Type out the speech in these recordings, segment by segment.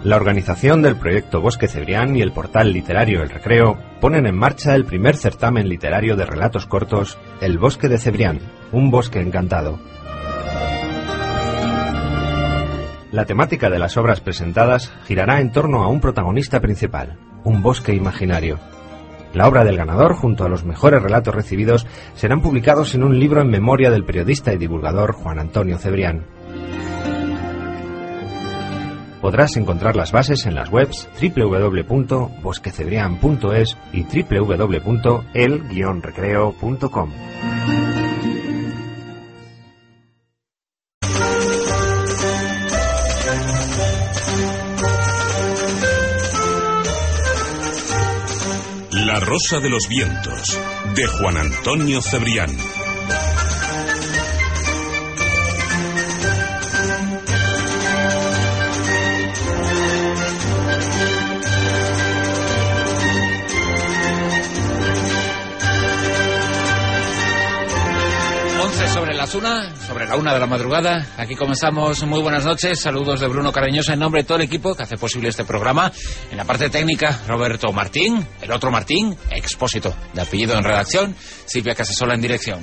La organización del proyecto Bosque Cebrián y el portal literario El Recreo ponen en marcha el primer certamen literario de relatos cortos, El Bosque de Cebrián, un bosque encantado. La temática de las obras presentadas girará en torno a un protagonista principal, un bosque imaginario. La obra del ganador, junto a los mejores relatos recibidos, serán publicados en un libro en memoria del periodista y divulgador Juan Antonio Cebrián. Podrás encontrar las bases en las webs www.bosquecebrián.es y www.el-recreo.com. La Rosa de los Vientos, de Juan Antonio Cebrián. Sobre la 1 de la madrugada, aquí comenzamos. Muy buenas noches, saludos de Bruno Cardeñosa en nombre de todo el equipo que hace posible este programa. En la parte técnica, Roberto Martín, el otro Martín, Expósito, de apellido en redacción, Silvia Casasola en dirección.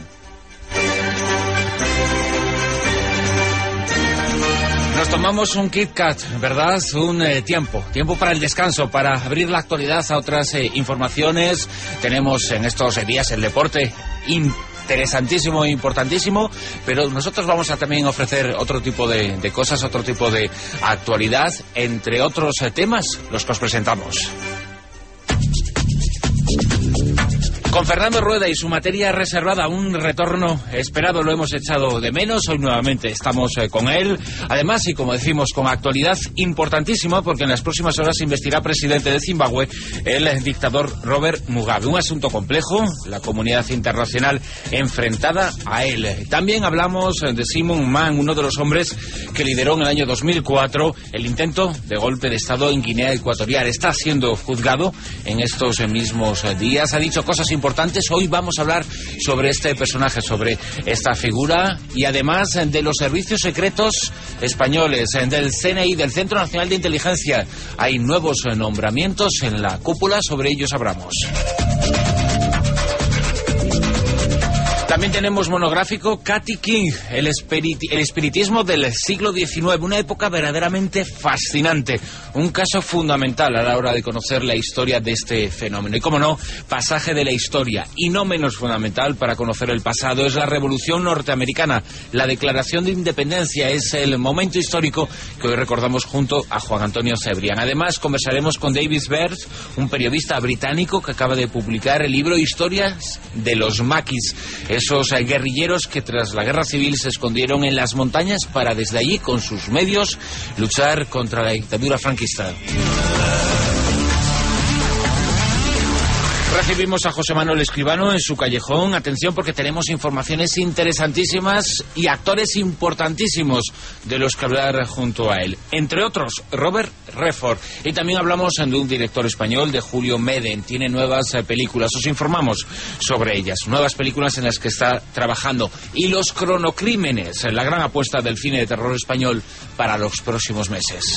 Nos tomamos un Kit Kat, ¿verdad? Un tiempo para el descanso, para abrir la actualidad a otras informaciones. Tenemos en estos días el deporte interesantísimo e importantísimo, pero nosotros vamos a también ofrecer otro tipo de cosas, otro tipo de actualidad, entre otros temas, los que os presentamos. Con Fernando Rueda y su materia reservada, un retorno esperado, lo hemos echado de menos. Hoy nuevamente estamos con él. Además, y como decimos, con actualidad importantísima, porque en las próximas horas se investirá presidente de Zimbabue el dictador Robert Mugabe. Un asunto complejo, la comunidad internacional enfrentada a él. También hablamos de Simon Mann, uno de los hombres que lideró en el año 2004 el intento de golpe de Estado en Guinea Ecuatorial. Está siendo juzgado en estos mismos días. Ha dicho cosas importantes. Hoy vamos a hablar sobre este personaje, sobre esta figura y además de los servicios secretos españoles, del CNI, del Centro Nacional de Inteligencia. Hay nuevos nombramientos en la cúpula, sobre ellos hablamos. También tenemos monográfico Katy King, el espiritismo del siglo XIX, una época verdaderamente fascinante, un caso fundamental a la hora de conocer la historia de este fenómeno. Y como no, pasaje de la historia, y no menos fundamental para conocer el pasado, es la Revolución Norteamericana. La Declaración de Independencia es el momento histórico que hoy recordamos junto a Juan Antonio Cebrián. Además, conversaremos con David Bird, un periodista británico que acaba de publicar el libro Historias de los Maquis, esos guerrilleros que tras la guerra civil se escondieron en las montañas para desde allí, con sus medios, luchar contra la dictadura franquista. Recibimos a José Manuel Escribano en su callejón. Atención, porque tenemos informaciones interesantísimas y actores importantísimos de los que hablar junto a él. Entre otros, Robert Redford. Y también hablamos de un director español, de Julio Meden. Tiene nuevas películas. Os informamos sobre ellas. Nuevas películas en las que está trabajando. Y los cronocrímenes, la gran apuesta del cine de terror español para los próximos meses.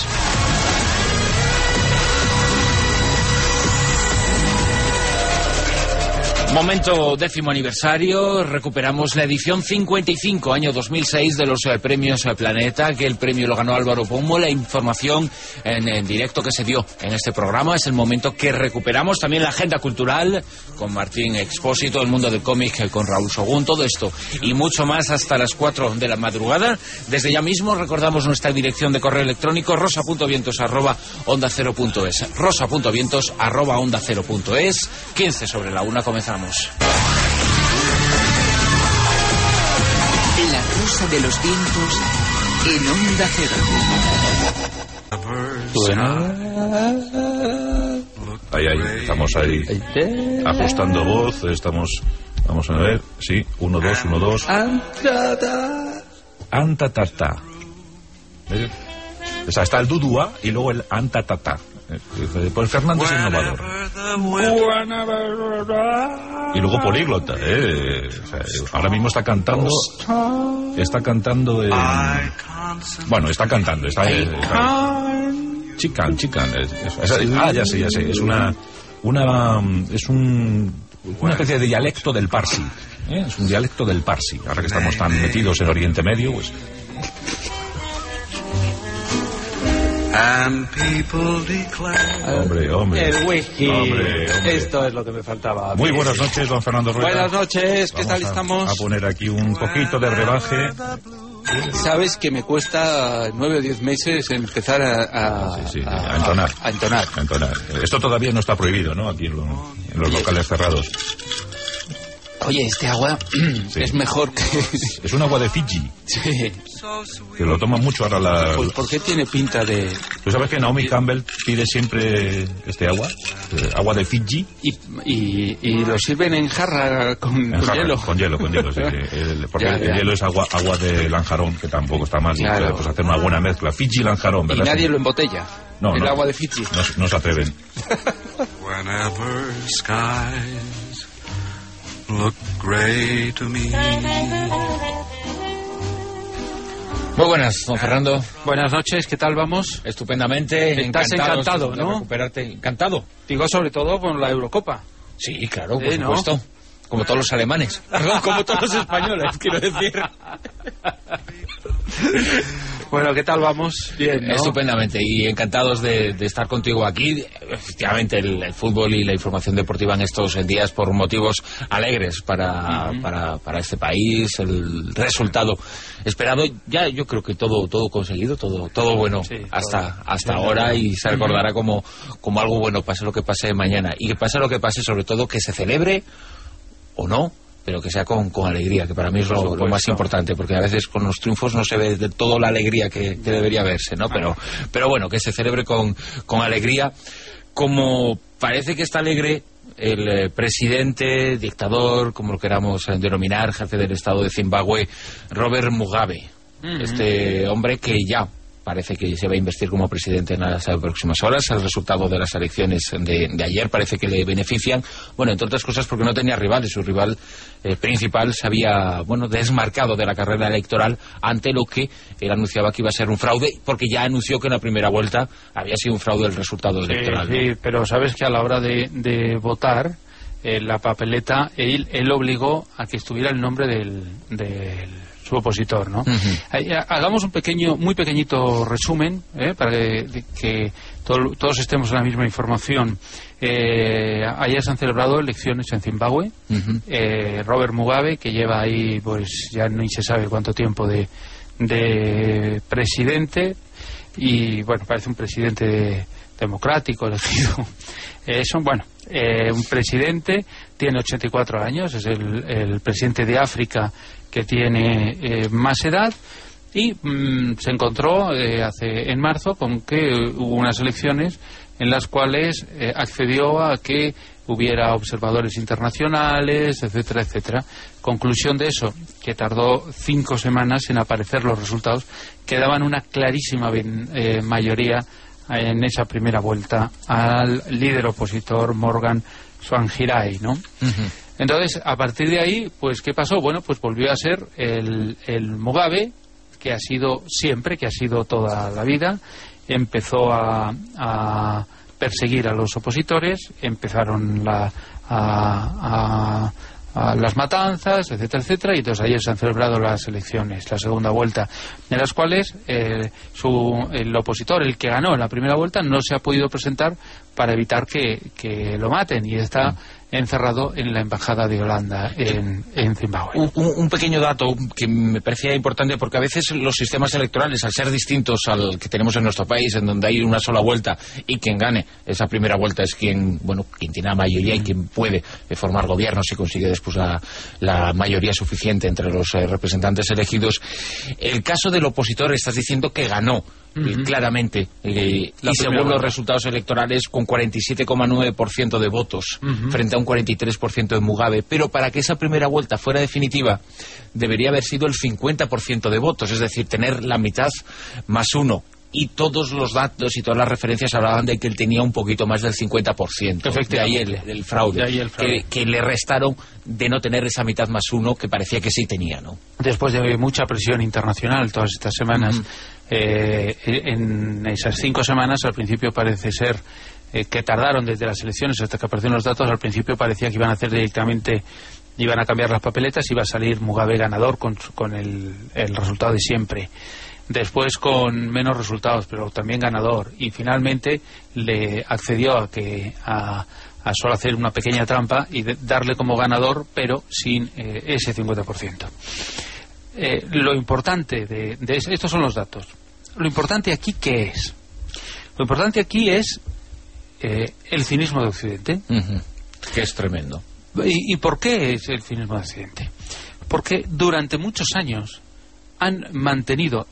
Momento 10º aniversario, recuperamos la edición 55, año 2006, de los premios Planeta, que el premio lo ganó Álvaro Pombo. La información en directo que se dio en este programa es el momento que recuperamos. También la agenda cultural con Martín Expósito, el mundo del cómic con Raúl Sogún, todo esto y mucho más hasta las 4 de la madrugada. Desde ya mismo recordamos nuestra dirección de correo electrónico, rosa.vientos@onda0.es, rosa.vientos@onda0.es. 15 sobre la 1, comenzamos. La Rosa de los Vientos en Onda Cero. Ahí, estamos ahí ajustando voz, vamos a ver, sí, 1, 2, 1, 2. Antatata. O sea, está el dudua y luego el antatata. Pues Fernando es innovador. Y luego políglota, O sea, ahora mismo está cantando en... Bueno, está cantando, Chican. Ya sé. Es una especie de dialecto del parsi. Es un dialecto del parsi. Ahora que estamos tan metidos en Oriente Medio, pues... Hombre. El whisky. Hombre. Esto es lo que me faltaba. Muy buenas noches, don Fernando Rueda. Buenas noches, ¿qué tal estamos? A poner aquí un poquito de brebaje. Sabes que me cuesta 9 o 10 meses empezar a entonar. A entonar. Esto todavía no está prohibido, ¿no? Aquí en los locales cerrados. Oye, este agua es mejor que... Es un agua de Fiji. Sí. Que lo toman mucho ahora la... Pues ¿por qué tiene pinta de...? ¿Tú sabes que Naomi Campbell pide siempre este agua? Agua de Fiji. Y lo sirven en jarra con hielo. Con hielo, sí. Porque el hielo es agua de Lanjarón, que tampoco está mal. Claro. Pues hacer una buena mezcla. Fiji, Lanjarón, ¿verdad? Y nadie lo embotella. No. Agua de Fiji. No se atreven. Whenever skies look gray to me. Muy buenas, don Fernando. Buenas noches, ¿qué tal vamos? Estupendamente. Estás encantado, de ¿no? Recuperarte. ¿Encantado? Digo, sobre todo con la Eurocopa. Sí, claro, por ¿no? supuesto. Como todos los alemanes. Perdón, como todos los españoles, quiero decir. Bueno, ¿qué tal vamos? Bien, ¿no? Estupendamente, y encantados de estar contigo aquí. Efectivamente, el fútbol y la información deportiva en estos días por motivos alegres para este país, el resultado esperado. Ya yo creo que todo conseguido, todo bueno, sí, hasta ahora, y se recordará como algo bueno, pase lo que pase mañana. Y que pase lo que pase, sobre todo, que se celebre o no, pero que sea con alegría, que para mí es lo más importante, porque a veces con los triunfos no se ve de todo la alegría que debería verse, ¿no? Pero bueno, que se celebre con alegría, como parece que está alegre el presidente, dictador, como lo queramos denominar, jefe del Estado de Zimbabue, Robert Mugabe. Este hombre que ya parece que se va a investir como presidente en las próximas horas. El resultado de las elecciones de ayer parece que le benefician, bueno, entre otras cosas porque no tenía rivales. Su rival principal se había, desmarcado de la carrera electoral ante lo que él anunciaba que iba a ser un fraude, porque ya anunció que en la primera vuelta había sido un fraude el resultado electoral. Sí, pero sabes que a la hora de votar, la papeleta, él obligó a que estuviera el nombre del su opositor, ¿no? Hagamos un muy pequeñito resumen, para que todos estemos en la misma información. Ayer se han celebrado elecciones en Zimbabue. Robert Mugabe, que lleva ahí pues ya ni se sabe cuánto tiempo de presidente, y bueno, parece un presidente democrático elegido. Un presidente, tiene 84 años, es el presidente de África que tiene más edad, y se encontró en marzo con que hubo unas elecciones en las cuales accedió a que hubiera observadores internacionales, etcétera, etcétera. Conclusión de eso, que tardó 5 semanas en aparecer los resultados, que daban una clarísima mayoría en esa primera vuelta al líder opositor Morgan Tsvangirai, ¿no? Entonces, a partir de ahí, pues ¿qué pasó? Bueno, pues volvió a ser el Mugabe que ha sido siempre, que ha sido toda la vida. Empezó a perseguir a los opositores, empezaron las matanzas, etcétera, etcétera, y entonces ayer se han celebrado las elecciones, la segunda vuelta, en las cuales el opositor, el que ganó en la primera vuelta, no se ha podido presentar para evitar que lo maten, y está encerrado en la embajada de Holanda en Zimbabue. Un pequeño dato que me parecía importante, porque a veces los sistemas electorales, al ser distintos al que tenemos en nuestro país, en donde hay una sola vuelta y quien gane esa primera vuelta es quien tiene la mayoría y quien puede formar gobierno si consigue después la mayoría suficiente entre los representantes elegidos. El caso del opositor, estás diciendo que ganó claramente, y según los resultados electorales, con 47,9% de votos frente a un 43% de Mugabe, pero para que esa primera vuelta fuera definitiva debería haber sido el 50% de votos, es decir, tener la mitad más uno. Y todos los datos y todas las referencias hablaban de que él tenía un poquito más del 50%. De ahí el fraude. Que le restaron de no tener esa mitad más uno que parecía que sí tenía, ¿no? Después de mucha presión internacional todas estas semanas, en esas 5 semanas, al principio parece ser que tardaron desde las elecciones hasta que aparecieron los datos. Al principio parecía que iban a hacer directamente, iban a cambiar las papeletas, iba a salir Mugabe ganador con el resultado de siempre. Después con menos resultados, pero también ganador. Y finalmente le accedió a solo hacer una pequeña trampa y darle como ganador, pero sin ese 50%. Lo importante de estos son los datos. Lo importante aquí, ¿qué es? Lo importante aquí es el cinismo de Occidente. Que es tremendo. ¿Y por qué es el cinismo de Occidente? Porque durante muchos años han mantenido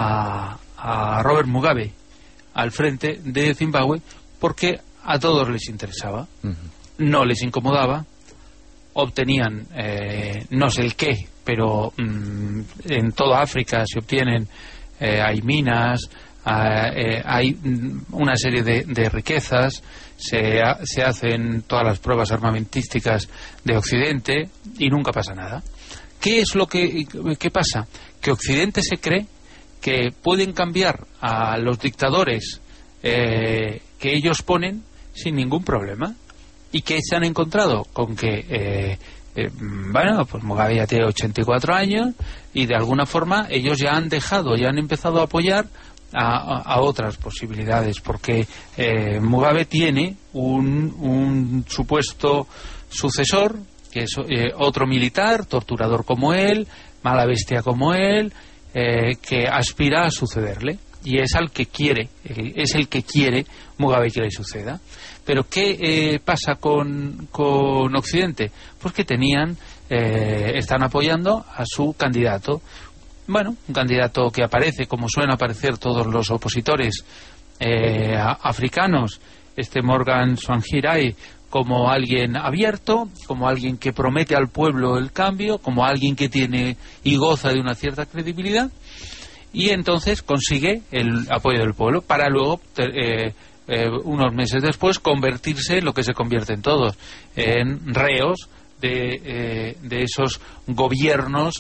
a Robert Mugabe al frente de Zimbabue porque a todos les interesaba, no les incomodaba, obtenían no sé el qué, pero en toda África se obtienen, hay minas, hay una serie de riquezas, se hacen todas las pruebas armamentísticas de Occidente y nunca pasa nada. ¿Qué es lo que pasa? Que Occidente se cree que pueden cambiar a los dictadores que ellos ponen sin ningún problema, y que se han encontrado con que pues Mugabe ya tiene 84 años y de alguna forma ellos ya han empezado a apoyar a otras posibilidades, porque Mugabe tiene un supuesto sucesor que es otro militar, torturador como él, mala bestia como él, que aspira a sucederle, y es el que quiere Mugabe que le suceda. Pero ¿qué pasa con Occidente? Pues que están apoyando a su candidato. Bueno, un candidato que aparece, como suelen aparecer todos los opositores africanos, Morgan Tsvangirai, como alguien abierto, como alguien que promete al pueblo el cambio, como alguien que tiene y goza de una cierta credibilidad, y entonces consigue el apoyo del pueblo para luego unos meses después convertirse en lo que se convierten todos, en reos de esos gobiernos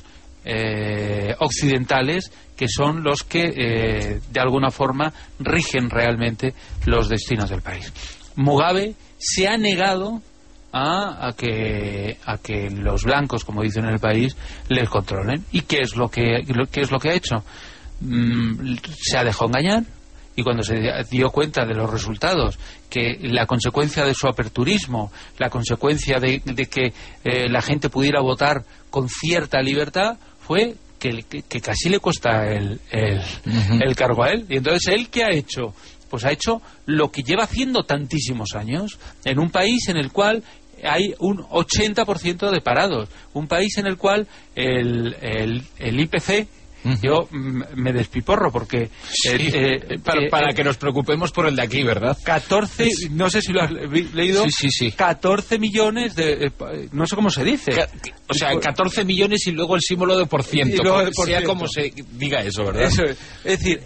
occidentales que son los que de alguna forma rigen realmente los destinos del país. Mugabe se ha negado a que los blancos, como dicen en el país, les controlen. ¿Y qué es lo que ha hecho? Se ha dejado engañar, y cuando se dio cuenta de los resultados, que la consecuencia de su aperturismo, la consecuencia de que la gente pudiera votar con cierta libertad, fue que casi le cuesta el cargo a él. Y entonces, ¿él qué ha hecho? Pues ha hecho lo que lleva haciendo tantísimos años en un país en el cual hay un 80% de parados, un país en el cual el IPC, yo me despiporro porque para que nos preocupemos por el de aquí, ¿verdad? 14, no sé si lo has leído. Sí. 14 millones de, no sé cómo se dice, o sea, 14 millones y luego el símbolo de por ciento, sea como se diga eso, ¿verdad? Eso es decir,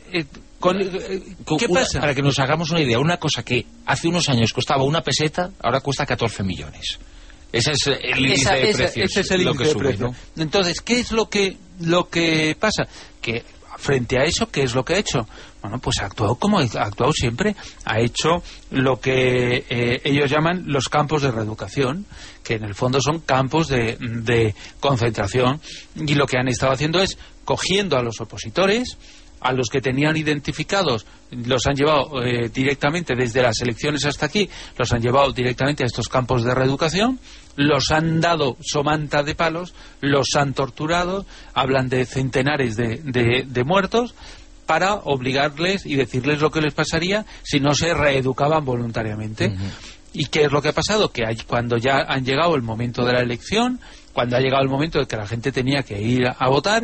¿qué pasa? Para que nos hagamos una idea, una cosa que hace unos años costaba una peseta, ahora cuesta 14 millones. Ese es el índice de precios. Ese es el índice de precios, ¿no? Entonces, ¿qué es lo que pasa? Que frente a eso, ¿qué es lo que ha hecho? Bueno, pues ha actuado como ha actuado siempre. Ha hecho lo que ellos llaman los campos de reeducación, que en el fondo son campos de concentración, y lo que han estado haciendo es cogiendo a los opositores, a los que tenían identificados, los han llevado directamente desde las elecciones hasta aquí, los han llevado directamente a estos campos de reeducación, los han dado somanta de palos, los han torturado, hablan de centenares de muertos, para obligarles y decirles lo que les pasaría si no se reeducaban voluntariamente. ¿Y qué es lo que ha pasado? Que cuando ya han llegado el momento de la elección, cuando ha llegado el momento de que la gente tenía que ir a votar,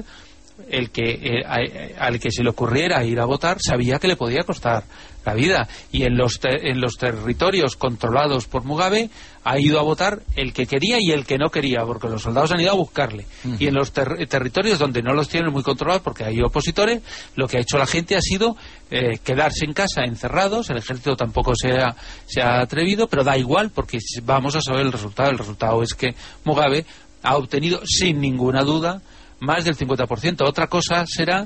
al que se le ocurriera ir a votar sabía que le podía costar la vida, y en los territorios controlados por Mugabe ha ido a votar el que quería y el que no quería, porque los soldados han ido a buscarle. Y en los territorios donde no los tienen muy controlados porque hay opositores, lo que ha hecho la gente ha sido quedarse en casa encerrados. El ejército tampoco se ha atrevido, pero da igual, porque vamos a saber el resultado es que Mugabe ha obtenido sin ninguna duda más del 50%. Otra cosa será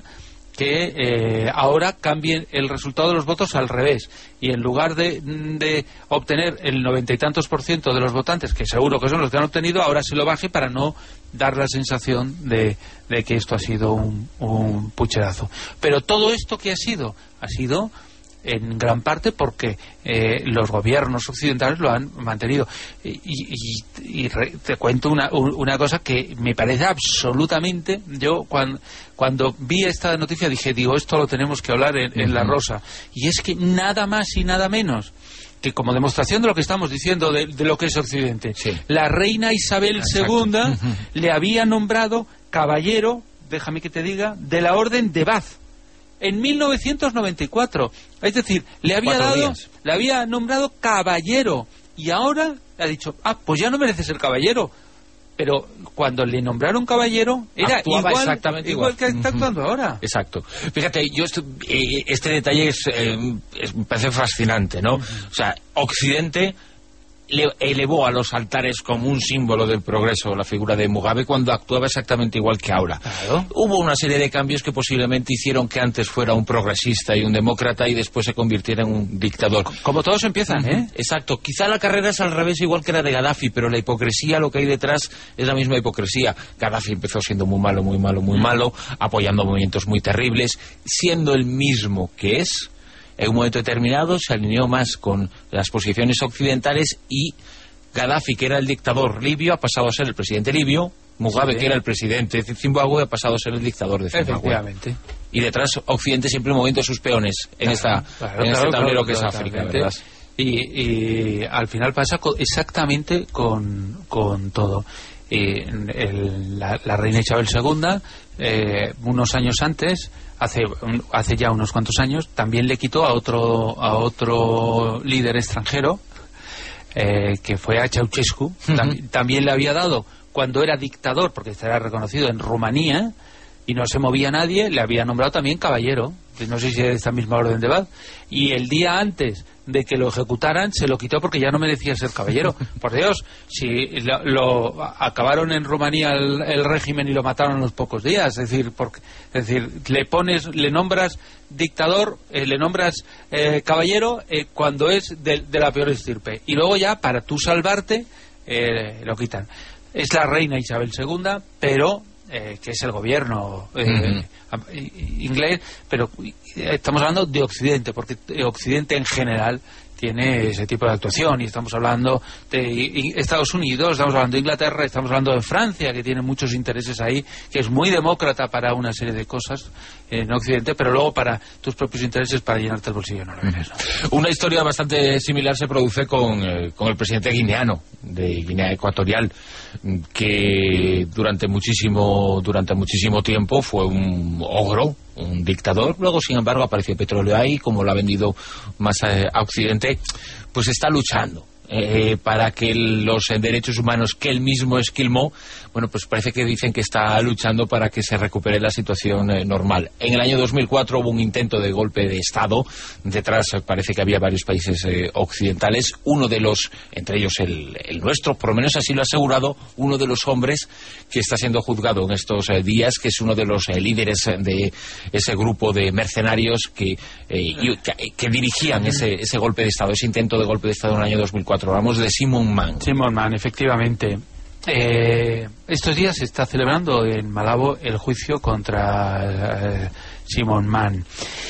que ahora cambien el resultado de los votos al revés, y en lugar de obtener el 90 y tantos % de los votantes, que seguro que son los que han obtenido, ahora se lo baje para no dar la sensación de que esto ha sido un pucherazo. Pero todo esto que ha sido en gran parte porque los gobiernos occidentales lo han mantenido. Y te cuento una cosa que me parece absolutamente... Yo cuando vi esta noticia digo, esto lo tenemos que hablar en La Rosa. Y es que nada más y nada menos que, como demostración de lo que estamos diciendo de lo que es Occidente, sí, la reina Isabel II le había nombrado caballero, déjame que te diga, de la Orden de Bath en 1994. Es decir, le había nombrado caballero, y ahora le ha dicho, pues ya no merece ser caballero. Pero cuando le nombraron caballero era igual que está actuando ahora. Exacto. Fíjate, yo este detalle me parece fascinante, ¿no? O sea, Occidente le elevó a los altares como un símbolo del progreso la figura de Mugabe cuando actuaba exactamente igual que ahora. Claro. Hubo una serie de cambios que posiblemente hicieron que antes fuera un progresista y un demócrata y después se convirtiera en un dictador. Como todos empiezan, ¿eh? Exacto. Quizá la carrera es al revés, igual que la de Gaddafi, pero la hipocresía, lo que hay detrás es la misma hipocresía. Gaddafi empezó siendo muy malo, apoyando movimientos muy terribles, siendo el mismo que es. En un momento determinado se alineó más con las posiciones occidentales y Gaddafi, que era el dictador libio, ha pasado a ser el presidente libio. Mugabe, que era el presidente de Zimbabue, ha pasado a ser el dictador de Zimbabue. Efectivamente. Y detrás Occidente siempre moviendo sus peones en este tablero que es África, ¿verdad? Y al final pasa exactamente con todo. La reina Isabel II, unos años antes, hace ya unos cuantos años, también le quitó a otro líder extranjero, que fue a Ceausescu. También le había dado, cuando era dictador, porque estará reconocido en Rumanía y no se movía nadie, le había nombrado también caballero, no sé si es esta misma orden de Bath, y el día antes de que lo ejecutaran se lo quitó porque ya no merecía ser caballero. Por Dios, si lo acabaron en Rumanía el régimen y lo mataron en los pocos días, es decir, le nombras dictador, le nombras caballero cuando es de la peor estirpe, y luego ya para tú salvarte lo quitan. Es la reina Isabel II, pero que es el gobierno inglés, pero estamos hablando de Occidente, porque Occidente en general tiene ese tipo de actuación, y estamos hablando de Estados Unidos, estamos hablando de Inglaterra, estamos hablando de Francia, que tiene muchos intereses ahí, que es muy demócrata para una serie de cosas en Occidente, pero luego para tus propios intereses, para llenarte el bolsillo, no lo ves, ¿no? Una historia bastante similar se produce con el presidente guineano, de Guinea Ecuatorial, que durante muchísimo tiempo fue un ogro, un dictador. Luego, sin embargo, apareció petróleo ahí, como lo ha vendido más a Occidente, pues está luchando para que los derechos humanos que él mismo esquilmó, bueno, pues parece que dicen que está luchando para que se recupere la situación normal. En el año 2004 hubo un intento de golpe de Estado. Detrás parece que había varios países occidentales. Uno de los, entre ellos el nuestro, por lo menos así lo ha asegurado uno de los hombres que está siendo juzgado en estos días, que es uno de los líderes de ese grupo de mercenarios que dirigían ese golpe de Estado, ese intento de golpe de Estado en el año 2004. Hablamos de Simon Man. Simon Man, efectivamente. Estos días se está celebrando en Malabo el juicio contra Simon Man.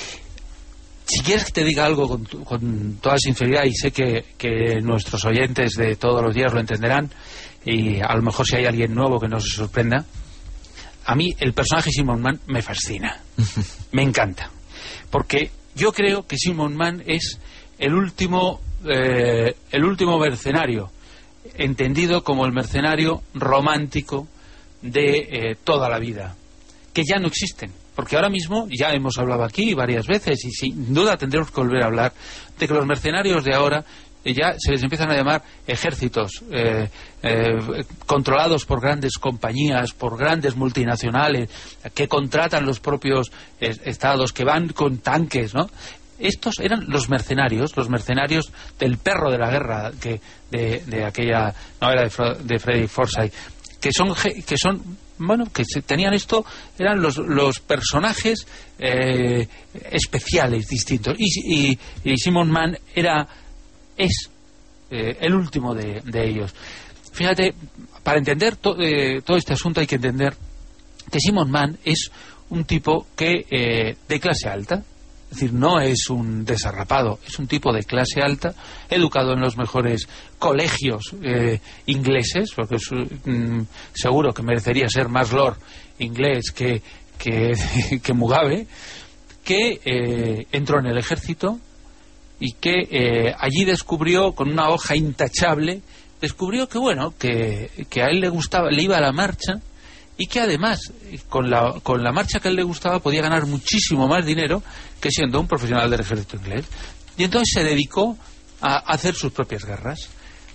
Si quieres que te diga algo con toda sinceridad, y sé que nuestros oyentes de todos los días lo entenderán, y a lo mejor si hay alguien nuevo que no se sorprenda, a mí el personaje Simon Man me fascina. Me encanta, porque yo creo que Simon Man es el último mercenario, entendido como el mercenario romántico de toda la vida, que ya no existen, porque ahora mismo ya hemos hablado aquí varias veces, y sin duda tendremos que volver a hablar de que los mercenarios de ahora ya se les empiezan a llamar ejércitos controlados por grandes compañías, por grandes multinacionales que contratan los propios estados, que van con tanques, ¿no? Estos eran los mercenarios del perro de la guerra, de aquella novela de Frederick Forsyth, que son bueno, que tenían esto, eran los personajes especiales, distintos. Y Simon Mann es el último de ellos. Fíjate, para entender todo este asunto hay que entender que Simon Mann es un tipo que de clase alta. Es decir, no es un desarrapado, es un tipo de clase alta, educado en los mejores colegios ingleses, porque seguro que merecería ser más lord inglés que Mugabe, que entró en el ejército y que allí descubrió, con una hoja intachable, descubrió que bueno, que a él le gustaba, le iba a la marcha, y que además con la marcha que a él le gustaba podía ganar muchísimo más dinero que siendo un profesional del ejército inglés. Y entonces se dedicó a hacer sus propias guerras,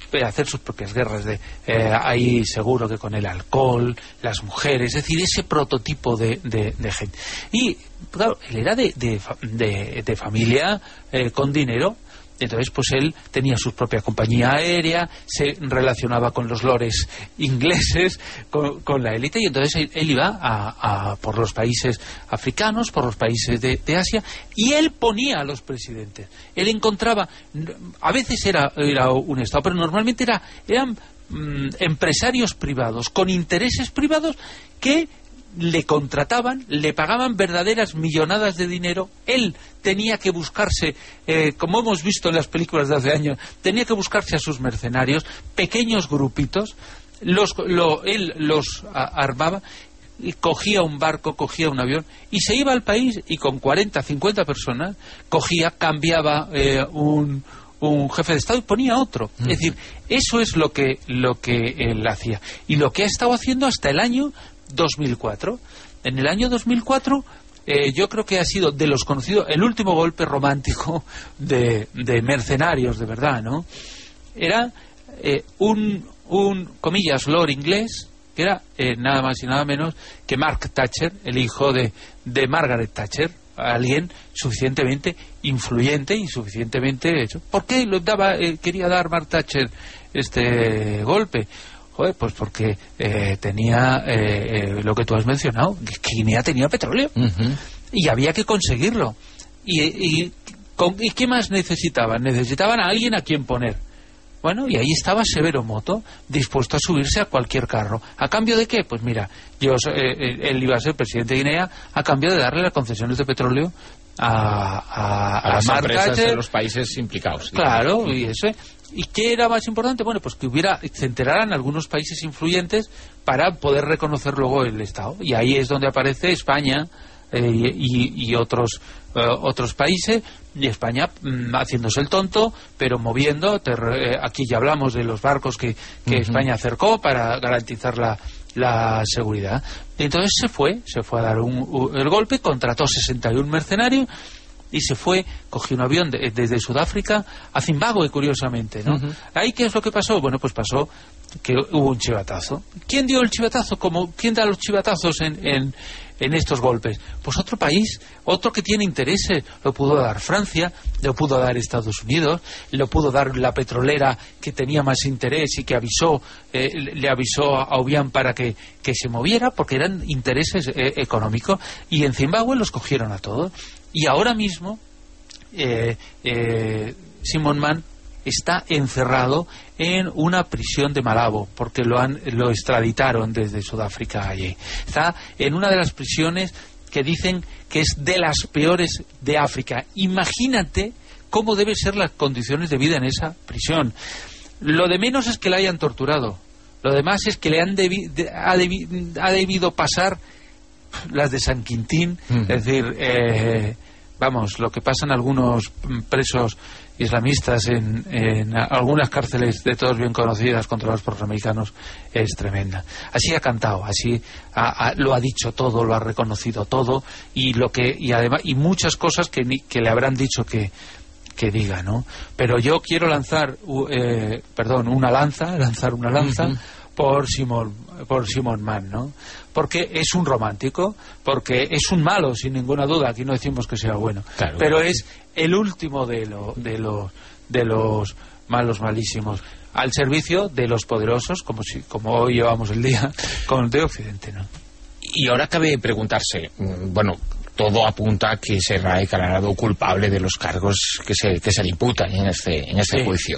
ahí seguro que con el alcohol, las mujeres, es decir, ese prototipo de gente. Y claro, él era de familia con dinero. Entonces pues él tenía su propia compañía aérea, se relacionaba con los lores ingleses, con la élite, y entonces él iba por los países africanos, por los países de Asia, y él ponía a los presidentes. Él encontraba, a veces era un Estado, pero normalmente eran empresarios privados con intereses privados que le contrataban, le pagaban verdaderas millonadas de dinero. Él tenía que buscarse, como hemos visto en las películas de hace años, tenía que buscarse a sus mercenarios, pequeños grupitos, él los armaba, y cogía un barco, cogía un avión y se iba al país, y con 40, 50 personas cambiaba un jefe de Estado y ponía otro. Es decir, eso es lo que él hacía, y lo que ha estado haciendo hasta el año 2004. En el año 2004 yo creo que ha sido de los conocidos el último golpe romántico de mercenarios de verdad, ¿no? Era un comillas lord inglés, que era nada más y nada menos que Mark Thatcher, el hijo de Margaret Thatcher, alguien suficientemente influyente y suficientemente hecho. ¿Por qué quería dar Mark Thatcher este golpe? Joder, pues porque tenía lo que tú has mencionado, que Guinea tenía petróleo, y había que conseguirlo. ¿Y qué más necesitaban? Necesitaban a alguien a quien poner. Bueno, y ahí estaba Severo Moto, dispuesto a subirse a cualquier carro. ¿A cambio de qué? Pues mira, él iba a ser presidente de Guinea a cambio de darle las concesiones de petróleo a las empresas Thatcher, de los países implicados. Claro, y eso. ¿Y qué era más importante? Bueno, pues que se enteraran algunos países influyentes para poder reconocer luego el Estado. Y ahí es donde aparece España y otros países, y España haciéndose el tonto, pero moviendo. Aquí ya hablamos de los barcos que España acercó para garantizar la seguridad. Y entonces se fue a dar el golpe, contrató 61 mercenarios y se fue, cogió un avión desde Sudáfrica a Zimbabue, curiosamente, ¿no? Ahí, ¿qué es lo que pasó? Bueno, pues pasó que hubo un chivatazo. ¿Quién dio el chivatazo? ¿Quién da los chivatazos en estos golpes? Pues otro país, otro que tiene intereses. Lo pudo dar Francia, lo pudo dar Estados Unidos, lo pudo dar la petrolera, que tenía más interés y que le avisó a Obiang para que se moviera, porque eran intereses económicos. Y en Zimbabue los cogieron a todos. Y ahora mismo Simon Mann está encerrado en una prisión de Malabo, porque lo extraditaron desde Sudáfrica allí. Está en una de las prisiones que dicen que es de las peores de África. Imagínate cómo deben ser las condiciones de vida en esa prisión. Lo de menos es que la hayan torturado. Lo demás es que ha debido pasar las de San Quintín, es decir, vamos, lo que pasan algunos presos islamistas en algunas cárceles de todos bien conocidas, controladas por los americanos, es tremenda. Así ha cantado, así lo ha dicho todo, lo ha reconocido todo, y además muchas cosas que le habrán dicho que diga, ¿no? Pero yo quiero lanzar una lanza por Simon Mann, ¿no? Porque es un romántico, porque es un malo, sin ninguna duda. Aquí no decimos que sea bueno, claro, pero es el último de los malos malísimos. al servicio de los poderosos, como hoy llevamos el día con de Occidente, ¿no? Y ahora cabe preguntarse, bueno, todo apunta a que será declarado culpable de los cargos que se le imputan en este juicio.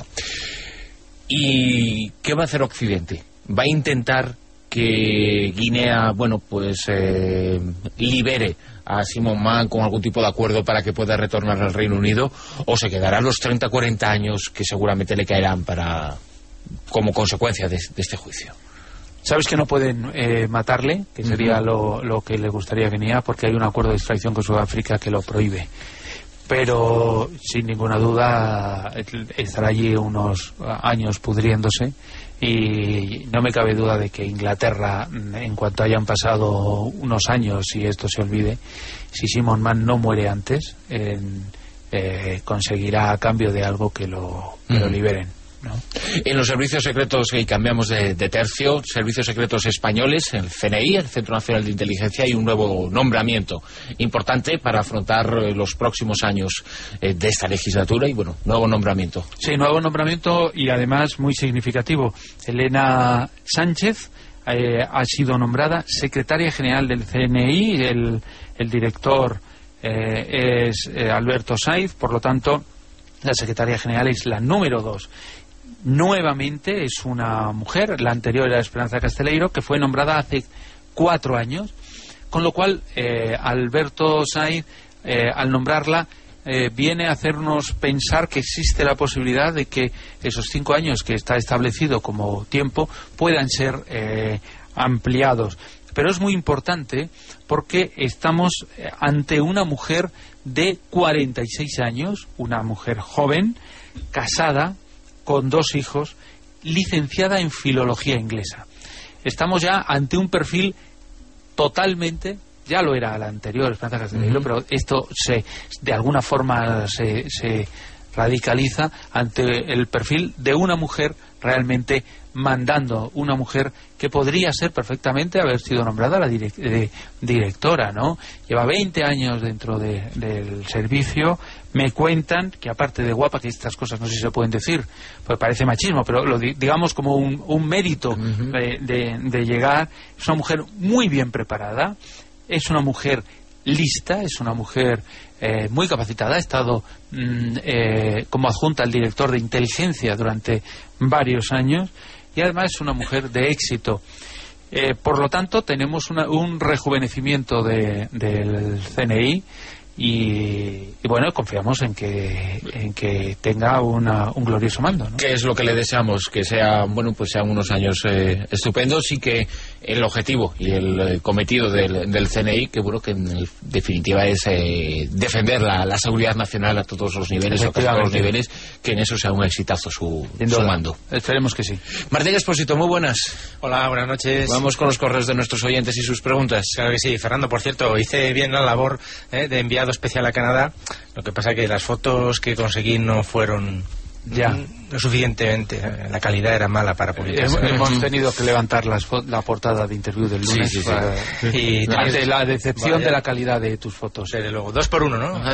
¿Y qué va a hacer Occidente? ¿Va a intentar que Guinea, bueno, pues libere a Simon Mann con algún tipo de acuerdo para que pueda retornar al Reino Unido, o se quedará los 30-40 años que seguramente le caerán como consecuencia de este juicio? Sabes que no pueden matarle, que sería lo que le gustaría a Guinea, porque hay un acuerdo de extradición con Sudáfrica que lo prohíbe. Pero sin ninguna duda estará allí unos años pudriéndose, y no me cabe duda de que Inglaterra, en cuanto hayan pasado unos años y esto se olvide, si Simon Mann no muere antes, conseguirá a cambio de algo que lo liberen, ¿no? En los servicios secretos, y cambiamos de tercio, servicios secretos españoles, el CNI, el Centro Nacional de Inteligencia, hay un nuevo nombramiento importante para afrontar los próximos años de esta legislatura, y bueno, nuevo nombramiento. Sí, nuevo nombramiento, y además muy significativo. Elena Sánchez ha sido nombrada secretaria general del CNI, el director es Alberto Saiz, por lo tanto la secretaria general es la número 2. Nuevamente es una mujer, la anterior era Esperanza Casteleiro, que fue nombrada hace 4 años, con lo cual Alberto Saiz, al nombrarla, viene a hacernos pensar que existe la posibilidad de que esos 5 años que está establecido como tiempo puedan ser ampliados. Pero es muy importante porque estamos ante una mujer de 46 años, una mujer joven, casada, con 2 hijos, licenciada en filología inglesa. Estamos ya ante un perfil totalmente, ya lo era la anterior Esperanza Casteleiro, pero esto de alguna forma se radicaliza ante el perfil de una mujer realmente mandando, una mujer que podría ser perfectamente haber sido nombrada la directora, ¿no? Lleva 20 años dentro del servicio. Me cuentan que, aparte de guapa, que estas cosas no sé si se pueden decir, pues parece machismo, pero digamos como un mérito de llegar. Es una mujer muy bien preparada, es una mujer lista, es una mujer muy capacitada, ha estado como adjunta al director de inteligencia durante varios años, y además es una mujer de éxito. Por lo tanto, tenemos un rejuvenecimiento del CNI, y bueno, confiamos en que tenga un glorioso mando, ¿no? Que es lo que le deseamos, que sean unos años estupendos, y que el objetivo y el cometido del CNI, que bueno, que en definitiva es defender la seguridad nacional a todos los niveles, o casi a todos los niveles, que en eso sea un exitazo su mando. Esperemos que sí. Martín Expósito, muy buenas. Hola, buenas noches. Vamos con los correos de nuestros oyentes y sus preguntas. Claro que sí. Fernando, por cierto, hice bien la labor de enviado especial a Canadá. Lo que pasa es que las fotos que conseguí no fueron lo suficientemente, la calidad era mala para publicarse. Hemos tenido que levantar la portada de interview del lunes y ante la decepción de la calidad de tus fotos. Desde luego, 2 por 1, ¿no?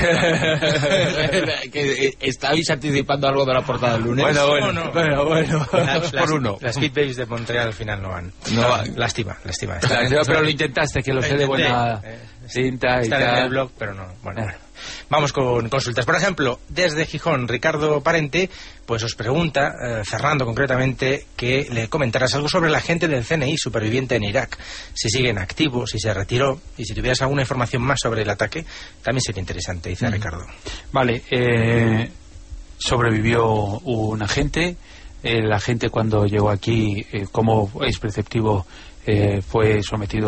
Que estabais anticipando algo de la portada del lunes. Bueno. 2 por 1. Las Speed Babies de Montreal al final no van. Lástima. Pero lo intentaste, que lo sé de buena cinta y está tal. en el blog, pero no. Bueno. Vamos con consultas. Por ejemplo, desde Gijón, Ricardo Parente pues os pregunta, Fernando concretamente, que le comentaras algo sobre la gente del CNI superviviente en Irak, si sigue en activo, si se retiró, y si tuvieras alguna información más sobre el ataque, también sería interesante, dice Ricardo. Vale, sobrevivió un agente. El agente, cuando llegó aquí, como es perceptivo, fue sometido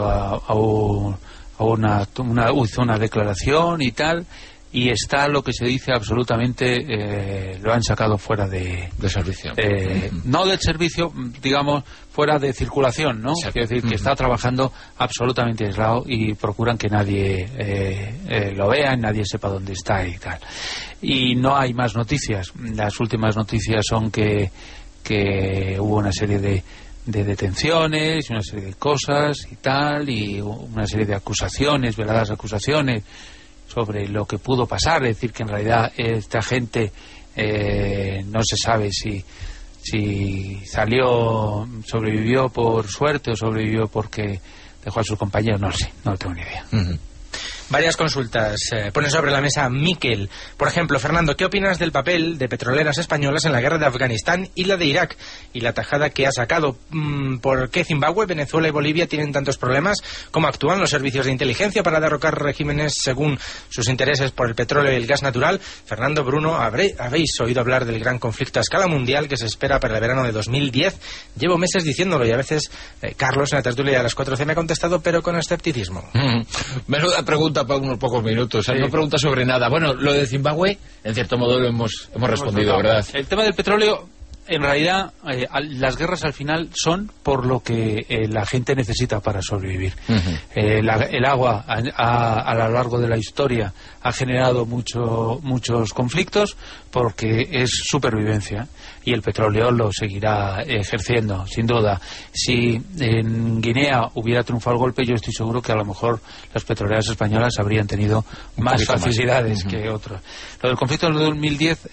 hizo una declaración y tal, y está lo que se dice absolutamente, lo han sacado fuera de servicio. No del servicio, digamos, fuera de circulación, ¿no? Exacto. Quiere decir que está trabajando absolutamente aislado, y procuran que nadie lo vea, nadie sepa dónde está y tal. Y no hay más noticias. Las últimas noticias son que hubo una serie de detenciones, una serie de cosas y tal, y una serie de acusaciones, veladas acusaciones sobre lo que pudo pasar. Es decir, que en realidad esta gente no se sabe si Si sobrevivió por suerte o sobrevivió porque dejó a sus compañeros, no lo sé, no tengo ni idea. Varias consultas ponen sobre la mesa Miquel. Por ejemplo, Fernando, ¿qué opinas del papel de petroleras españolas en la guerra de Afganistán y la de Irak? Y la tajada que ha sacado. ¿Por qué Zimbabue, Venezuela y Bolivia tienen tantos problemas? ¿Cómo actúan los servicios de inteligencia para derrocar regímenes según sus intereses por el petróleo y el gas natural? Fernando, Bruno, ¿habéis oído hablar del gran conflicto a escala mundial que se espera para el verano de 2010? Llevo meses diciéndolo y a veces Carlos en la tertulia de las 4C me ha contestado, pero con escepticismo. Menuda pregunta para unos pocos minutos. Sí. No pregunta sobre nada. Bueno, lo de Zimbabue, en cierto modo lo hemos respondido, ¿verdad? El tema del petróleo, en realidad, las guerras al final son por lo que la gente necesita para sobrevivir. El agua a lo largo de la historia ha generado muchos conflictos porque es supervivencia, y el petróleo lo seguirá ejerciendo, sin duda. Si en Guinea hubiera triunfado el golpe, yo estoy seguro que a lo mejor las petroleras españolas habrían tenido más facilidades que otros. Lo del conflicto del 2010,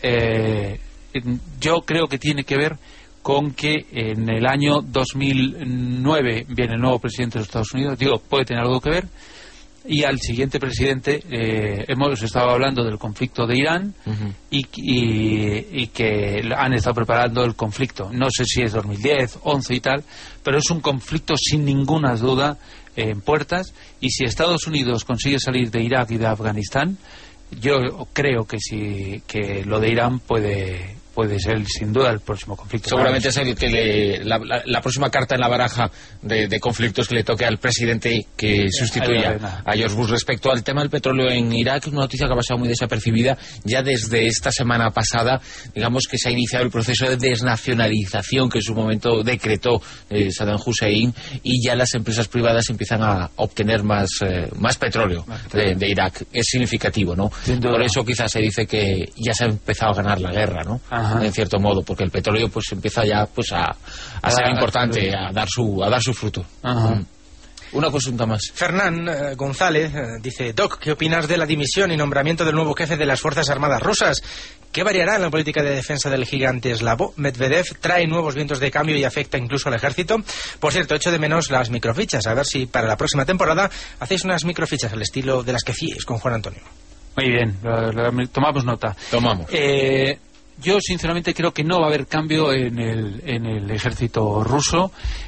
yo creo que tiene que ver con que en el año 2009 viene el nuevo presidente de los Estados Unidos. Puede tener algo que ver. Y al siguiente presidente, hemos estado hablando del conflicto de Irán y que han estado preparando el conflicto. No sé si es 2010, 11 y tal, pero es un conflicto sin ninguna duda en puertas, y si Estados Unidos consigue salir de Irak y de Afganistán, yo creo que que lo de Irán puede ser sin duda el próximo conflicto. Seguramente es la próxima carta en la baraja de conflictos que le toque al presidente que sustituya a George Bush. Respecto al tema del petróleo en Irak, es una noticia que ha pasado muy desapercibida. Ya desde esta semana pasada, digamos que se ha iniciado el proceso de desnacionalización que en su momento decretó Saddam Hussein, y ya las empresas privadas empiezan a obtener más petróleo de Irak. Es significativo, ¿no? Por eso quizás se dice que ya se ha empezado a ganar la guerra, ¿no? En cierto modo, porque el petróleo pues empieza ya pues a ser importante, a dar su fruto. Una consulta más. Fernán González dice: Doc, ¿qué opinas de la dimisión y nombramiento del nuevo jefe de las Fuerzas Armadas rusas? ¿Qué variará en la política de defensa del gigante eslavo? Medvedev trae nuevos vientos de cambio y afecta incluso al ejército. Por cierto, echo de menos las microfichas. A ver si para la próxima temporada hacéis unas microfichas al estilo de las que hacíais con Juan Antonio. Muy bien, tomamos nota. Tomamos. Yo sinceramente creo que no va a haber cambio en el ejército ruso.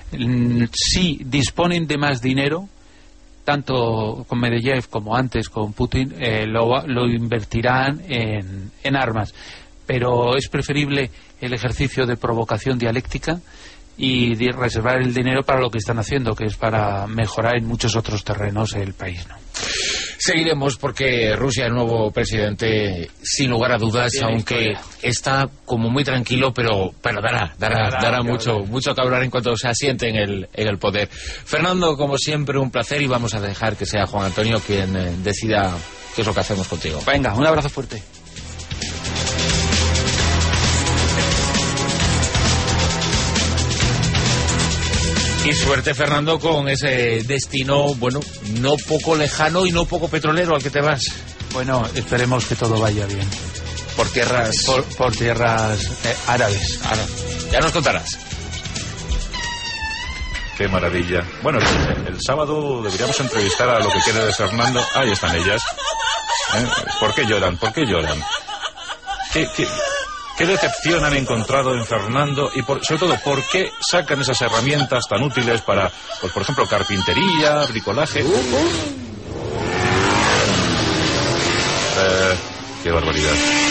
Si disponen de más dinero, tanto con Medvedev como antes con Putin, lo invertirán en armas. Pero es preferible el ejercicio de provocación dialéctica y de reservar el dinero para lo que están haciendo, que es para mejorar en muchos otros terrenos el país, ¿no? Seguiremos, porque Rusia, el nuevo presidente, sin lugar a dudas, aunque está como muy tranquilo, pero dará mucho que hablar en cuanto se asiente en el poder. Fernando, como siempre, un placer, y vamos a dejar que sea Juan Antonio quien decida qué es lo que hacemos contigo. Venga, un abrazo fuerte. Y suerte, Fernando, con ese destino, bueno, no poco lejano y no poco petrolero al que te vas. Bueno, esperemos que todo vaya bien. Por tierras... Por tierras árabes. Ya nos contarás. Qué maravilla. Bueno, el sábado deberíamos entrevistar a lo que queda de Fernando. Ahí están ellas. ¿Por qué lloran? ¿Por qué lloran? ¿Qué decepción han encontrado en Fernando? Y sobre todo, ¿por qué sacan esas herramientas tan útiles para, pues, por ejemplo, carpintería, bricolaje? ¡Qué barbaridad!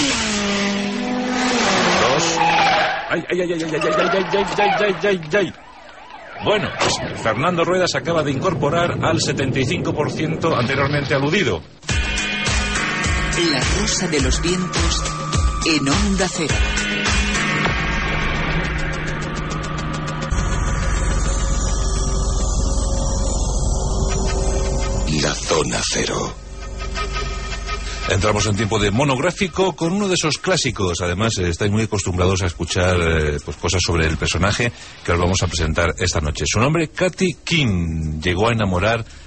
¡Ay! Bueno, pues Fernando Rueda se acaba de incorporar al 75% anteriormente aludido. La Rosa de los Vientos en Onda Cero. La Zona Cero. Entramos en tiempo de monográfico con uno de esos clásicos. Además, estáis muy acostumbrados a escuchar pues cosas sobre el personaje que os vamos a presentar esta noche. Su nombre, Katy King, llegó a enamorar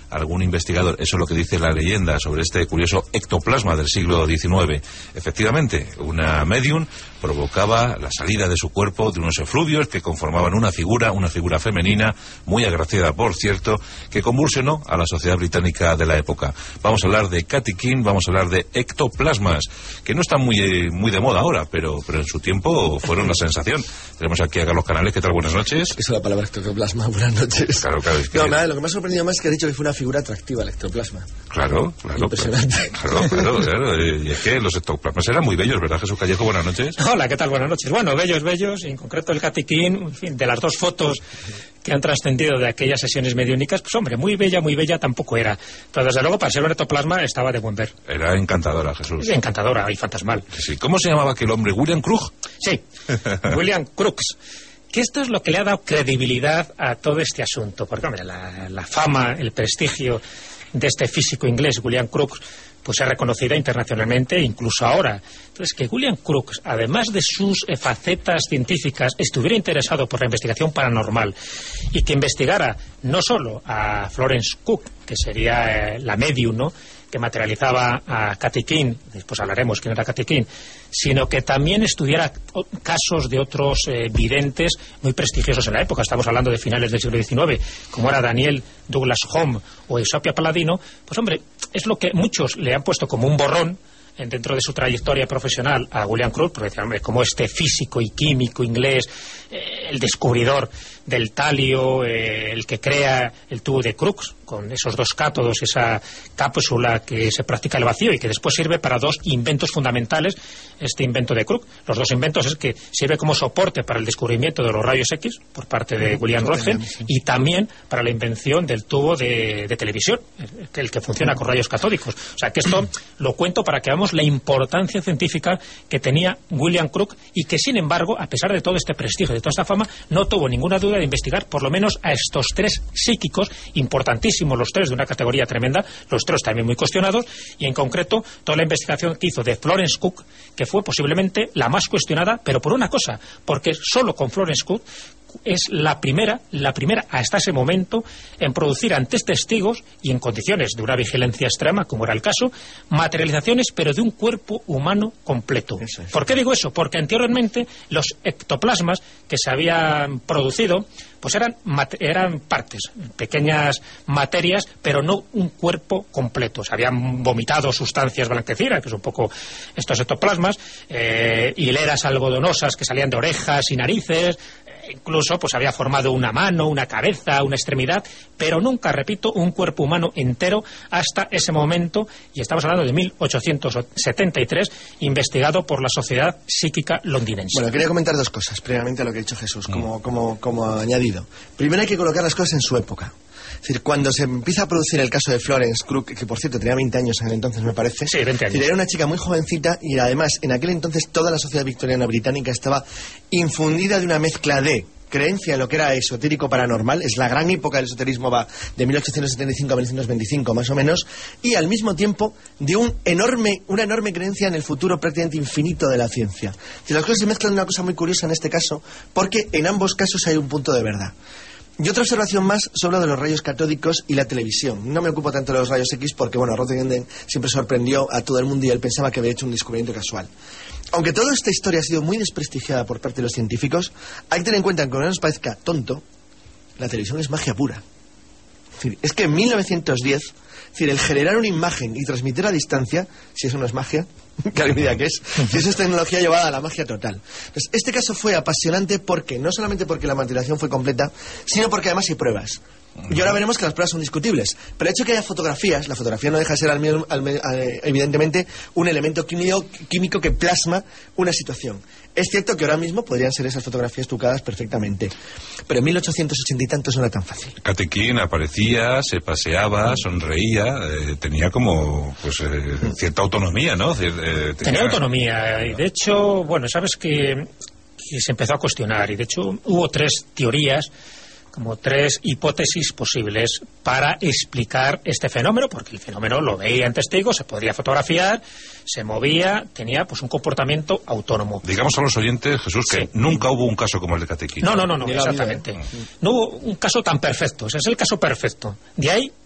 algún investigador. Eso es lo que dice la leyenda sobre este curioso ectoplasma del siglo XIX. Efectivamente, una medium provocaba la salida de su cuerpo de unos efluvios que conformaban una figura femenina, muy agraciada por cierto, que convulsionó a la sociedad británica de la época. Vamos a hablar de Katy Keene, vamos a hablar de ectoplasmas, que no están muy de moda ahora, pero en su tiempo fueron la sensación. Tenemos aquí a Carlos Canales. ¿Qué tal? Buenas noches. Eso es la palabra ectoplasma. Buenas noches. Claro, es que... No, nada, lo que me ha sorprendido más es que ha dicho que fue una figura atractiva el ectoplasma. Claro. Impresionante. Claro. Y es que los ectoplasmas eran muy bellos, ¿verdad, Jesús Callejo? Buenas noches. Hola, ¿qué tal? Buenas noches. Bueno, bellos, y en concreto el Katy Keene, en fin, de las dos fotos que han trascendido de aquellas sesiones mediúnicas, pues hombre, muy bella tampoco era. Pero desde luego, para ser un ectoplasma, estaba de buen ver. Era encantadora, Jesús. Sí, encantadora y fantasmal. Sí. ¿Cómo se llamaba aquel hombre? ¿William Crookes? Sí, William Crookes. Que esto es lo que le ha dado credibilidad a todo este asunto, porque hombre, la fama, el prestigio de este físico inglés, William Crookes, pues es reconocida internacionalmente, incluso ahora. Entonces, que William Crookes, además de sus facetas científicas, estuviera interesado por la investigación paranormal y que investigara no solo a Florence Cook, que sería la medium, ¿no?, que materializaba a Katy Keene, después hablaremos quién era Katy Keene, sino que también estudiara casos de otros videntes muy prestigiosos en la época. Estamos hablando de finales del siglo XIX, como era Daniel Douglas Home o Eusapia Palladino. Pues hombre, es lo que muchos le han puesto como un borrón dentro de su trayectoria profesional a William Crookes, porque decían, hombre, como este físico y químico inglés, el descubridor del talio, el que crea el tubo de Crookes, con esos dos cátodos, esa cápsula que se practica el vacío y que después sirve para dos inventos fundamentales, este invento de Crookes. Los dos inventos es que sirve como soporte para el descubrimiento de los rayos X por parte de William Röntgen y también para la invención del tubo de televisión, el que funciona con rayos catódicos. O sea, que esto lo cuento para que veamos la importancia científica que tenía William Crookes y que, sin embargo, a pesar de todo este prestigio, de toda esta fama, no tuvo ninguna duda de investigar por lo menos a estos tres psíquicos importantísimos, los tres de una categoría tremenda, los tres también muy cuestionados, y en concreto toda la investigación que hizo de Florence Cook, que fue posiblemente la más cuestionada, pero por una cosa, porque solo con Florence Cook es la primera hasta ese momento en producir ante testigos y en condiciones de una vigilancia extrema, como era el caso, materializaciones pero de un cuerpo humano completo. ¿Por qué digo eso? Porque anteriormente los ectoplasmas que se habían producido pues eran partes, pequeñas materias, pero no un cuerpo completo. Se habían vomitado sustancias blanquecinas, que es un poco estos ectoplasmas, hileras algodonosas que salían de orejas y narices. Incluso pues había formado una mano, una cabeza, una extremidad, pero nunca, repito, un cuerpo humano entero hasta ese momento, y estamos hablando de 1873, investigado por la Sociedad Psíquica Londinense. Bueno, quería comentar dos cosas, previamente a lo que ha dicho Jesús, como añadido. Primero hay que colocar las cosas en su época. Es decir, cuando se empieza a producir el caso de Florence Cook, que por cierto tenía 20 años en el entonces, me parece. Sí, 20 años. Es decir, era una chica muy jovencita y además en aquel entonces toda la sociedad victoriana británica estaba infundida de una mezcla de creencia en lo que era esotérico paranormal. Es la gran época del esoterismo, va de 1875 a 1925 más o menos, y al mismo tiempo de una enorme creencia en el futuro prácticamente infinito de la ciencia. Es decir, las cosas se mezclan de una cosa muy curiosa en este caso, porque en ambos casos hay un punto de verdad. Y otra observación más sobre lo de los rayos catódicos y la televisión. No me ocupo tanto de los rayos X porque, bueno, Röntgen siempre sorprendió a todo el mundo y él pensaba que había hecho un descubrimiento casual. Aunque toda esta historia ha sido muy desprestigiada por parte de los científicos, hay que tener en cuenta que, aunque no nos parezca tonto, la televisión es magia pura. Es que en 1910, el generar una imagen y transmitir a distancia, si eso no es magia, que alguien diga que es, si eso es tecnología llevada a la magia total. Entonces, este caso fue apasionante porque, no solamente porque la materialización fue completa, sino porque además hay pruebas. Y ahora veremos que las pruebas son discutibles. Pero el hecho de que haya fotografías, la fotografía no deja de ser evidentemente un elemento químico que plasma una situación. Es cierto que ahora mismo podrían ser esas fotografías trucadas perfectamente, pero en 1880 y tantos no era tan fácil. Katy Keene aparecía, se paseaba, sonreía, tenía como cierta autonomía, ¿no? Tenía autonomía, y de hecho, bueno, sabes que se empezó a cuestionar, y de hecho hubo tres teorías, como tres hipótesis posibles para explicar este fenómeno, porque el fenómeno lo veían testigos, se podría fotografiar, se movía, tenía pues un comportamiento autónomo. Digamos a los oyentes, Jesús, que nunca hubo un caso como el de Katy Keene. No, exactamente. No hubo un caso tan perfecto, ese es el caso perfecto. De ahí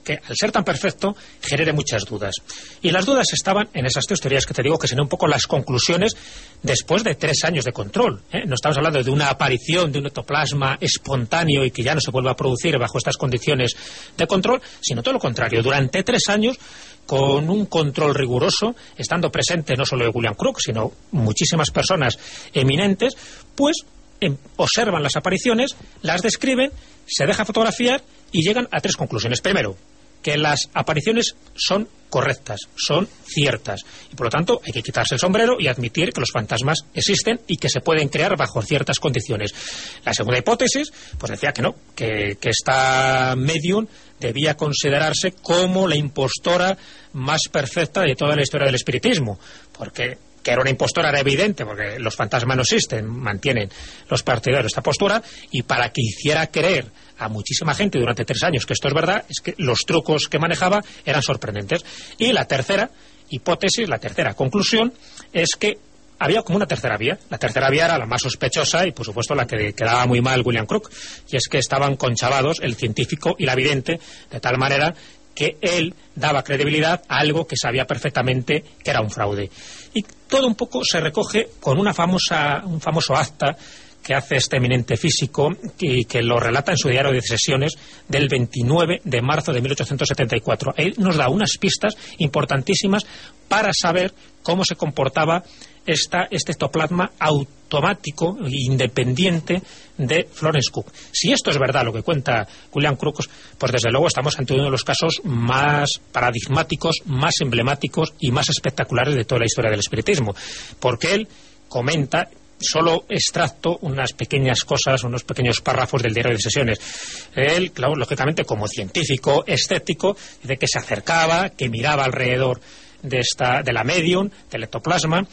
que, al ser tan perfecto, genere muchas dudas. Y las dudas estaban en esas tres teorías que te digo, que son un poco las conclusiones después de 3 años de control. No estamos hablando de una aparición de un ectoplasma espontáneo y que ya no se vuelva a producir bajo estas condiciones de control, sino todo lo contrario. Durante 3 años, con un control riguroso, estando presente no solo William Crook, sino muchísimas personas eminentes, pues observan las apariciones, las describen, se deja fotografiar y llegan a 3 conclusiones. Primero, que las apariciones son correctas, son ciertas, y por lo tanto hay que quitarse el sombrero y admitir que los fantasmas existen y que se pueden crear bajo ciertas condiciones. La segunda hipótesis, pues decía que no, que esta medium debía considerarse como la impostora más perfecta de toda la historia del espiritismo, porque que era una impostora era evidente, porque los fantasmas no existen, mantienen los partidarios esta postura, y para que hiciera creer a muchísima gente durante 3 años que esto es verdad, es que los trucos que manejaba eran sorprendentes. Y la tercera hipótesis, la tercera conclusión, es que había como una tercera vía. La tercera vía era la más sospechosa y, por supuesto, la que quedaba muy mal William Crook, y es que estaban conchavados el científico y la vidente, de tal manera que él daba credibilidad a algo que sabía perfectamente que era un fraude. Y todo un poco se recoge con un famoso acta que hace este eminente físico y que lo relata en su diario de sesiones del 29 de marzo de 1874. Él nos da unas pistas importantísimas para saber cómo se comportaba este ectoplasma automático e independiente de Florence Cook. Si esto es verdad, lo que cuenta William Crook, pues desde luego estamos ante uno de los casos más paradigmáticos, más emblemáticos y más espectaculares de toda la historia del espiritismo, porque él comenta, solo extracto unas pequeñas cosas, unos pequeños párrafos del diario de sesiones. Él, claro, lógicamente como científico escéptico, dice que se acercaba, que miraba alrededor de la medium, del ectoplasma,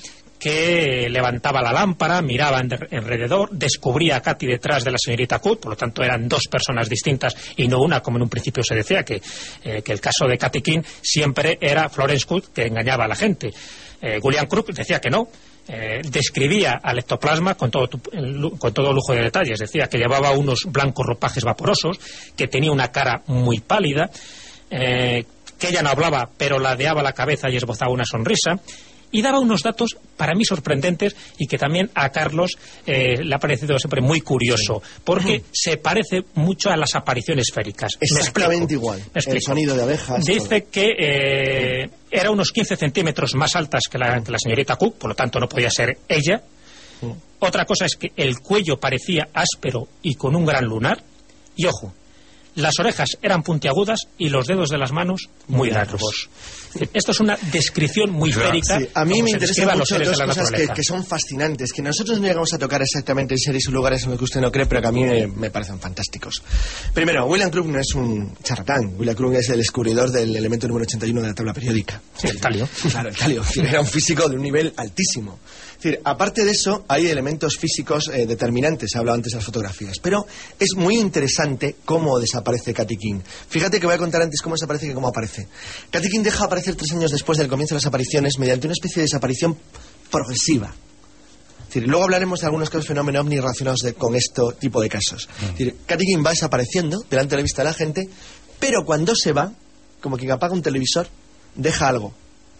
que levantaba la lámpara, miraba alrededor, descubría a Katy detrás de la señorita Cook, por lo tanto eran 2 personas distintas y no una, como en un principio se decía, que el caso de Katy King siempre era Florence Cook que engañaba a la gente. William Crook decía que no. Describía al ectoplasma con todo lujo de detalles. Decía que llevaba unos blancos ropajes vaporosos, que tenía una cara muy pálida, que ella no hablaba pero ladeaba la cabeza y esbozaba una sonrisa, y daba unos datos para mí sorprendentes y que también a Carlos le ha parecido siempre muy curioso, porque se parece mucho a las apariciones féricas. Exactamente igual. El sonido de abejas. Dice que era unos 15 centímetros más altas que la señorita Cook, por lo tanto no podía ser ella. Otra cosa es que el cuello parecía áspero y con un gran lunar, y ojo, las orejas eran puntiagudas y los dedos de las manos muy largos. Esto es una descripción muy férica. Sí, a mí me interesan mucho 2 cosas que son fascinantes, que nosotros no llegamos a tocar exactamente en series o lugares en los que usted no cree, pero que a mí me parecen fantásticos. Primero, William Crook no es un charlatán. William Crook es el descubridor del elemento número 81 de la tabla periódica. Sí, el talio. Claro, el talio. Era un físico de un nivel altísimo. Es decir, aparte de eso, hay elementos físicos determinantes. Se ha hablado antes de las fotografías. Pero es muy interesante cómo desaparece Katy King. Fíjate que voy a contar antes cómo desaparece que cómo aparece. Katy King deja aparecer 3 años después del comienzo de las apariciones mediante una especie de desaparición progresiva. Es decir, luego hablaremos de algunos casos de fenómeno ovni relacionados con este tipo de casos. Es decir, Katy King va desapareciendo delante de la vista de la gente, pero cuando se va, como quien apaga un televisor, deja algo.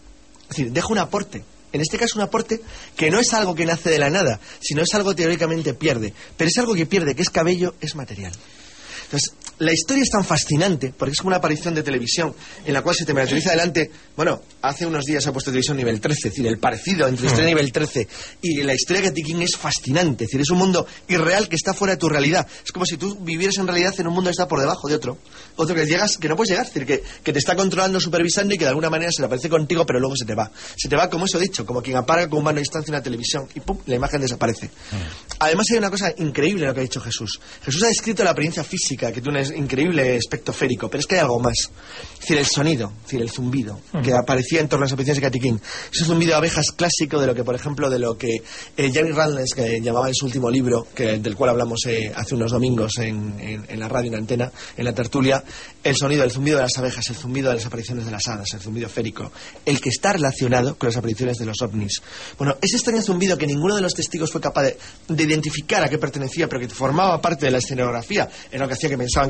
Es decir, deja un aporte. En este caso un aporte que no es algo que nace de la nada, sino es algo que teóricamente pierde. Pero es algo que pierde, que es cabello, es material. Entonces, la historia es tan fascinante, porque es como una aparición de televisión en la cual se te materializa delante. Bueno, hace unos días se ha puesto televisión nivel 13, es decir, el parecido entre la historia de nivel 13 y la historia de Katy King es fascinante. Es decir, es un mundo irreal que está fuera de tu realidad. Es como si tú vivieras en realidad en un mundo que está por debajo de otro que llegas, que no puedes llegar, es decir, que te está controlando, supervisando y que de alguna manera se le aparece contigo, pero luego se te va. Se te va, como eso he dicho, como quien apaga con mano a distancia una televisión y ¡pum!, la imagen desaparece. Además hay una cosa increíble en lo que ha dicho Jesús. Jesús ha descrito la apariencia física, que tiene un increíble aspecto férico, pero es que hay algo más. Es decir, el sonido, es decir, el zumbido que aparecía en torno a las apariciones de Katy King. Es un zumbido de abejas clásico de lo que, por ejemplo, de lo que Jerry Randles, que llamaba en su último libro, del cual hablamos hace unos domingos en la radio, en antena, en la tertulia, el sonido, el zumbido de las abejas, el zumbido de las apariciones de las hadas, el zumbido férico, el que está relacionado con las apariciones de los ovnis. Bueno, ese extraño zumbido que ninguno de los testigos fue capaz de identificar a qué pertenecía, pero que formaba parte de la escenografía, en lo que hacía que pensaban que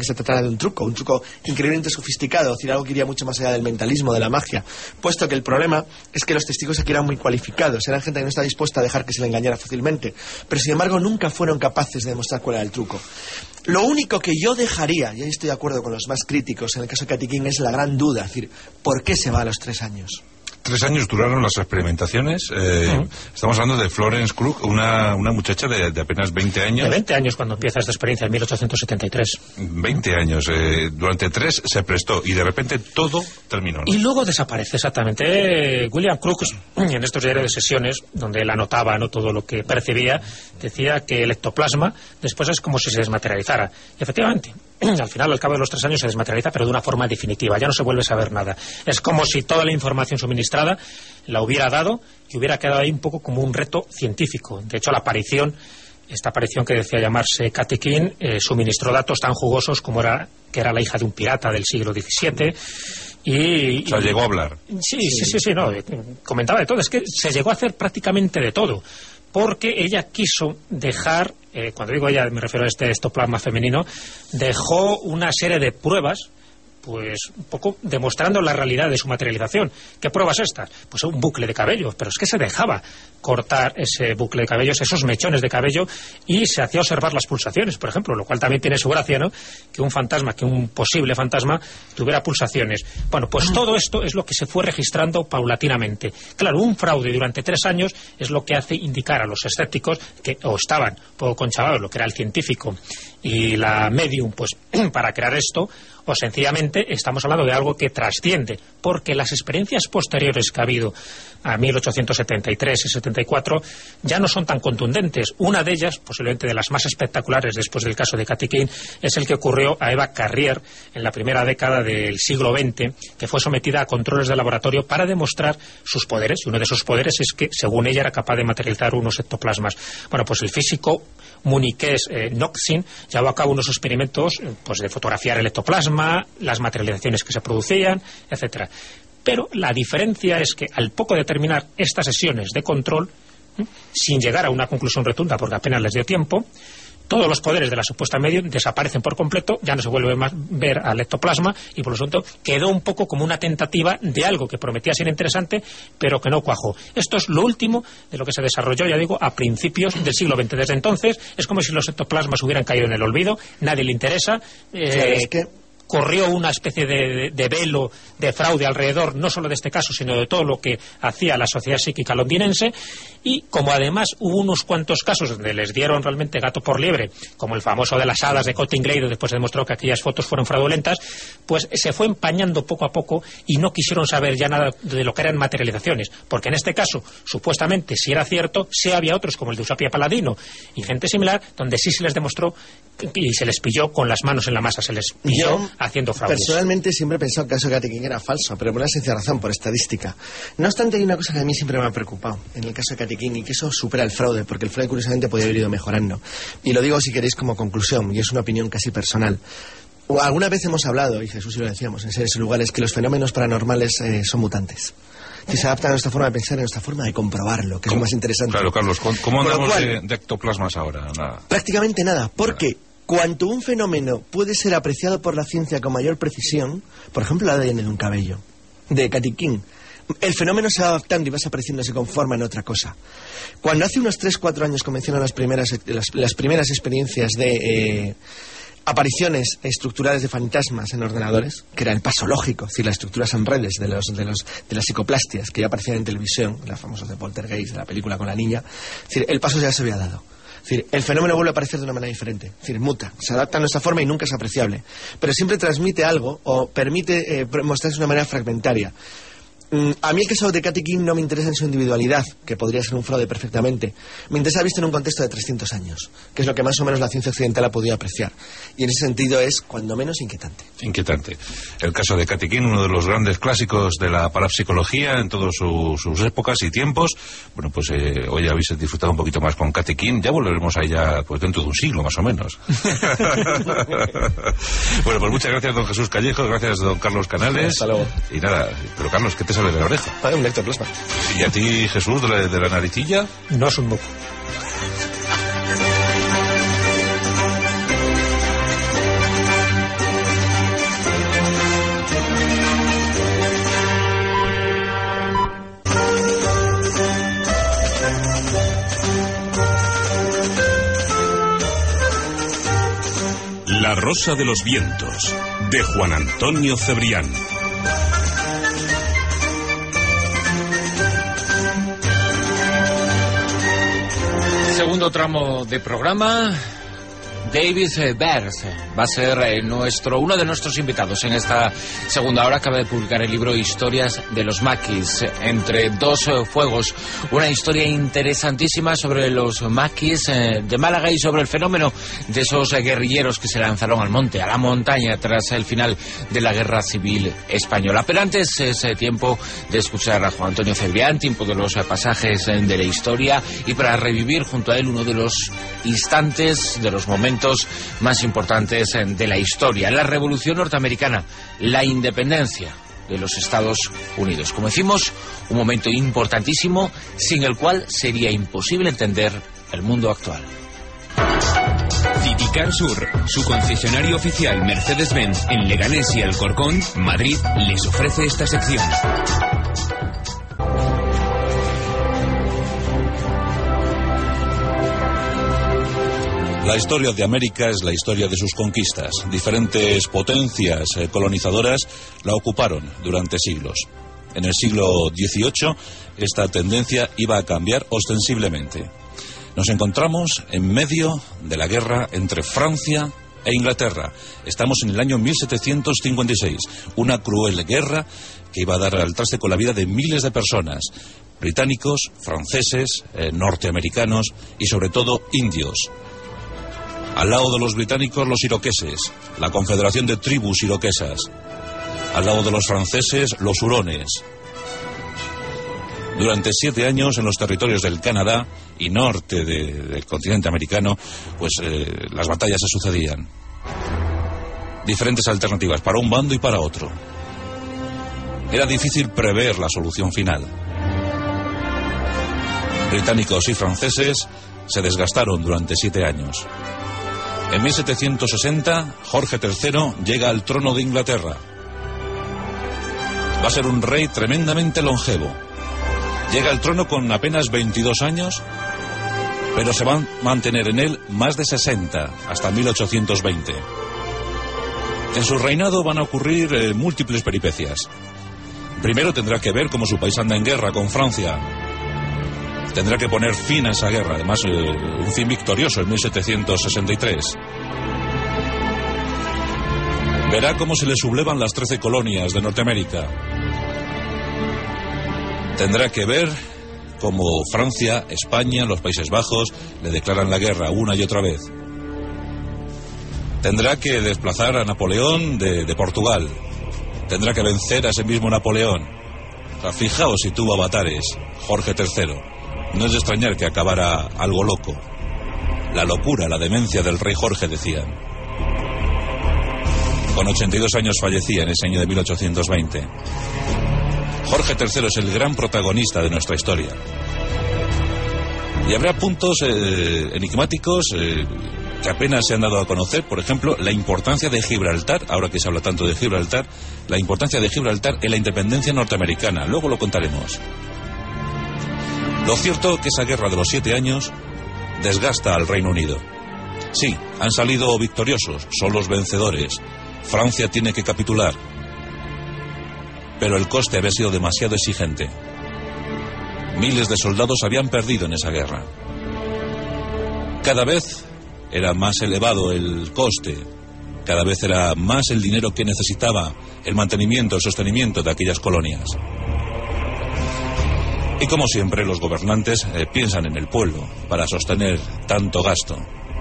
se tratara de un truco increíblemente sofisticado, es decir, algo que iría mucho más allá del mentalismo, de la magia, puesto que el problema es que los testigos aquí eran muy cualificados, eran gente que no estaba dispuesta a dejar que se le engañara fácilmente, pero sin embargo nunca fueron capaces de demostrar cuál era el truco. Lo único que yo dejaría, y ahí estoy de acuerdo con los más críticos en el caso de Katy King, es la gran duda, es decir, ¿por qué se va a los 3 años? 3 años duraron las experimentaciones. Estamos hablando de Florence Crook, una muchacha de apenas 20 años. De 20 años cuando empieza esta experiencia, en 1873. 20 años. Durante 3 se prestó y de repente todo terminó, ¿no? Y luego desaparece, exactamente. William Crookes, en estos diarios de sesiones, donde él anotaba, ¿no?, todo lo que percibía, decía que el ectoplasma después es como si se desmaterializara. Y efectivamente, al final, al cabo de los 3 años se desmaterializa, pero de una forma definitiva, ya no se vuelve a saber nada. Es como si toda la información suministrada la hubiera dado y hubiera quedado ahí un poco como un reto científico. De hecho, esta aparición que decía llamarse Katy King, suministró datos tan jugosos como que era la hija de un pirata del siglo XVII. O sea, llegó a hablar. Sí, no, comentaba de todo. Es que se llegó a hacer prácticamente de todo, porque ella quiso dejar, cuando digo ella me refiero a este ectoplasma femenino, dejó una serie de pruebas, pues un poco demostrando la realidad de su materialización. ¿Qué pruebas estas? Pues un bucle de cabello, pero es que se dejaba cortar ese bucle de cabellos, esos mechones de cabello, y se hacía observar las pulsaciones, por ejemplo, lo cual también tiene su gracia, ¿no?, que un posible fantasma tuviera pulsaciones. Bueno, pues todo esto es lo que se fue registrando paulatinamente. Claro, un fraude durante 3 años es lo que hace indicar a los escépticos que o estaban poco conchavados, lo que era el científico y la medium, pues para crear esto, o sencillamente estamos hablando de algo que trasciende, porque las experiencias posteriores que ha habido a 1873 y 74 ya no son tan contundentes. Una de ellas, posiblemente de las más espectaculares después del caso de Katy King, es el que ocurrió a Eva Carrier en la primera década del siglo XX, que fue sometida a controles de laboratorio para demostrar sus poderes, y uno de esos poderes es que, según ella, era capaz de materializar unos ectoplasmas. Bueno, pues el físico muniqués Noxin llevó a cabo unos experimentos pues de fotografiar el ectoplasma, las materializaciones que se producían, etcétera. Pero la diferencia es que al poco de terminar estas sesiones de control, sin llegar a una conclusión rotunda porque apenas les dio tiempo, todos los poderes de la supuesta medium desaparecen por completo, ya no se vuelve más ver al ectoplasma, y por lo tanto quedó un poco como una tentativa de algo que prometía ser interesante pero que no cuajó. Esto es lo último de lo que se desarrolló, ya digo, a principios del siglo XX. Desde entonces es como si los ectoplasmas hubieran caído en el olvido, nadie le interesa. Claro, es que corrió una especie de velo de fraude alrededor, no solo de este caso, sino de todo lo que hacía la sociedad psíquica londinense, y como además hubo unos cuantos casos donde les dieron realmente gato por liebre, como el famoso de las hadas de Cottingley, después se demostró que aquellas fotos fueron fraudulentas, pues se fue empañando poco a poco y no quisieron saber ya nada de lo que eran materializaciones, porque en este caso, supuestamente, si era cierto, sí había otros, como el de Eusapia Paladino y gente similar, donde sí se les demostró y se les pilló con las manos en la masa, se les pilló haciendo fraudes. Personalmente siempre he pensado que el caso de Katy King era falso, pero por una sencilla razón, por estadística. No obstante, hay una cosa que a mí siempre me ha preocupado en el caso de Katy King, y que eso supera el fraude, porque el fraude curiosamente podría haber ido mejorando. Y lo digo, si queréis, como conclusión, y es una opinión casi personal. Alguna vez hemos hablado, y Jesús y lo decíamos, en Seres y Lugares, que los fenómenos paranormales son mutantes. Si se adaptan a nuestra forma de pensar, a nuestra forma de comprobarlo, que es lo más interesante. Claro, Carlos, ¿cómo andamos de ectoplasmas ahora? Nada. Prácticamente nada, porque cuanto un fenómeno puede ser apreciado por la ciencia con mayor precisión, por ejemplo la ADN de un cabello, de Katy King, el fenómeno se va adaptando y va desapareciendo, se conforma en otra cosa. Cuando hace unos 3-4 años comenzaron las primeras experiencias de apariciones estructurales de fantasmas en ordenadores, que era el paso lógico, es decir, las estructuras en redes de las psicoplastias que ya aparecían en televisión, las famosas de Poltergeist, de la película con la niña, es decir, el paso ya se había dado. Es decir, el fenómeno vuelve a aparecer de una manera diferente, es decir, muta, se adapta a nuestra forma y nunca es apreciable, pero siempre transmite algo o permite mostrarse de una manera fragmentaria. A mí el caso de Katy King no me interesa en su individualidad, que podría ser un fraude perfectamente. Me interesa visto en un contexto de 300 años, que es lo que más o menos la ciencia occidental ha podido apreciar. Y en ese sentido es, cuando menos, inquietante. Inquietante. El caso de Katy King, uno de los grandes clásicos de la parapsicología en todas sus épocas y tiempos. Bueno, pues hoy habéis disfrutado un poquito más con Katy King. Ya volveremos a ella pues dentro de un siglo, más o menos. Bueno, pues muchas gracias, don Jesús Callejo. Gracias, don Carlos Canales. Hasta luego. Y nada, pero Carlos, ¿qué te sale de la oreja? Un ectoplasma. ¿Y a ti, Jesús, de la naricilla? No es un moco. La Rosa de los Vientos, de Juan Antonio Cebrián. Segundo tramo de programa. David Berth va a ser uno de nuestros invitados en esta segunda hora. Acaba de publicar el libro Historias de los Maquis, entre dos fuegos. Una historia interesantísima sobre los maquis de Málaga y sobre el fenómeno de esos guerrilleros que se lanzaron al monte, a la montaña, tras el final de la Guerra Civil Española. Pero antes es tiempo de escuchar a Juan Antonio Cebrián, tiempo de los pasajes de la historia, y para revivir junto a él uno de los instantes, de los momentos más importantes de la historia, la Revolución Norteamericana, la independencia de los Estados Unidos. Como decimos, un momento importantísimo sin el cual sería imposible entender el mundo actual. Citicar Sur, su concesionario oficial Mercedes-Benz en Leganés y Alcorcón, Madrid, les ofrece esta sección. La historia de América es la historia de sus conquistas. Diferentes potencias colonizadoras la ocuparon durante siglos. En el siglo XVIII, esta tendencia iba a cambiar ostensiblemente. Nos encontramos en medio de la guerra entre Francia e Inglaterra. Estamos en el año 1756, una cruel guerra que iba a dar al traste con la vida de miles de personas, británicos, franceses, norteamericanos y sobre todo indios. Al lado de los británicos, los iroqueses, la confederación de tribus iroquesas. Al lado de los franceses, los hurones. Durante 7 años en los territorios del Canadá y norte del continente americano, pues las batallas se sucedían. Diferentes alternativas para un bando y para otro. Era difícil prever la solución final. Británicos y franceses se desgastaron durante 7 años. En 1760, Jorge III llega al trono de Inglaterra. Va a ser un rey tremendamente longevo. Llega al trono con apenas 22 años, pero se van a mantener en él más de 60, hasta 1820. En su reinado van a ocurrir múltiples peripecias. Primero tendrá que ver cómo su país anda en guerra con Francia. Tendrá que poner fin a esa guerra, además un fin victorioso en 1763. Verá cómo se le sublevan las 13 colonias de Norteamérica. Tendrá que ver cómo Francia, España, los Países Bajos le declaran la guerra una y otra vez. Tendrá que desplazar a Napoleón de Portugal. Tendrá que vencer a ese mismo Napoleón. O sea, fijaos si tuvo avatares Jorge III. No es de extrañar que acabara algo loco. La locura, la demencia del rey Jorge, decían. Con 82 años fallecía en ese año de 1820. Jorge III es el gran protagonista de nuestra historia. Y habrá puntos enigmáticos que apenas se han dado a conocer. Por ejemplo, la importancia de Gibraltar, ahora que se habla tanto de Gibraltar, la importancia de Gibraltar en la independencia norteamericana. Luego lo contaremos. Lo cierto es que esa guerra de los 7 años desgasta al Reino Unido. Sí, han salido victoriosos, son los vencedores. Francia tiene que capitular. Pero el coste había sido demasiado exigente. Miles de soldados habían perdido en esa guerra. Cada vez era más elevado el coste. Cada vez era más el dinero que necesitaba el mantenimiento, el sostenimiento de aquellas colonias. Y como siempre, los gobernantes piensan en el pueblo para sostener tanto gasto.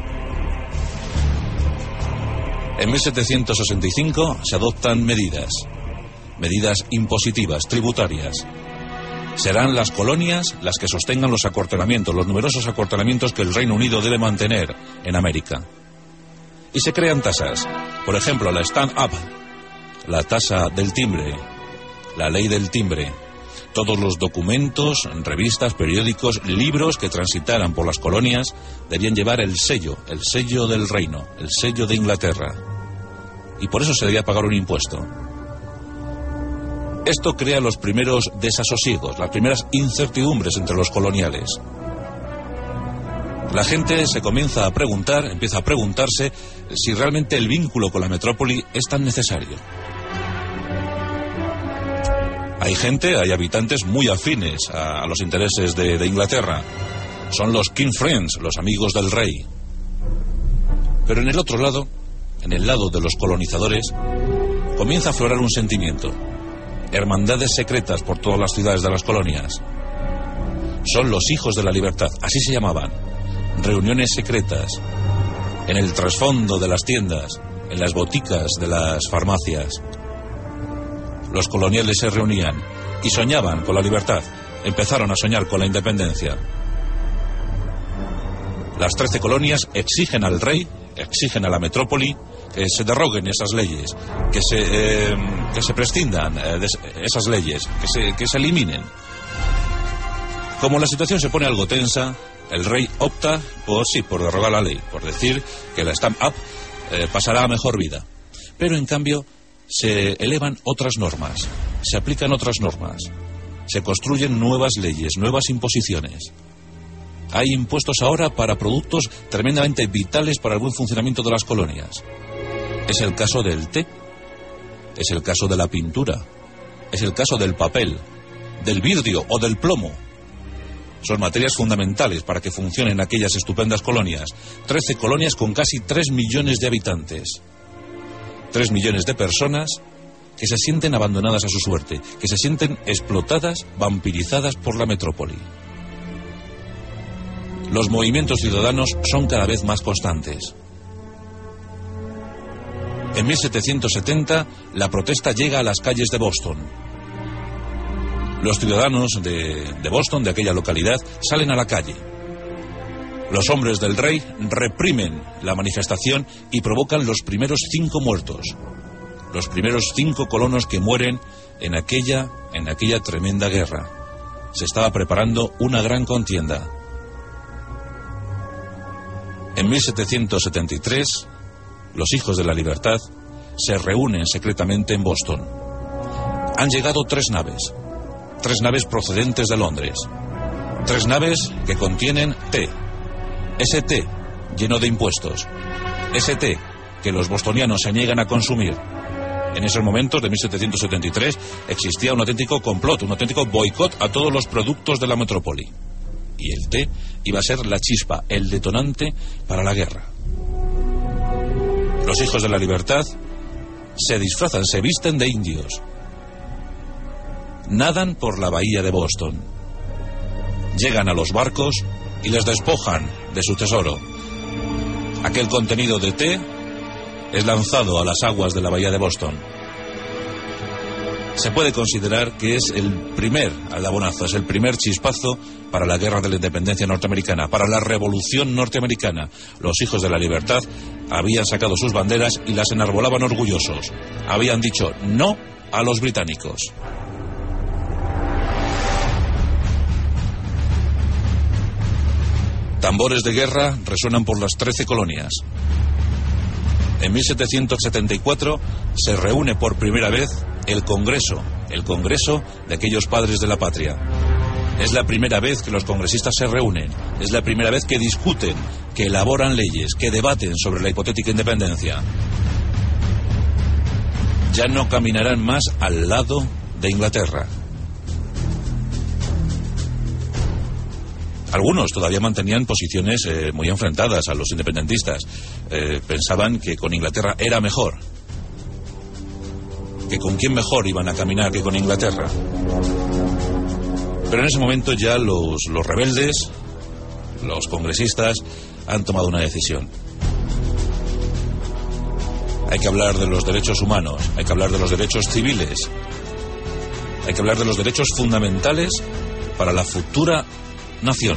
En 1765 se adoptan medidas impositivas, tributarias. Serán las colonias las que sostengan los acuartelamientos, los numerosos acuartelamientos que el Reino Unido debe mantener en América. Y se crean tasas. Por ejemplo, la stand-up, la tasa del timbre, la ley del timbre. Todos los documentos, revistas, periódicos, libros que transitaran por las colonias debían llevar el sello del reino, el sello de Inglaterra. Y por eso se debía pagar un impuesto. Esto crea los primeros desasosiegos, las primeras incertidumbres entre los coloniales. La gente se empieza a preguntarse si realmente el vínculo con la metrópoli es tan necesario. Hay habitantes muy afines a los intereses de Inglaterra. Son los King Friends, los amigos del rey. Pero en el otro lado, en el lado de los colonizadores, comienza a aflorar un sentimiento. Hermandades secretas por todas las ciudades de las colonias. Son los hijos de la libertad, así se llamaban. Reuniones secretas en el trasfondo de las tiendas, en las boticas de las farmacias. Los coloniales se reunían y soñaban con la libertad. Empezaron a soñar con la independencia. Las 13 colonias exigen al rey, exigen a la metrópoli que se deroguen esas leyes, que se prescindan de esas leyes, que se eliminen. Como la situación se pone algo tensa, el rey opta por derogar la ley, por decir que la Stamp Act pasará a mejor vida. Pero en cambio se elevan otras normas, se aplican otras normas, se construyen nuevas leyes, nuevas imposiciones. Hay impuestos ahora para productos tremendamente vitales para el buen funcionamiento de las colonias. Es el caso del té, es el caso de la pintura, es el caso del papel, del vidrio o del plomo. Son materias fundamentales para que funcionen aquellas estupendas colonias. 13 colonias con casi 3 millones de habitantes. 3 millones de personas que se sienten abandonadas a su suerte, que se sienten explotadas, vampirizadas por la metrópoli. Los movimientos ciudadanos son cada vez más constantes. En 1770, la protesta llega a las calles de Boston. Los ciudadanos de Boston, de aquella localidad, salen a la calle. Los hombres del rey reprimen la manifestación y provocan los primeros 5 muertos. Los primeros 5 colonos que mueren en aquella tremenda guerra. Se estaba preparando una gran contienda. En 1773, los hijos de la libertad se reúnen secretamente en Boston. Han llegado 3 naves. 3 naves procedentes de Londres. 3 naves que contienen té. Ese té lleno de impuestos. Ese té que los bostonianos se niegan a consumir. En esos momentos de 1773 existía un auténtico complot, un auténtico boicot a todos los productos de la metrópoli. Y el té iba a ser la chispa, el detonante para la guerra. Los hijos de la libertad se disfrazan, se visten de indios. Nadan por la bahía de Boston. Llegan a los barcos y les despojan de su tesoro. Aquel contenido de té es lanzado a las aguas de la bahía de Boston. Se puede considerar que es el primer aldabonazo, es el primer chispazo para la guerra de la independencia norteamericana, para la revolución norteamericana. Los hijos de la libertad habían sacado sus banderas y las enarbolaban orgullosos. Habían dicho no a los británicos. Tambores de guerra resuenan por las 13 colonias. En 1774 se reúne por primera vez el Congreso de aquellos padres de la patria. Es la primera vez que los congresistas se reúnen, es la primera vez que discuten, que elaboran leyes, que debaten sobre la hipotética independencia. Ya no caminarán más al lado de Inglaterra. Algunos todavía mantenían posiciones muy enfrentadas a los independentistas. Pensaban que con Inglaterra era mejor. Que con quién mejor iban a caminar que con Inglaterra. Pero en ese momento ya los rebeldes, los congresistas, han tomado una decisión. Hay que hablar de los derechos humanos, hay que hablar de los derechos civiles, hay que hablar de los derechos fundamentales para la futura nación.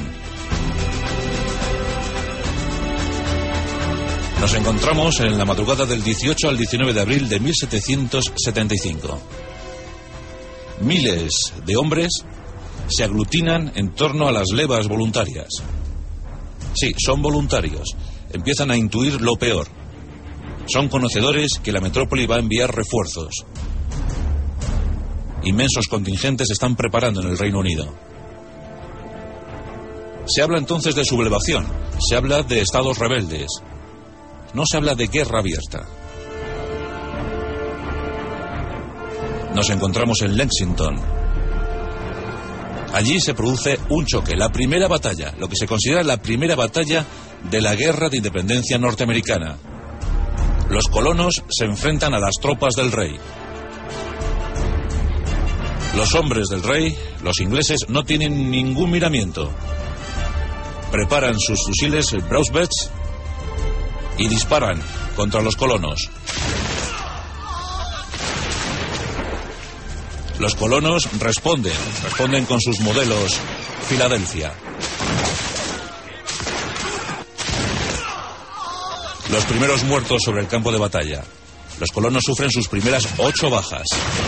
Nos encontramos en la madrugada del 18 al 19 de abril de 1775. Miles de hombres se aglutinan en torno a las levas voluntarias. Sí, son voluntarios. Empiezan a intuir lo peor. Son conocedores que la metrópoli va a enviar refuerzos. Inmensos contingentes se están preparando en el Reino Unido. Se habla entonces de sublevación, se habla de estados rebeldes, no se habla de guerra abierta. Nos encontramos en Lexington. Allí se produce un choque, la primera batalla, lo que se considera la primera batalla de la guerra de independencia norteamericana. Los colonos se enfrentan a las tropas del rey. Los hombres del rey, los ingleses, no tienen ningún miramiento. Preparan sus fusiles Browsbets y disparan contra los colonos. Los colonos responden con sus modelos Filadelfia. Los primeros muertos sobre el campo de batalla. Los colonos sufren sus primeras 8 bajas.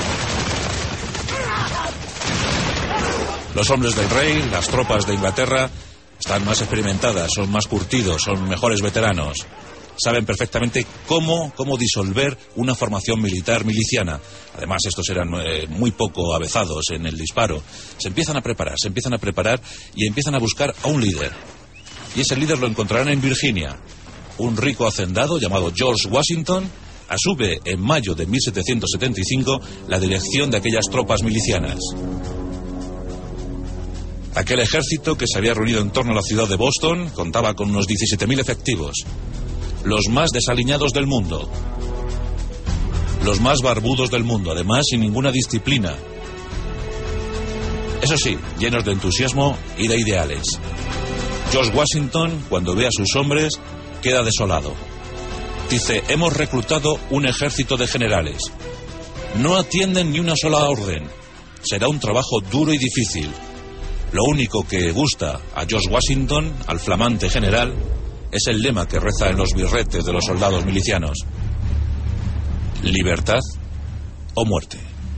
Los hombres del rey, las tropas de Inglaterra, están más experimentadas, son más curtidos, son mejores veteranos. Saben perfectamente cómo disolver una formación militar miliciana. Además, estos eran muy poco avezados en el disparo. Se empiezan a preparar y empiezan a buscar a un líder. Y ese líder lo encontrarán en Virginia. Un rico hacendado llamado George Washington asume en mayo de 1775 la dirección de aquellas tropas milicianas. Aquel ejército que se había reunido en torno a la ciudad de Boston contaba con unos 17.000 efectivos. Los más desaliñados del mundo. Los más barbudos del mundo, además sin ninguna disciplina. Eso sí, llenos de entusiasmo y de ideales. George Washington, cuando ve a sus hombres, queda desolado. Dice: hemos reclutado un ejército de generales. No atienden ni una sola orden. Será un trabajo duro y difícil. Lo único que gusta a George Washington, al flamante general, es el lema que reza en los birretes de los soldados milicianos: libertad o muerte.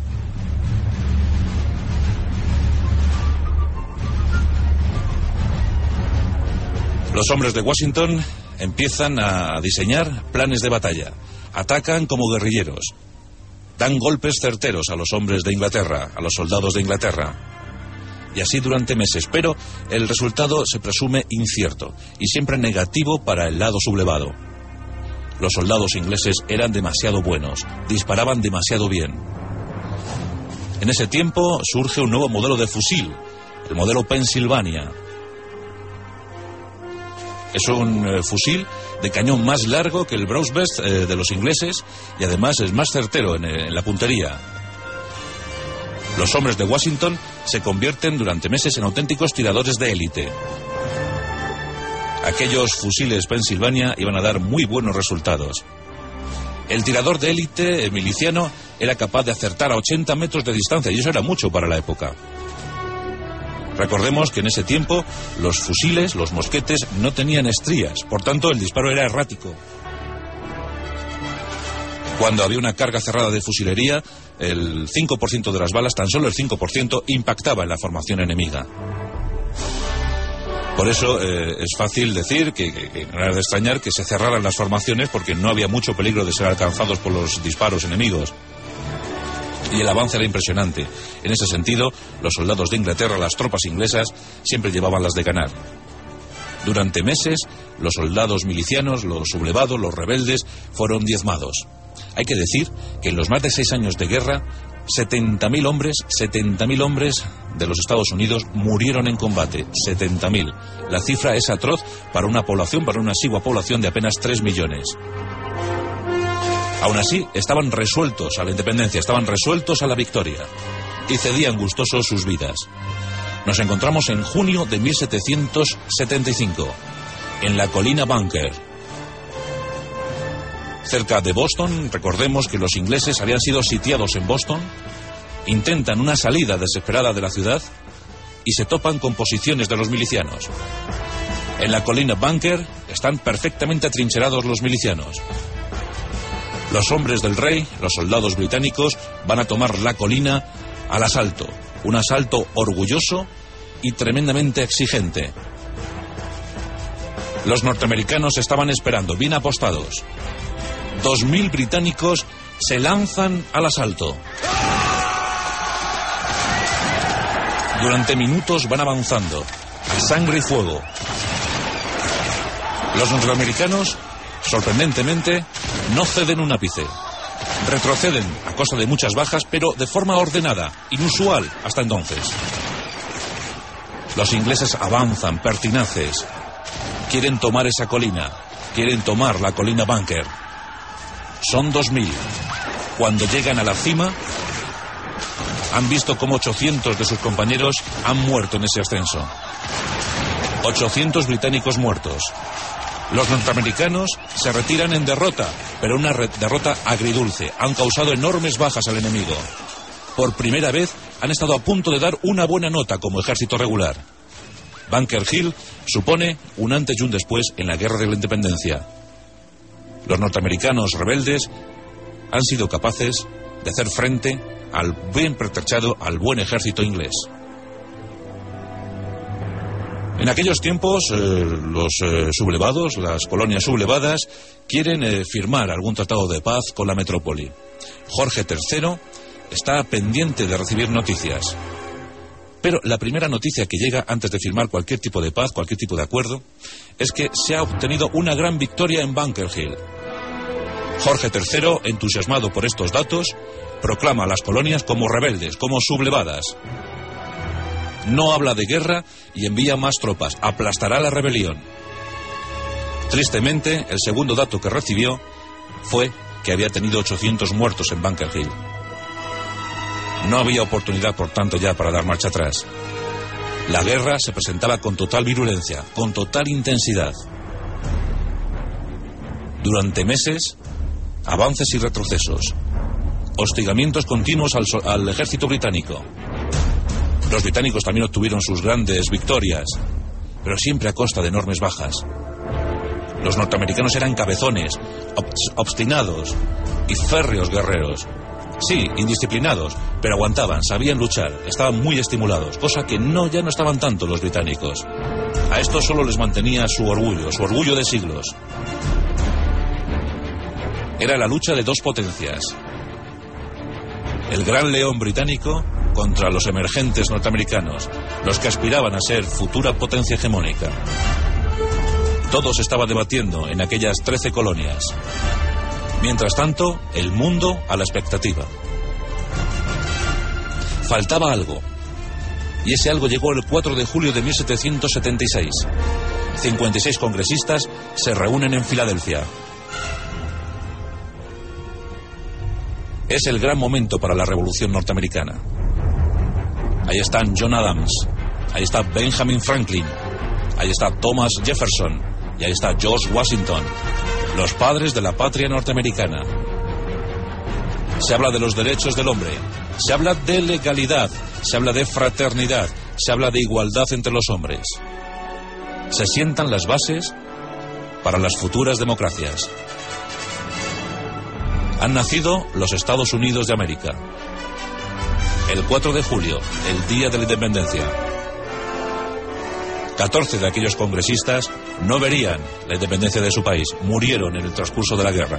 Los hombres de Washington empiezan a diseñar planes de batalla. Atacan como guerrilleros. Dan golpes certeros a los hombres de Inglaterra, a los soldados de Inglaterra. Y así durante meses, pero el resultado se presume incierto y siempre negativo para el lado sublevado. Los soldados ingleses eran demasiado buenos, disparaban demasiado bien. En ese tiempo surge un nuevo modelo de fusil, el modelo Pennsylvania. Es un fusil de cañón más largo que el Browsbest de los ingleses y además es más certero en la puntería. Los hombres de Washington se convierten durante meses en auténticos tiradores de élite. Aquellos fusiles Pennsylvania iban a dar muy buenos resultados. El tirador de élite miliciano era capaz de acertar a 80 metros de distancia y eso era mucho para la época. Recordemos que en ese tiempo los fusiles, los mosquetes, no tenían estrías, por tanto el disparo era errático. Cuando había una carga cerrada de fusilería, el 5% de las balas, tan solo el 5%, impactaba en la formación enemiga. Por eso es fácil decir que no era de extrañar que se cerraran las formaciones porque no había mucho peligro de ser alcanzados por los disparos enemigos. Y el avance era impresionante. En ese sentido, los soldados de Inglaterra, las tropas inglesas, siempre llevaban las de ganar. Durante meses, los soldados milicianos, los sublevados, los rebeldes, fueron diezmados. Hay que decir que en los más de 6 años de guerra, 70.000 hombres de los Estados Unidos murieron en combate. 70.000. La cifra es atroz para una población, para una exigua población de apenas 3 millones. Aún así, estaban resueltos a la independencia, estaban resueltos a la victoria y cedían gustosos sus vidas. Nos encontramos en junio de 1775, en la colina Bunker. Cerca de Boston, recordemos que los ingleses habían sido sitiados en Boston, intentan una salida desesperada de la ciudad y se topan con posiciones de los milicianos. En la colina Bunker están perfectamente atrincherados los milicianos. Los hombres del rey, los soldados británicos, van a tomar la colina al asalto. Un asalto orgulloso y tremendamente exigente. Los norteamericanos estaban esperando, bien apostados. 2.000 británicos se lanzan al asalto. Durante minutos van avanzando. a sangre y fuego. Los norteamericanos, sorprendentemente, no ceden un ápice. Retroceden a costa de muchas bajas, pero de forma ordenada, inusual hasta entonces. Los ingleses avanzan, pertinaces. Quieren tomar esa colina. Quieren tomar la colina Bunker. Son 2000. Cuando llegan a la cima, han visto cómo 800 de sus compañeros han muerto en ese ascenso. 800 británicos muertos. Los norteamericanos se retiran en derrota, pero una derrota agridulce. Han causado enormes bajas al enemigo. Por primera vez han estado a punto de dar una buena nota como ejército regular. Bunker Hill supone un antes y un después en la guerra de la independencia. Los norteamericanos rebeldes han sido capaces de hacer frente al bien pertrechado, al buen ejército inglés. En aquellos tiempos, los sublevados, las colonias sublevadas, quieren firmar algún tratado de paz con la metrópoli. Jorge III está pendiente de recibir noticias. Pero la primera noticia que llega antes de firmar cualquier tipo de paz, cualquier tipo de acuerdo, es que se ha obtenido una gran victoria en Bunker Hill. Jorge III, entusiasmado por estos datos, proclama a las colonias como rebeldes, como sublevadas. No habla de guerra y envía más tropas. Aplastará la rebelión. Tristemente, el segundo dato que recibió fue que había tenido 800 muertos en Bunker Hill. No había oportunidad, por tanto, ya para dar marcha atrás. La guerra se presentaba con total virulencia, con total intensidad. Durante meses, avances y retrocesos, hostigamientos continuos al ejército británico. Los británicos también obtuvieron sus grandes victorias, pero siempre a costa de enormes bajas. Los norteamericanos eran cabezones, obstinados y férreos guerreros. Sí, indisciplinados, pero aguantaban, sabían luchar, estaban muy estimulados, cosa que ya no estaban tanto los británicos. A esto solo les mantenía su orgullo de siglos. Era la lucha de dos potencias. El gran león británico contra los emergentes norteamericanos, los que aspiraban a ser futura potencia hegemónica. Todo se estaba debatiendo en aquellas 13 colonias. Mientras tanto, el mundo a la expectativa. Faltaba algo. Y ese algo llegó el 4 de julio de 1776. 56 congresistas se reúnen en Filadelfia. Es el gran momento para la revolución norteamericana. Ahí están John Adams, ahí está Benjamin Franklin, ahí está Thomas Jefferson y ahí está George Washington, los padres de la patria norteamericana. Se habla de los derechos del hombre, se habla de legalidad, se habla de fraternidad, se habla de igualdad entre los hombres. Se sientan las bases para las futuras democracias. Han nacido los Estados Unidos de América. El 4 de julio, el día de la independencia. 14 de aquellos congresistas no verían la independencia de su país, murieron en el transcurso de la guerra.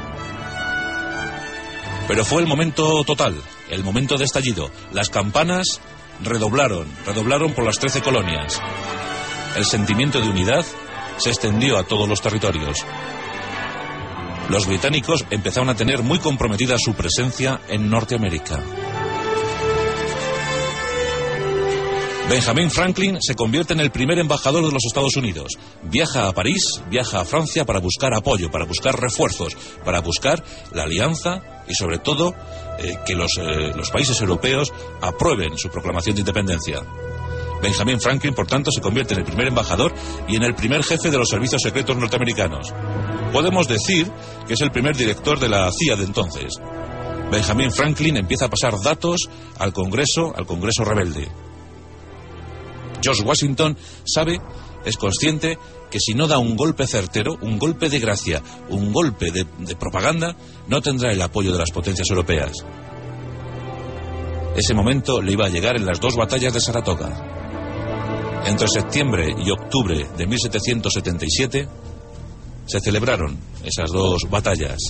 Pero fue el momento total, el momento de estallido. Las campanas redoblaron por las 13 colonias. El sentimiento de unidad se extendió a todos los territorios. Los británicos empezaron a tener muy comprometida su presencia en Norteamérica. Benjamin Franklin se convierte en el primer embajador de los Estados Unidos. Viaja a París, viaja a Francia para buscar apoyo, para buscar refuerzos, para buscar la alianza y sobre todo que los países europeos aprueben su proclamación de independencia. Benjamin Franklin, por tanto, se convierte en el primer embajador y en el primer jefe de los servicios secretos norteamericanos. Podemos decir que es el primer director de la CIA de entonces. Benjamin Franklin empieza a pasar datos al Congreso rebelde. George Washington es consciente que si no da un golpe certero, un golpe de gracia, un golpe de propaganda, no tendrá el apoyo de las potencias europeas. Ese momento le iba a llegar en las dos batallas de Saratoga. Entre septiembre y octubre de 1777 se celebraron esas dos batallas.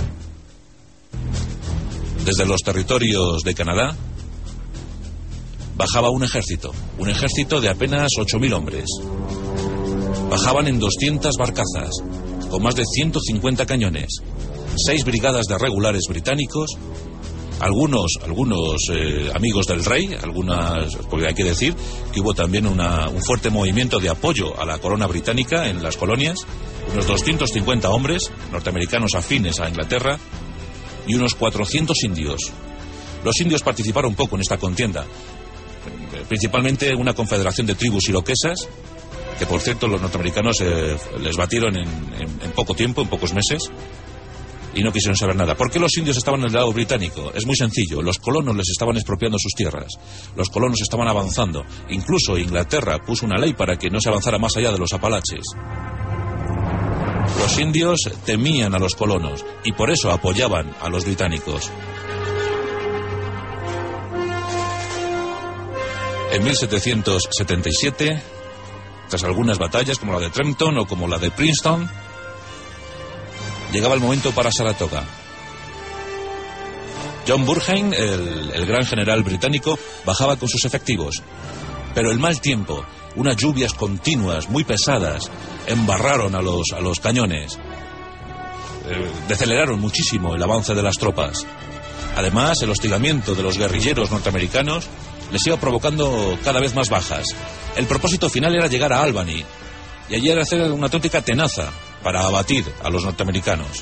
Desde los territorios de Canadá, bajaba un ejército de apenas 8.000 hombres. Bajaban en 200 barcazas, con más de 150 cañones, 6 brigadas de regulares británicos, algunos amigos del rey, porque hay que decir que hubo también un fuerte movimiento de apoyo a la corona británica en las colonias, unos 250 hombres norteamericanos afines a Inglaterra y unos 400 indios. Los indios participaron poco en esta contienda, principalmente una confederación de tribus iroquesas, que por cierto los norteamericanos les batieron en poco tiempo, en pocos meses, y no quisieron saber nada. ¿Por qué los indios estaban en el lado británico? Es muy sencillo. Los colonos les estaban expropiando sus tierras. Los colonos estaban avanzando. Incluso Inglaterra puso una ley para que no se avanzara más allá de los Apalaches. Los indios temían a los colonos y por eso apoyaban a los británicos. En 1777, tras algunas batallas como la de Trenton o como la de Princeton, llegaba el momento para Saratoga. John Burgoyne, el gran general británico, bajaba con sus efectivos, pero el mal tiempo, unas lluvias continuas muy pesadas, embarraron a los cañones, deceleraron muchísimo el avance de las tropas. Además, el hostigamiento de los guerrilleros norteamericanos les iba provocando cada vez más bajas. El propósito final era llegar a Albany y allí era hacer una auténtica tenaza para abatir a los norteamericanos.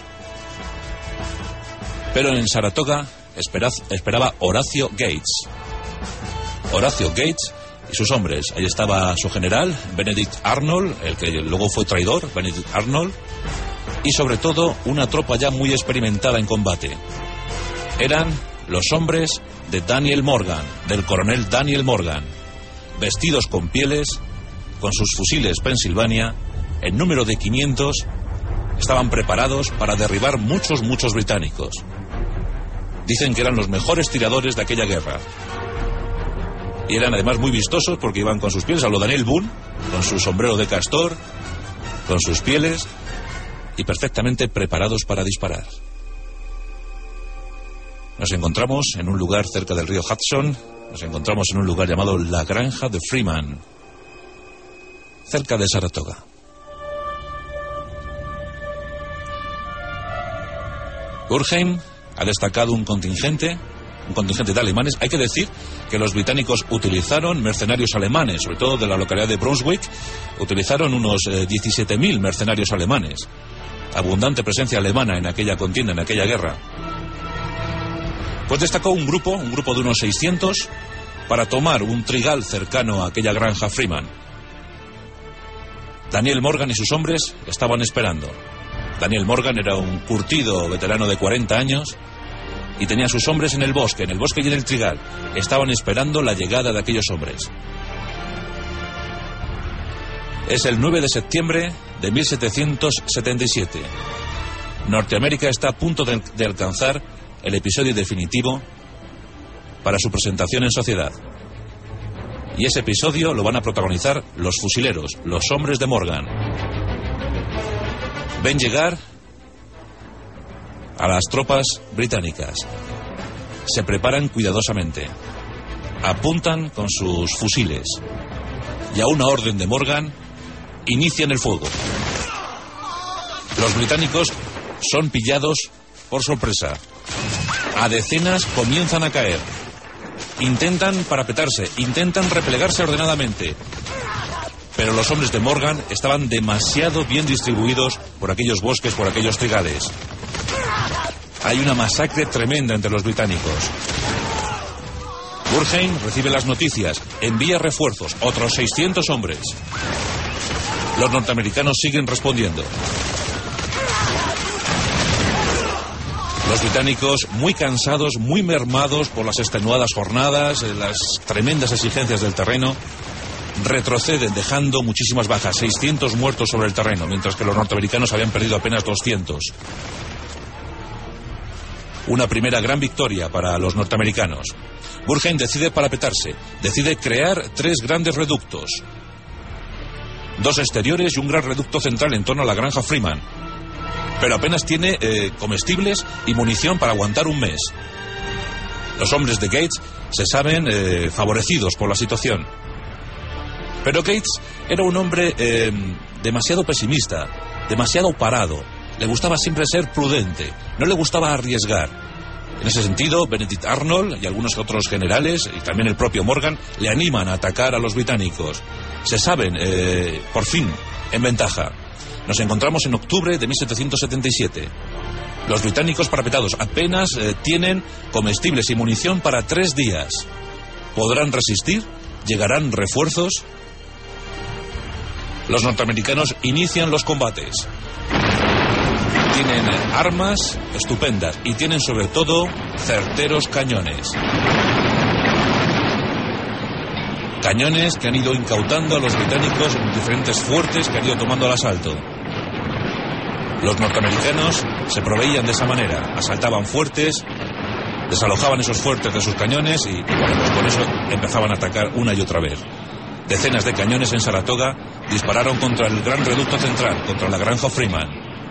Pero en Saratoga esperaba Horatio Gates. Horatio Gates y sus hombres. Ahí estaba su general, Benedict Arnold, el que luego fue traidor, Benedict Arnold, y sobre todo una tropa ya muy experimentada en combate. Eran los hombres de Daniel Morgan, del coronel Daniel Morgan, vestidos con pieles, con sus fusiles Pennsylvania, en número de 500, estaban preparados para derribar muchos británicos. Dicen que eran los mejores tiradores de aquella guerra. Y eran además muy vistosos porque iban con sus pieles, a lo Daniel Boone, con su sombrero de castor, con sus pieles, y perfectamente preparados para disparar. Nos encontramos en un lugar cerca del río Hudson, nos encontramos en un lugar llamado La Granja de Freeman, cerca de Saratoga. Burgoyne ha destacado un contingente de alemanes. Hay que decir que los británicos utilizaron mercenarios alemanes, sobre todo de la localidad de Brunswick, utilizaron unos 17.000 mercenarios alemanes. Abundante presencia alemana en aquella contienda, en aquella guerra. Pues destacó un grupo de unos 600 para tomar un trigal cercano a aquella granja Freeman. Daniel Morgan y sus hombres estaban esperando. Daniel Morgan era un curtido veterano de 40 años y tenía a sus hombres en el bosque y en el trigal. Estaban esperando la llegada de aquellos hombres. Es el 9 de septiembre de 1777. Norteamérica está a punto de alcanzar el episodio definitivo para su presentación en sociedad. Y ese episodio lo van a protagonizar los fusileros, los hombres de Morgan. Ven llegar a las tropas británicas. Se preparan cuidadosamente. Apuntan con sus fusiles. Y a una orden de Morgan, inician el fuego. Los británicos son pillados por sorpresa. A decenas comienzan a caer. Intentan parapetarse, intentan replegarse ordenadamente. Pero los hombres de Morgan estaban demasiado bien distribuidos por aquellos bosques, por aquellos trigales. Hay una masacre tremenda entre los británicos. Burgoyne recibe las noticias, envía refuerzos, otros 600 hombres. Los norteamericanos siguen respondiendo. Los británicos, muy cansados, muy mermados por las extenuadas jornadas, las tremendas exigencias del terreno, retroceden dejando muchísimas bajas, 600 muertos sobre el terreno, mientras que los norteamericanos habían perdido apenas 200. Una primera gran victoria para los norteamericanos. Burgoyne decide parapetarse, decide crear 3 grandes reductos, 2 exteriores y un gran reducto central en torno a la granja Freeman. Pero apenas tiene comestibles y munición para aguantar un mes. Los hombres de Gates se saben favorecidos por la situación. Pero Gates era un hombre demasiado pesimista, demasiado parado. Le gustaba siempre ser prudente, no le gustaba arriesgar. En ese sentido, Benedict Arnold y algunos otros generales, y también el propio Morgan, le animan a atacar a los británicos. Se saben, por fin, en ventaja. Nos encontramos en octubre de 1777. Los británicos parapetados apenas tienen comestibles y munición para 3 días. ¿Podrán resistir? ¿Llegarán refuerzos? Los norteamericanos inician los combates. Tienen armas estupendas y tienen sobre todo certeros cañones. Cañones que han ido incautando a los británicos en diferentes fuertes que han ido tomando al asalto. Los norteamericanos se proveían de esa manera, asaltaban fuertes, desalojaban esos fuertes de sus cañones y pues con eso empezaban a atacar una y otra vez. Decenas de cañones en Saratoga dispararon contra el gran reducto central, contra la granja Freeman.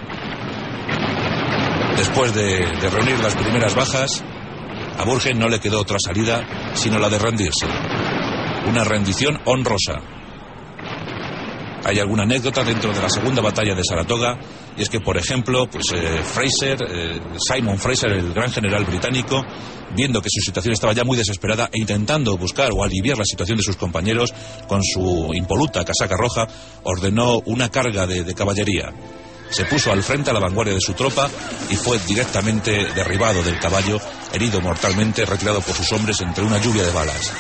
Después de reunir las primeras bajas, a Burgen no le quedó otra salida sino la de rendirse. Una rendición honrosa. Hay alguna anécdota dentro de la segunda batalla de Saratoga, y es que, por ejemplo, Simon Fraser, el gran general británico, viendo que su situación estaba ya muy desesperada e intentando buscar o aliviar la situación de sus compañeros, con su impoluta casaca roja, ordenó una carga de caballería. Se puso al frente a la vanguardia de su tropa y fue directamente derribado del caballo, herido mortalmente, retirado por sus hombres entre una lluvia de balas.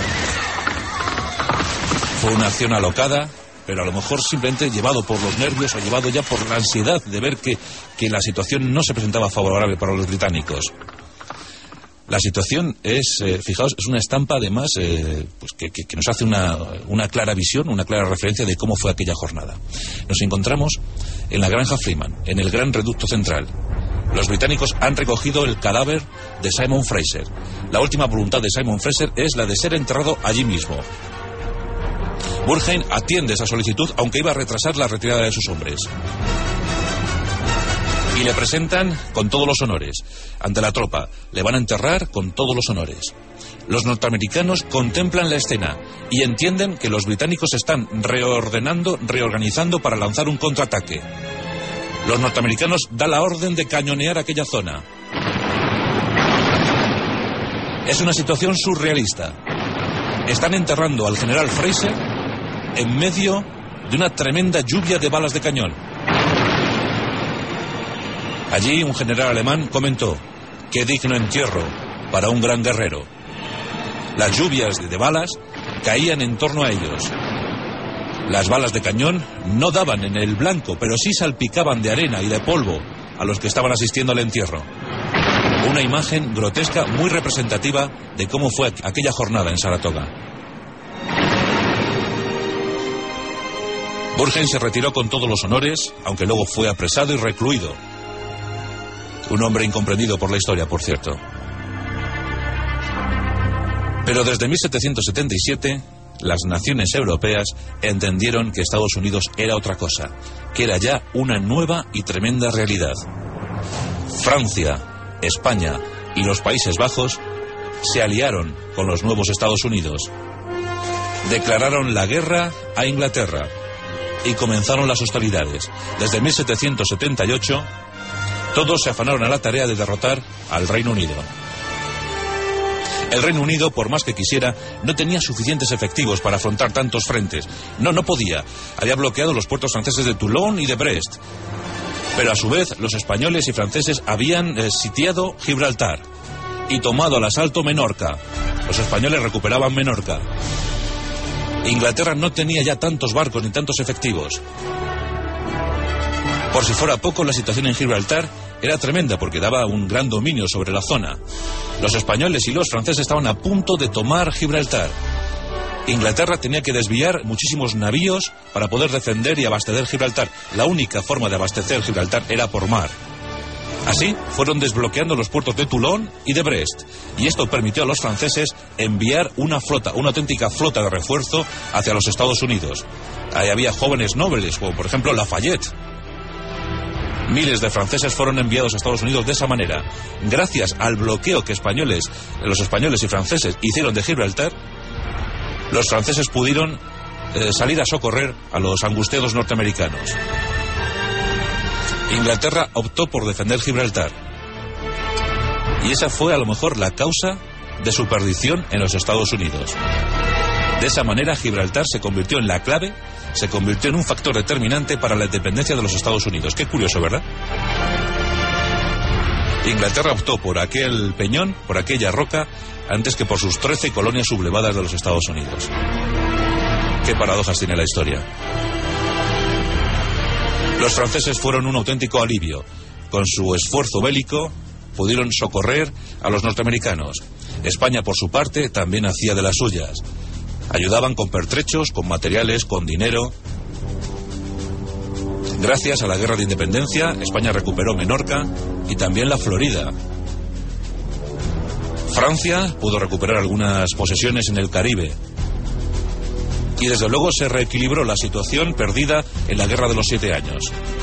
Fue una acción alocada, pero a lo mejor simplemente llevado por los nervios o llevado ya por la ansiedad de ver que la situación no se presentaba favorable para los británicos. La situación es, fijaos, es una estampa además que nos hace una clara visión, una clara referencia de cómo fue aquella jornada. Nos encontramos en la granja Freeman, en el gran reducto central. Los británicos han recogido el cadáver de Simon Fraser. La última voluntad de Simon Fraser es la de ser enterrado allí mismo. Burgen atiende esa solicitud, aunque iba a retrasar la retirada de sus hombres. Y le presentan con todos los honores ante la tropa. Le van a enterrar con todos los honores. Los norteamericanos contemplan la escena y entienden que los británicos están reorganizando para lanzar un contraataque. Los norteamericanos dan la orden de cañonear aquella zona. Es una situación surrealista. Están enterrando al general Fraser en medio de una tremenda lluvia de balas de cañón. Allí un general alemán comentó: qué digno entierro para un gran guerrero. Las lluvias de balas caían en torno a ellos. Las balas de cañón no daban en el blanco, pero sí salpicaban de arena y de polvo a los que estaban asistiendo al entierro. Una imagen grotesca muy representativa de cómo fue aquella jornada en Saratoga. Burgen se retiró con todos los honores, aunque luego fue apresado y recluido. Un hombre incomprendido por la historia, por cierto. Pero desde 1777, las naciones europeas entendieron que Estados Unidos era otra cosa, que era ya una nueva y tremenda realidad. Francia, España y los Países Bajos se aliaron con los nuevos Estados Unidos. Declararon la guerra a Inglaterra y comenzaron las hostilidades. Desde 1778, todos se afanaron a la tarea de derrotar al Reino Unido. El Reino Unido, por más que quisiera, no tenía suficientes efectivos para afrontar tantos frentes. No podía. Había bloqueado los puertos franceses de Toulon y de Brest. Pero a su vez, los españoles y franceses habían sitiado Gibraltar y tomado al asalto Menorca. Los españoles recuperaban Menorca. Inglaterra no tenía ya tantos barcos ni tantos efectivos. Por si fuera poco, la situación en Gibraltar era tremenda porque daba un gran dominio sobre la zona. Los españoles y los franceses estaban a punto de tomar Gibraltar. Inglaterra tenía que desviar muchísimos navíos para poder defender y abastecer Gibraltar. La única forma de abastecer Gibraltar era por mar. Así fueron desbloqueando los puertos de Toulon y de Brest, y esto permitió a los franceses enviar una flota, una auténtica flota de refuerzo hacia los Estados Unidos. Ahí había jóvenes nobles, como por ejemplo Lafayette. Miles de franceses fueron enviados a Estados Unidos de esa manera. Gracias al bloqueo que los españoles y franceses hicieron de Gibraltar, los franceses pudieron salir a socorrer a los angustiados norteamericanos. Inglaterra optó por defender Gibraltar. Y esa fue a lo mejor la causa de su perdición en los Estados Unidos. De esa manera Gibraltar se convirtió en la clave, se convirtió en un factor determinante para la independencia de los Estados Unidos. Qué curioso, ¿verdad? Inglaterra optó por aquel peñón, por aquella roca, antes que por sus 13 colonias sublevadas de los Estados Unidos. Qué paradojas tiene la historia. Los franceses fueron un auténtico alivio. Con su esfuerzo bélico pudieron socorrer a los norteamericanos. España, por su parte, también hacía de las suyas. Ayudaban con pertrechos, con materiales, con dinero. Gracias a la guerra de independencia, España recuperó Menorca y también la Florida. Francia pudo recuperar algunas posesiones en el Caribe. Y desde luego se reequilibró la situación perdida en la Guerra de los 7 años.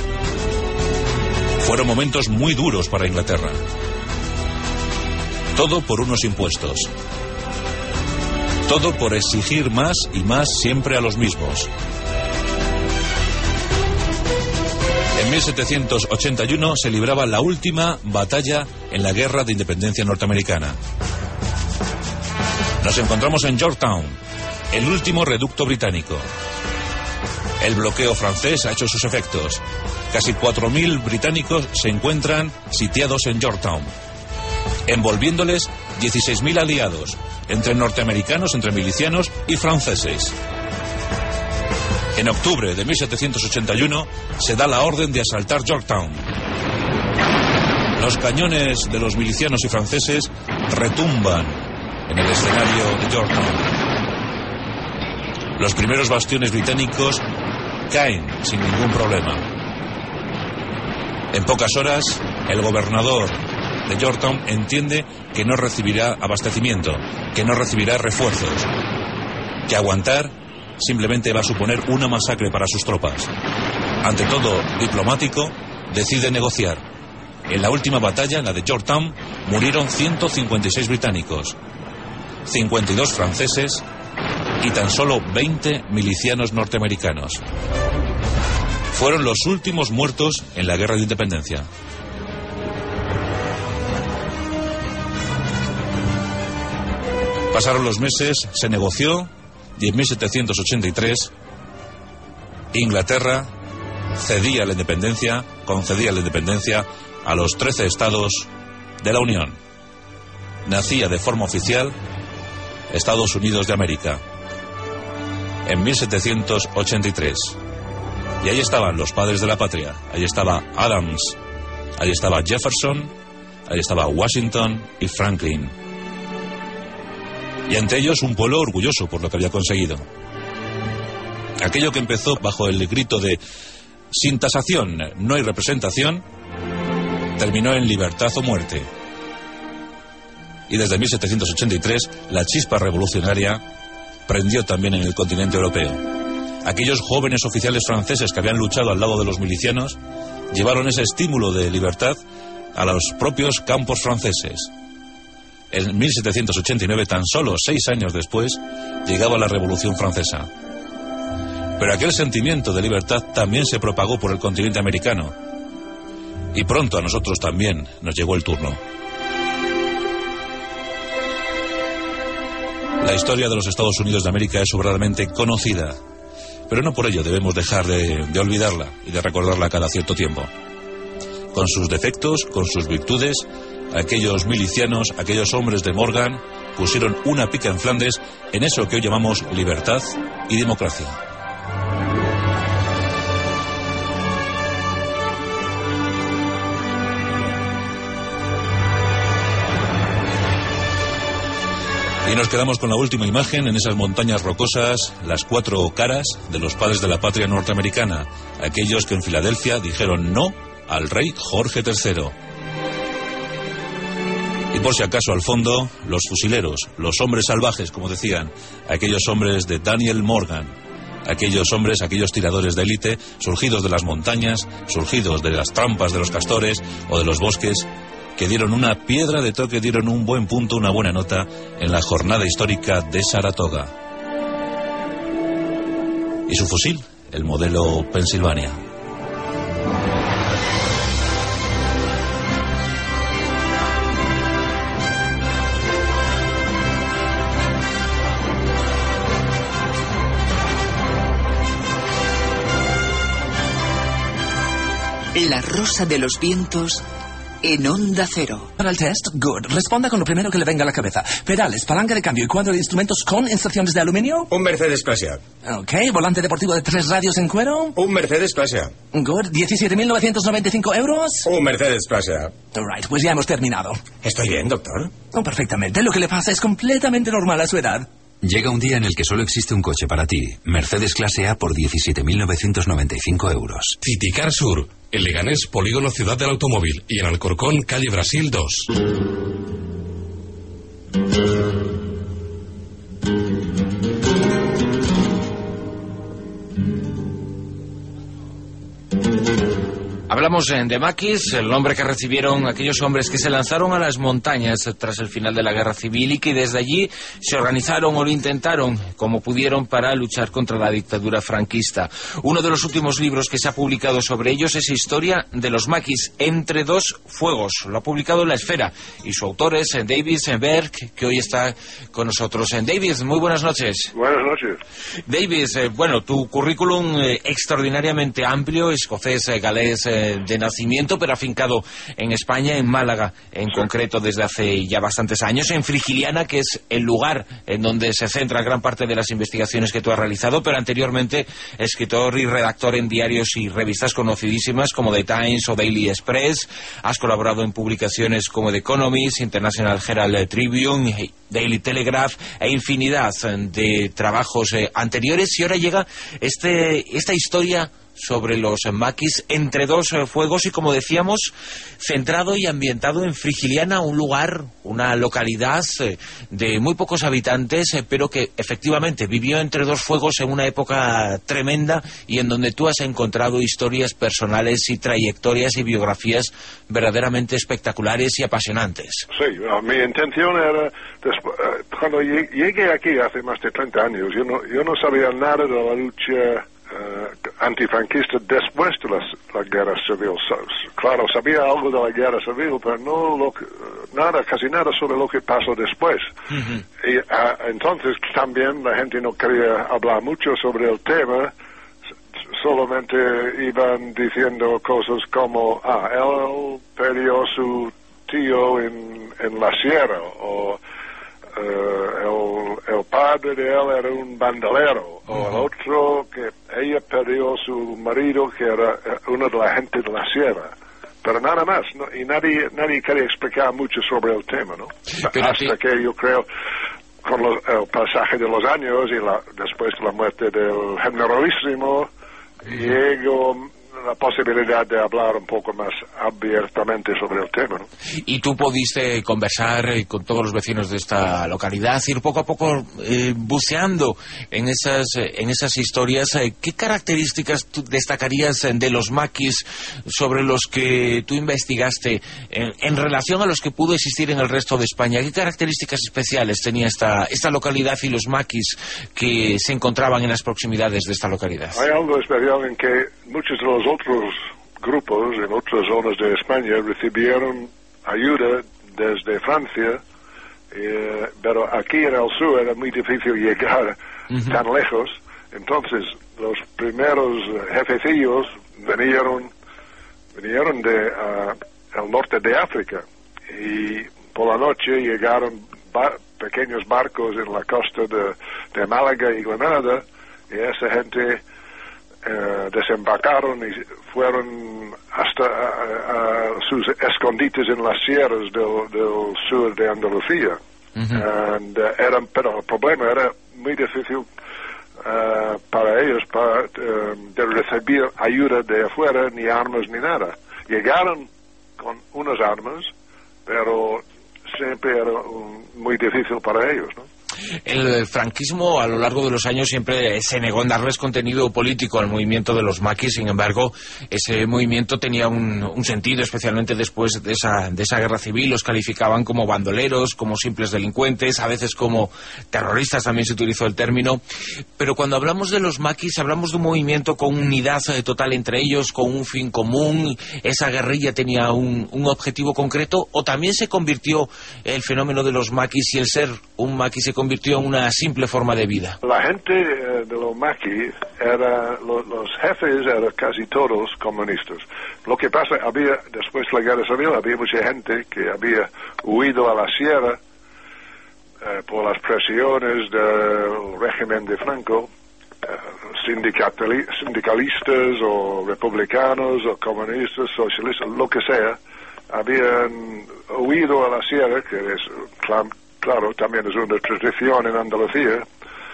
Fueron momentos muy duros para Inglaterra. Todo por unos impuestos. Todo por exigir más y más siempre a los mismos. En 1781 se libraba la última batalla en la Guerra de Independencia norteamericana. Nos encontramos en Yorktown, el último reducto británico. El bloqueo francés ha hecho sus efectos. Casi 4.000 británicos se encuentran sitiados en Yorktown, envolviéndoles 16.000 aliados, entre norteamericanos, entre milicianos y franceses. En octubre de 1781 se da la orden de asaltar Yorktown. Los cañones de los milicianos y franceses retumban en el escenario de Yorktown. Los primeros bastiones británicos caen sin ningún problema. En pocas horas, el gobernador de Yorktown entiende que no recibirá abastecimiento, que no recibirá refuerzos, que aguantar simplemente va a suponer una masacre para sus tropas. Ante todo diplomático, decide negociar. En la última batalla, en la de Yorktown, murieron 156 británicos, 52 franceses y tan solo 20 milicianos norteamericanos. Fueron los últimos muertos en la Guerra de Independencia. Pasaron los meses, se negoció y en 1783 Inglaterra concedía la independencia a los 13 estados de la Unión. Nacía de forma oficial Estados Unidos de América en 1783. Y ahí estaban los padres de la patria. Ahí estaba Adams, ahí estaba Jefferson, ahí estaba Washington y Franklin. Y ante ellos un pueblo orgulloso por lo que había conseguido. Aquello que empezó bajo el grito de sin tasación no hay representación, terminó en libertad o muerte. Y desde 1783 la chispa revolucionaria prendió también en el continente europeo. Aquellos jóvenes oficiales franceses que habían luchado al lado de los milicianos llevaron ese estímulo de libertad a los propios campos franceses. En 1789, tan solo 6 años después, llegaba la Revolución Francesa. Pero aquel sentimiento de libertad también se propagó por el continente americano. Y pronto a nosotros también nos llegó el turno. La historia de los Estados Unidos de América es sobradamente conocida, pero no por ello debemos dejar de olvidarla y de recordarla cada cierto tiempo. Con sus defectos, con sus virtudes, aquellos milicianos, aquellos hombres de Morgan, pusieron una pica en Flandes en eso que hoy llamamos libertad y democracia. Y nos quedamos con la última imagen en esas montañas rocosas, las 4 caras de los padres de la patria norteamericana, aquellos que en Filadelfia dijeron no al rey Jorge III. Y por si acaso al fondo, los fusileros, los hombres salvajes, como decían, aquellos hombres de Daniel Morgan, aquellos hombres, aquellos tiradores de élite, surgidos de las montañas, surgidos de las trampas de los castores o de los bosques, que dieron una piedra de toque, dieron un buen punto, una buena nota en la jornada histórica de Saratoga. Y su fusil, el modelo Pennsylvania. La Rosa de los Vientos en Onda Cero. Para el test, good. Responda con lo primero que le venga a la cabeza. Pedales, palanca de cambio y cuadro de instrumentos con inserciones de aluminio. Un Mercedes Clase A. Ok, volante deportivo de 3 radios en cuero. Un Mercedes Clase A. Good, 17.995 euros. Un Mercedes Clase A. Alright, pues ya hemos terminado. ¿Estoy bien, doctor? Oh, perfectamente. Lo que le pasa es completamente normal a su edad. Llega un día en el que solo existe un coche para ti. Mercedes Clase A por 17.995 euros. Citicar Sur, en Leganés, Polígono Ciudad del Automóvil, y en Alcorcón, calle Brasil 2. Hablamos de maquis, el nombre que recibieron aquellos hombres que se lanzaron a las montañas tras el final de la Guerra Civil y que desde allí se organizaron o lo intentaron como pudieron para luchar contra la dictadura franquista. Uno de los últimos libros que se ha publicado sobre ellos es Historia de los maquis, entre dos fuegos. Lo ha publicado La Esfera y su autor es David Berg, que hoy está con nosotros. David, muy buenas noches. Buenas noches. David, bueno, tu currículum extraordinariamente amplio, escocés, galés, de nacimiento, pero afincado en España, en Málaga en concreto desde hace ya bastantes años, en Frigiliana, que es el lugar en donde se centra gran parte de las investigaciones que tú has realizado, pero anteriormente escritor y redactor en diarios y revistas conocidísimas como The Times o Daily Express. Has colaborado en publicaciones como The Economist, International Herald Tribune, Daily Telegraph e infinidad de trabajos anteriores, y ahora llega esta historia sobre los maquis entre dos fuegos y, como decíamos, centrado y ambientado en Frigiliana, un lugar, una localidad de muy pocos habitantes, pero que efectivamente vivió entre dos fuegos en una época tremenda y en donde tú has encontrado historias personales y trayectorias y biografías verdaderamente espectaculares y apasionantes. Sí, mi intención era, cuando llegué aquí hace más de 30 años, yo no sabía nada de la lucha antifranquista después de la guerra civil. Claro, sabía algo de la guerra civil, pero no casi nada sobre lo que pasó después. Y entonces también la gente no quería hablar mucho sobre el tema, solamente iban diciendo cosas como, él perdió su tío en la sierra, o el padre de él era un bandolero, o el otro que ella perdió su marido, que era uno de la gente de la sierra, pero nada más, ¿no? Y nadie quería explicar mucho sobre el tema, ¿no? Hasta que yo creo, con el pasaje de los años y después de la muerte del generalísimo, llegó la posibilidad de hablar un poco más abiertamente sobre el tema, ¿no? Y tú pudiste conversar con todos los vecinos de esta localidad, ir poco a poco buceando en esas historias. ¿Qué características tú destacarías de los maquis sobre los que tú investigaste en relación a los que pudo existir en el resto de España? ¿Qué características especiales tenía esta localidad y los maquis que se encontraban en las proximidades de esta localidad? Hay algo especial en que muchos de los otros grupos en otras zonas de España recibieron ayuda desde Francia, pero aquí en el sur era muy difícil llegar tan lejos. Entonces los primeros jefecillos vinieron del norte de África, y por la noche llegaron pequeños barcos en la costa de Málaga y Granada, y esa gente desembarcaron y fueron hasta sus escondites en las sierras del sur de Andalucía. Pero el problema era muy difícil para ellos de recibir ayuda de afuera, ni armas ni nada. Llegaron con unas armas, pero siempre era muy difícil para ellos, ¿no? El franquismo a lo largo de los años siempre se negó en darles contenido político al movimiento de los maquis. Sin embargo, ese movimiento tenía un sentido, especialmente después de esa guerra civil. Los calificaban como bandoleros, como simples delincuentes, a veces como terroristas, también se utilizó el término. Pero cuando hablamos de los maquis, hablamos de un movimiento con unidad total entre ellos, con un fin común. Esa guerrilla tenía un objetivo concreto, o también se convirtió el fenómeno de los maquis y el ser un maqui se convirtió en una simple forma de vida. La gente de los maquis, los jefes eran casi todos comunistas. Lo que pasa, después de la guerra civil, había mucha gente que había huido a la sierra por las presiones del régimen de Franco, sindicalistas o republicanos o comunistas, socialistas, lo que sea, habían huido a la sierra, que es, claro, también es una tradición en Andalucía,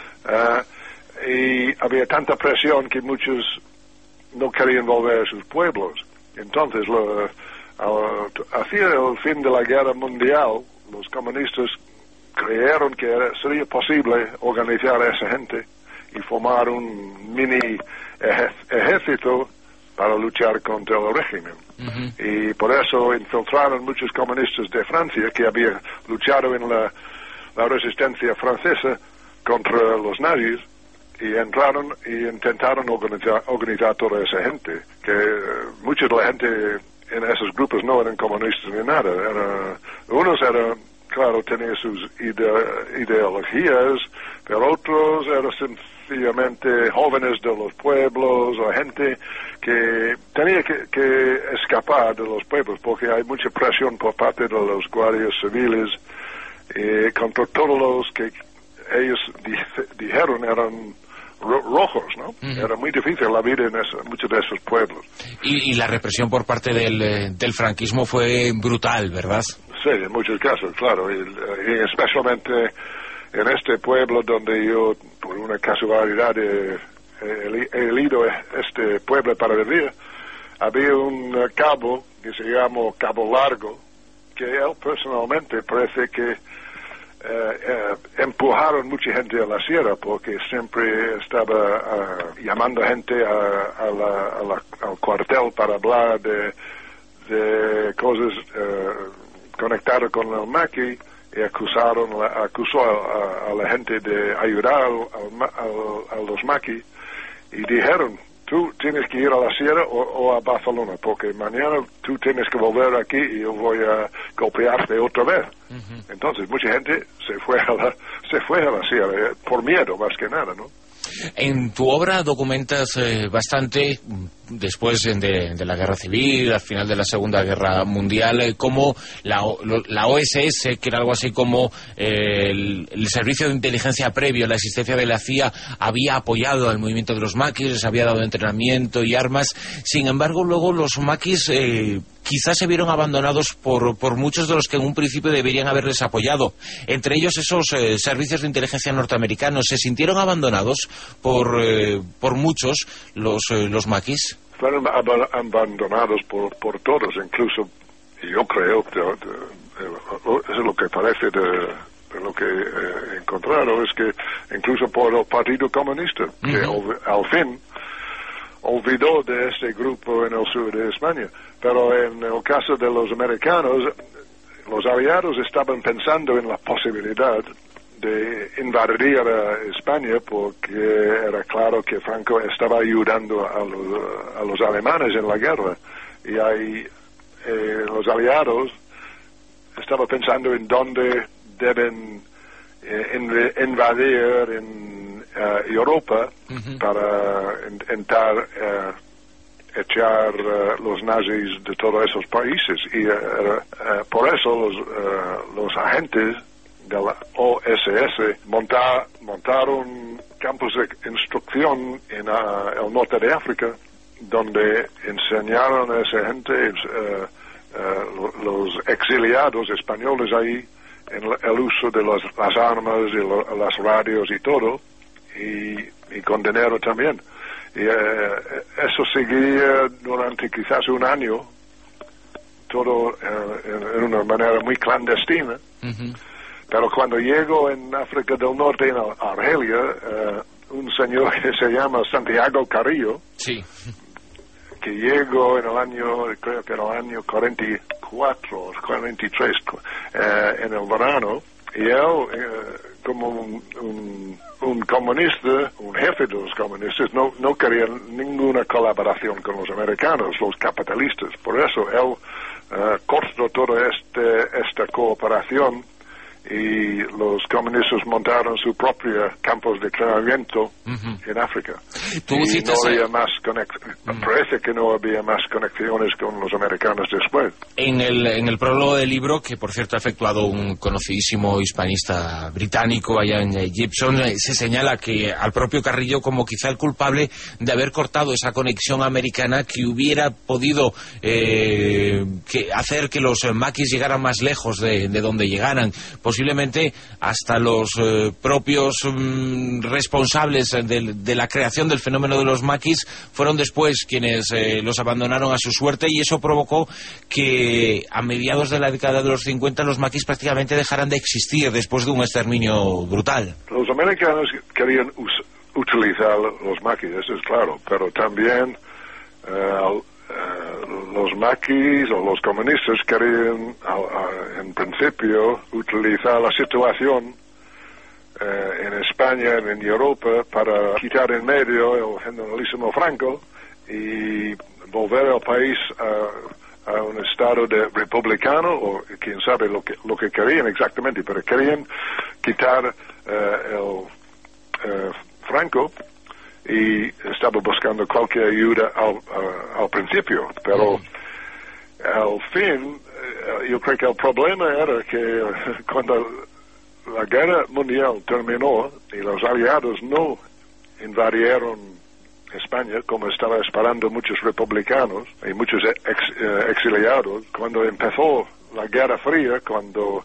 y había tanta presión que muchos no querían volver a sus pueblos. Entonces, hacia el fin de la guerra mundial, los comunistas creyeron que sería posible organizar a esa gente y formar un mini ejército para luchar contra el régimen. Y por eso infiltraron muchos comunistas de Francia que habían luchado en la resistencia francesa contra los nazis, y entraron y intentaron organizar toda esa gente, que mucha de la gente en esos grupos no eran comunistas ni nada. Unos eran, claro, tenían sus ideologías, pero otros eran sencillamente jóvenes de los pueblos, o gente que tenía que escapar de los pueblos, porque hay mucha presión por parte de los guardias civiles contra todos los que ellos dijeron eran rojos, ¿no? Era muy difícil la vida en muchos de esos pueblos. Y la represión por parte del franquismo fue brutal, ¿verdad? Sí, en muchos casos, claro, y especialmente en este pueblo donde yo, por una casualidad, he ido a este pueblo para vivir. Había un cabo que se llamó Cabo Largo, que él personalmente parece que empujaron mucha gente a la sierra, porque siempre estaba llamando gente al cuartel para hablar de cosas conectadas con el maqui, y acusó a la gente de ayudar a los maquis, y dijeron: tú tienes que ir a la sierra o a Barcelona, porque mañana tú tienes que volver aquí y yo voy a golpearte otra vez. Entonces mucha gente se fue a la sierra, por miedo más que nada, ¿no? En tu obra documentas bastante, después de la Guerra Civil, al final de la Segunda Guerra Mundial, cómo la OSS, que era algo así como el servicio de inteligencia previo a la existencia de la CIA, había apoyado al movimiento de los maquis, les había dado entrenamiento y armas. Sin embargo, luego los maquis quizás se vieron abandonados por muchos de los que en un principio deberían haberles apoyado. Entre ellos esos servicios de inteligencia norteamericanos. ¿Se sintieron abandonados por muchos los maquis? Fueron abandonados por todos, incluso, yo creo, eso es lo que parece de lo que he encontrado, es que incluso por el Partido Comunista, que al fin olvidó de este grupo en el sur de España. Pero en el caso de los americanos, los aliados estaban pensando en la posibilidad de invadir a España, porque era claro que Franco estaba ayudando a los alemanes en la guerra, y ahí los aliados estaban pensando en dónde deben invadir en Europa para intentar echar los nazis de todos esos países, y por eso los agentes de la OSS montaron campos de instrucción en el norte de África, donde enseñaron a esa gente, los exiliados españoles ahí, en el uso de las armas y las radios y todo, y con dinero también. Y eso seguía durante quizás un año, todo en una manera muy clandestina. Pero cuando llego en África del Norte, en Argelia, un señor que se llama Santiago Carrillo, sí, que llegó en el año, creo que era el año 44, 43, en el verano, y él, como un comunista, un jefe de los comunistas, no quería ninguna colaboración con los americanos, los capitalistas. Por eso él cortó toda esta cooperación, y los comunistas montaron sus propios campos de entrenamiento en África. Parece que no había más conexiones con los americanos después. En el prólogo del libro, que por cierto ha efectuado un conocidísimo hispanista británico allá en Gibson, se señala que al propio Carrillo como quizá el culpable de haber cortado esa conexión americana que hubiera podido hacer que los maquis llegaran más lejos de donde llegaran. Posiblemente hasta los propios responsables de la creación del fenómeno de los maquis fueron después quienes los abandonaron a su suerte, y eso provocó que a mediados de la década de los 50 los maquis prácticamente dejaran de existir después de un exterminio brutal. Los americanos querían utilizar los maquis, eso es claro, pero también los maquis o los comunistas querían en principio utilizar la situación en España, en Europa, para quitar en medio el generalísimo Franco y volver al país a un estado republicano, o quién sabe lo que querían exactamente, pero querían quitar Franco, y estaba buscando cualquier ayuda al principio, pero al fin yo creo que el problema era que cuando la guerra mundial terminó y los aliados no invadieron España como estaba esperando muchos republicanos y muchos exiliados, cuando empezó la Guerra Fría, cuando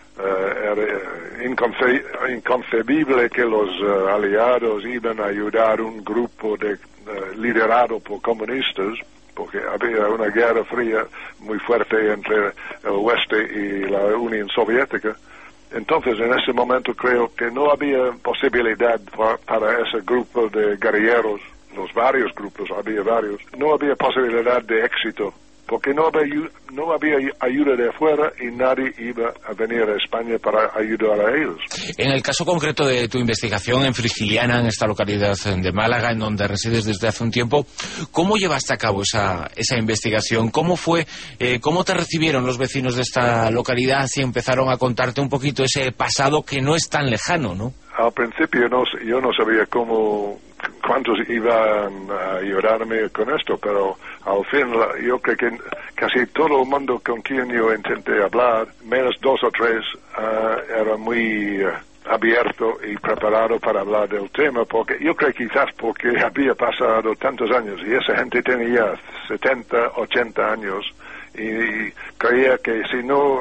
era inconcebible que los aliados iban a ayudar un grupo liderado por comunistas, porque había una guerra fría muy fuerte entre el oeste y la Unión Soviética. Entonces, en ese momento creo que no había posibilidad para ese grupo de guerrilleros, los varios grupos, había varios, no había posibilidad de éxito, porque no había ayuda de afuera y nadie iba a venir a España para ayudar a ellos. En el caso concreto de tu investigación en Frigiliana, en esta localidad de Málaga, en donde resides desde hace un tiempo, ¿cómo llevaste a cabo esa investigación? ¿Cómo fue, cómo te recibieron los vecinos de esta localidad y empezaron a contarte un poquito ese pasado que no es tan lejano, ¿no? Al principio yo no sabía cuántos iban a ayudarme con esto, pero al fin yo creo que casi todo el mundo con quien yo intenté hablar, menos 2 o 3, era muy abierto y preparado para hablar del tema, porque yo creo quizás porque había pasado tantos años y esa gente tenía 70, 80 años y creía que si no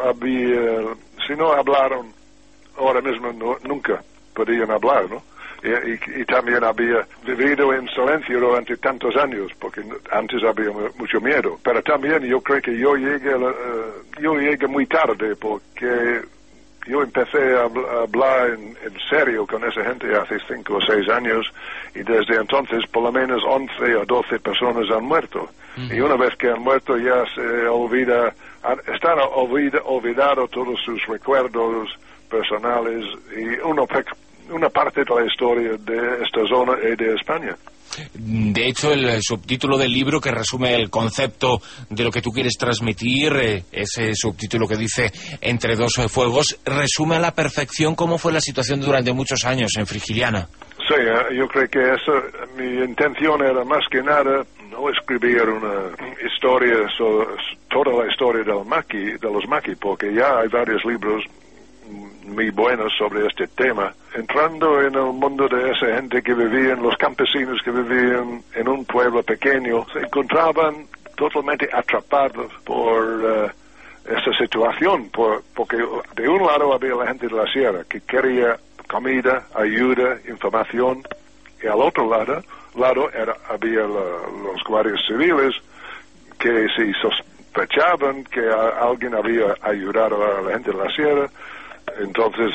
hablaron ahora mismo nunca podían hablar, ¿no? Y también había vivido en silencio durante tantos años, porque antes había mucho miedo. Pero también yo creo que yo llegué muy tarde, porque yo empecé a hablar en serio con esa gente hace 5 o 6 años, y desde entonces por lo menos 11 o 12 personas han muerto. Y una vez que han muerto ya se están olvidados todos sus recuerdos personales y una parte de la historia de esta zona y de España. De hecho, el subtítulo del libro, que resume el concepto de lo que tú quieres transmitir, ese subtítulo que dice Entre dos fuegos, resume a la perfección cómo fue la situación durante muchos años en Frigiliana. Sí, yo creo que mi intención era más que nada no escribir una historia toda la historia de los maqui, porque ya hay varios libros muy buenos sobre este tema, entrando en el mundo de esa gente que vivían, los campesinos que vivían en un pueblo pequeño, se encontraban totalmente atrapados por esa situación, porque de un lado había la gente de la sierra que quería comida, ayuda, información, y al otro lado había los guardias civiles que si sospechaban que alguien había ayudado a la gente de la sierra, entonces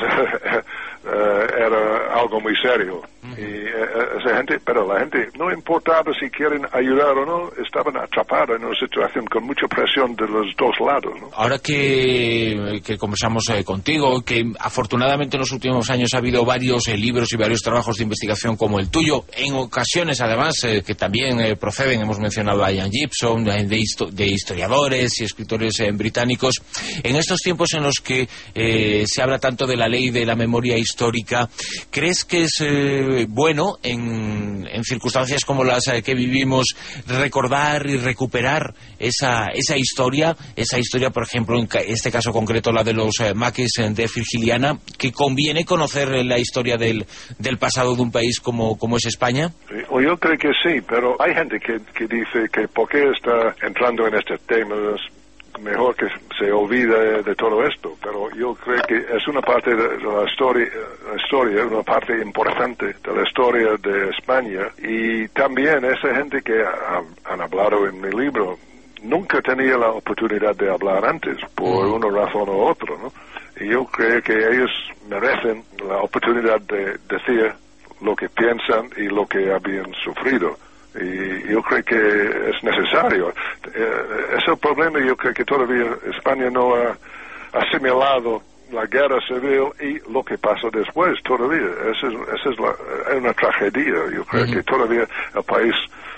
era algo muy serio. Y esa gente, pero la gente, no importaba si quieren ayudar o no, estaban atrapados en una situación con mucha presión de los dos lados, ¿no? Ahora que conversamos contigo, que afortunadamente en los últimos años ha habido varios libros y varios trabajos de investigación como el tuyo, en ocasiones además que también proceden, hemos mencionado a Ian Gibson, de historiadores y escritores británicos, en estos tiempos en los que se habla tanto de la ley de la memoria histórica, ¿crees que es bueno en circunstancias como las que vivimos recordar y recuperar esa historia, por ejemplo, en este caso concreto, la de los maquis de Frigiliana, que conviene conocer la historia del pasado de un país como es España? Sí, yo creo que sí, pero hay gente que dice que porque está entrando en este tema mejor que se olvide de todo esto, pero yo creo que es una parte de la historia, una parte importante de la historia de España, y también esa gente que han hablado en mi libro nunca tenía la oportunidad de hablar antes, por una razón u otra, ¿no? Y yo creo que ellos merecen la oportunidad de decir lo que piensan y lo que habían sufrido. Y yo creo que es necesario. Es el problema, yo creo que todavía España no ha asimilado la guerra civil y lo que pasó después todavía. Esa es una tragedia. Yo creo que todavía el país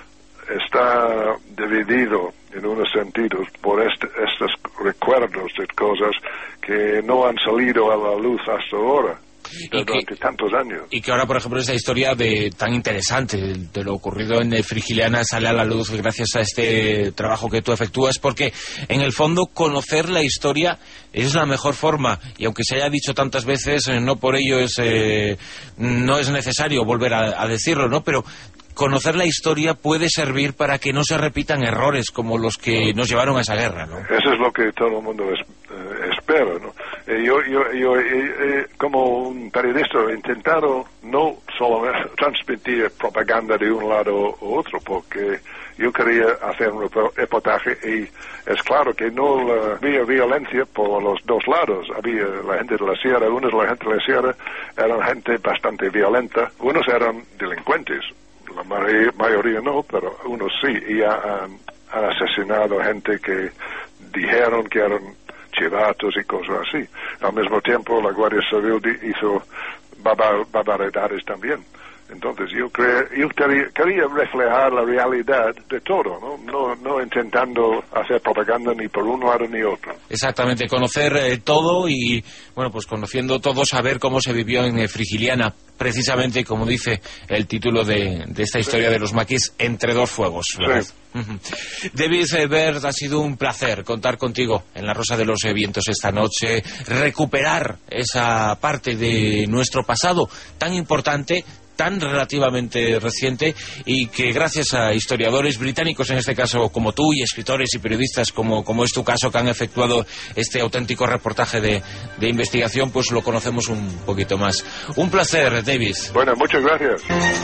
está dividido en unos sentidos por estos recuerdos de cosas que no han salido a la luz hasta ahora. Durante tantos años. Y que ahora, por ejemplo, esa historia tan interesante de lo ocurrido en Frigiliana sale a la luz gracias a este trabajo que tú efectúas, porque en el fondo conocer la historia es la mejor forma, y aunque se haya dicho tantas veces, no por ello no es necesario volver a decirlo, ¿no? Pero conocer la historia puede servir para que no se repitan errores como los que nos llevaron a esa guerra, ¿no? Eso es lo que todo el mundo espera, ¿no? Yo como un periodista he intentado no solo transmitir propaganda de un lado u otro, porque yo quería hacer un reportaje y es claro que no había violencia por los dos lados. Había la gente de la sierra, la gente de la sierra eran gente bastante violenta, unos eran delincuentes, la mayoría no, pero unos sí, y han asesinado gente que dijeron que eran chivatos y cosas así. Al mismo tiempo la Guardia Civil hizo barbaridades también. Entonces yo quería reflejar la realidad de todo, no intentando hacer propaganda ni por un lado ni otro. Exactamente, conocer todo y, bueno, pues conociendo todo, saber cómo se vivió en Frigiliana, precisamente como dice el título de esta historia de los maquis, Entre dos fuegos, ¿verdad? Sí. David Baird, ha sido un placer contar contigo en La Rosa de los Vientos esta noche, recuperar esa parte de nuestro pasado tan importante, tan relativamente reciente, y que gracias a historiadores británicos, en este caso como tú, y escritores y periodistas como es tu caso, que han efectuado este auténtico reportaje de investigación, pues lo conocemos un poquito más. Un placer, David. Bueno, muchas gracias.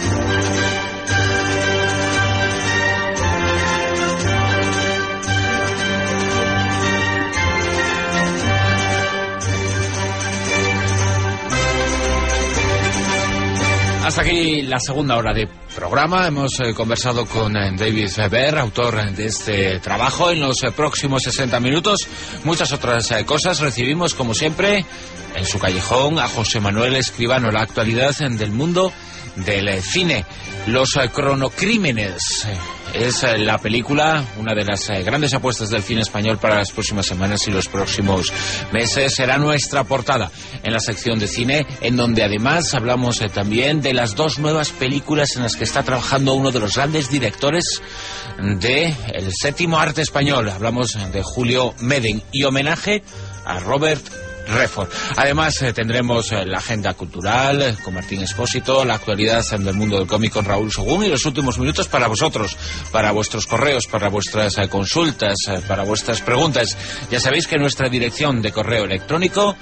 Hasta aquí la segunda hora de programa. Hemos conversado con David Baird, autor de este trabajo. En los próximos 60 minutos, muchas otras cosas. Recibimos, como siempre, en su callejón a José Manuel Escribano, la actualidad del mundo del cine. Los cronocrímenes es la película, una de las grandes apuestas del cine español para las próximas semanas y los próximos meses. Será nuestra portada en la sección de cine, en donde además hablamos también de las dos nuevas películas en las que está trabajando uno de los grandes directores del séptimo arte español. Hablamos de Julio Medem y homenaje a Robert Redford. Además tendremos la agenda cultural con Martín Expósito, la actualidad del mundo del cómic con Raúl Sogún, y los últimos minutos para vosotros, para vuestros correos, para vuestras consultas, para vuestras preguntas. Ya sabéis que nuestra dirección de correo electrónico,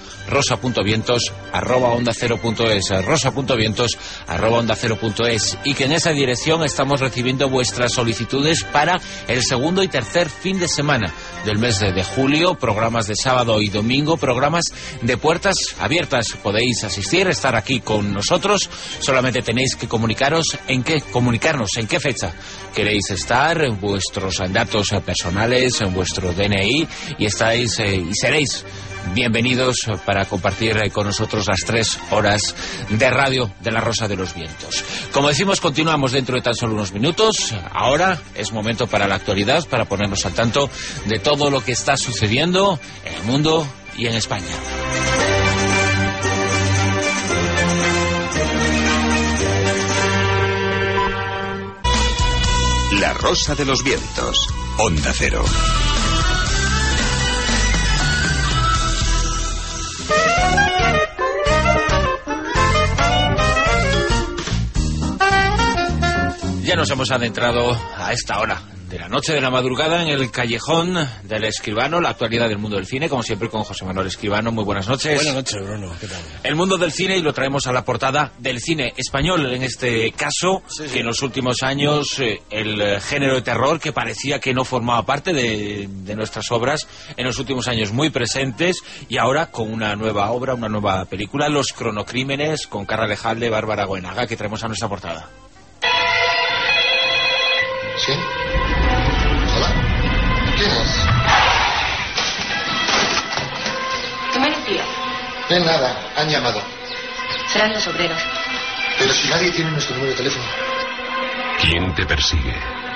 rosa.vientos@onda0.es, rosa.vientos@onda0.es, y que en esa dirección estamos recibiendo vuestras solicitudes para el segundo y tercer fin de semana del mes de julio, programas de sábado y domingo, programas de puertas abiertas. Podéis asistir, estar aquí con nosotros. Solamente tenéis que comunicarnos en qué fecha queréis estar, en vuestros datos personales, en vuestro DNI, y estáis y seréis bienvenidos para compartir con nosotros las 3 horas de radio de La Rosa de los Vientos. Como decimos, continuamos dentro de tan solo unos minutos. Ahora es momento para la actualidad, para ponernos al tanto de todo lo que está sucediendo en el mundo y en España. La Rosa de los Vientos, Onda Cero. Ya nos hemos adentrado a esta hora de la noche, de la madrugada, en el callejón del Escribano, la actualidad del mundo del cine, como siempre con José Manuel Escribano. Muy buenas noches. Buenas noches, Bruno. ¿Qué tal? El mundo del cine, y lo traemos a la portada del cine español, en este caso, que en los últimos años el género de terror, que parecía que no formaba parte de nuestras obras, en los últimos años muy presentes, y ahora con una nueva obra, una nueva película, Los Cronocrímenes, con Carra Lejalde y Bárbara Goenaga, que traemos a nuestra portada. ¿Sí? ¿Hola? ¿Quién es? ¿Qué me decías? De nada, han llamado. Serán los obreros. Pero si nadie tiene nuestro número de teléfono. ¿Quién te persigue?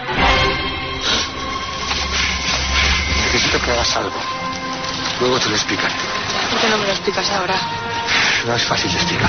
Necesito que hagas algo. Luego te lo explicaré. ¿Por qué no me lo explicas ahora? No es fácil de explicar.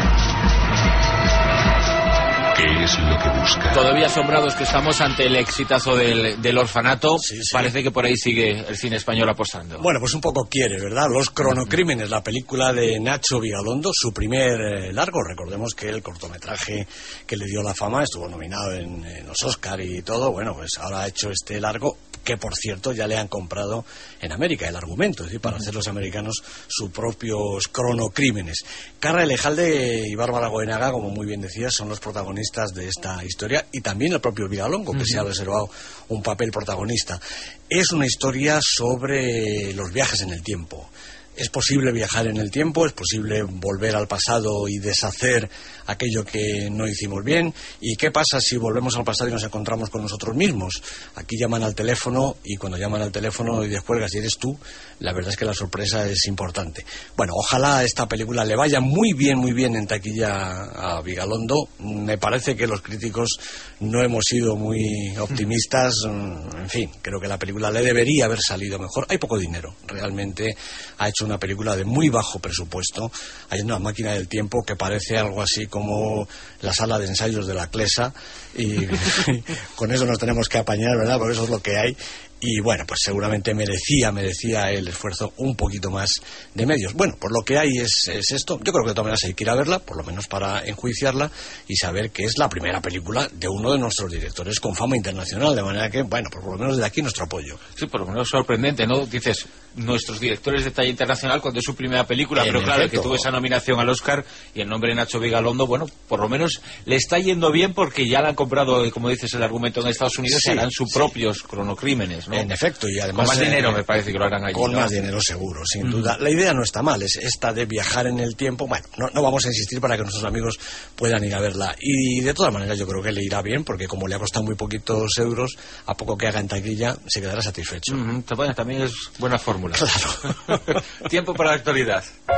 ¿Qué es lo que busca? Todavía asombrados que estamos ante el exitazo del Orfanato. Sí. Parece que por ahí sigue el cine español apostando. Bueno, pues un poco quiere, ¿verdad? Los Cronocrímenes, la película de Nacho Vigalondo, su primer largo. Recordemos que el cortometraje que le dio la fama estuvo nominado en los Oscar y todo. Bueno, pues ahora ha hecho este largo, que por cierto ya le han comprado en América el argumento, es decir, para hacer los americanos sus propios cronocrímenes. Carra Lejalde y Bárbara Goenaga, como muy bien decías, son los protagonistas de esta historia, y también el propio Vigalondo, que se ha reservado un papel protagonista. Es una historia sobre los viajes en el tiempo. Es posible viajar en el tiempo, es posible volver al pasado y deshacer aquello que no hicimos bien. ¿Y qué pasa si volvemos al pasado y nos encontramos con nosotros mismos? Aquí llaman al teléfono, y cuando llaman al teléfono y descuelgas y eres tú, la verdad es que la sorpresa es importante. Bueno, ojalá esta película le vaya muy bien en taquilla a Vigalondo. Me parece que los críticos no hemos sido muy optimistas. En fin, creo que la película le debería haber salido mejor. Hay poco dinero, realmente ha hecho una película de muy bajo presupuesto. Hay una máquina del tiempo que parece algo así como la sala de ensayos de la Clesa, y con eso nos tenemos que apañar, ¿verdad? Porque eso es lo que hay. Y bueno, pues seguramente merecía el esfuerzo un poquito más de medios. Bueno, pues lo que hay es esto. Yo creo que de todas maneras hay que ir a verla, por lo menos para enjuiciarla y saber que es la primera película de uno de nuestros directores con fama internacional, de manera que, bueno, pues por lo menos desde aquí nuestro apoyo. Sí, por lo menos sorprendente, ¿no? Dices, nuestros directores de talla internacional cuando es su primera película, pero claro, efecto, que tuvo esa nominación al Oscar y el nombre de Nacho Vigalondo, bueno, por lo menos le está yendo bien porque ya le han comprado, como dices, el argumento en Estados Unidos, y harán sus propios cronocrímenes, ¿no? En efecto, y además... Con más dinero me parece que lo harán allí, con ¿no? más dinero seguro, sin duda. La idea no está mal, es esta de viajar en el tiempo. Bueno, no vamos a insistir para que nuestros amigos puedan ir a verla. Y de todas maneras yo creo que le irá bien, porque como le ha costado muy poquitos euros, a poco que haga en taquilla se quedará satisfecho. Bueno, también es buena fórmula. Claro. Tiempo para la actualidad.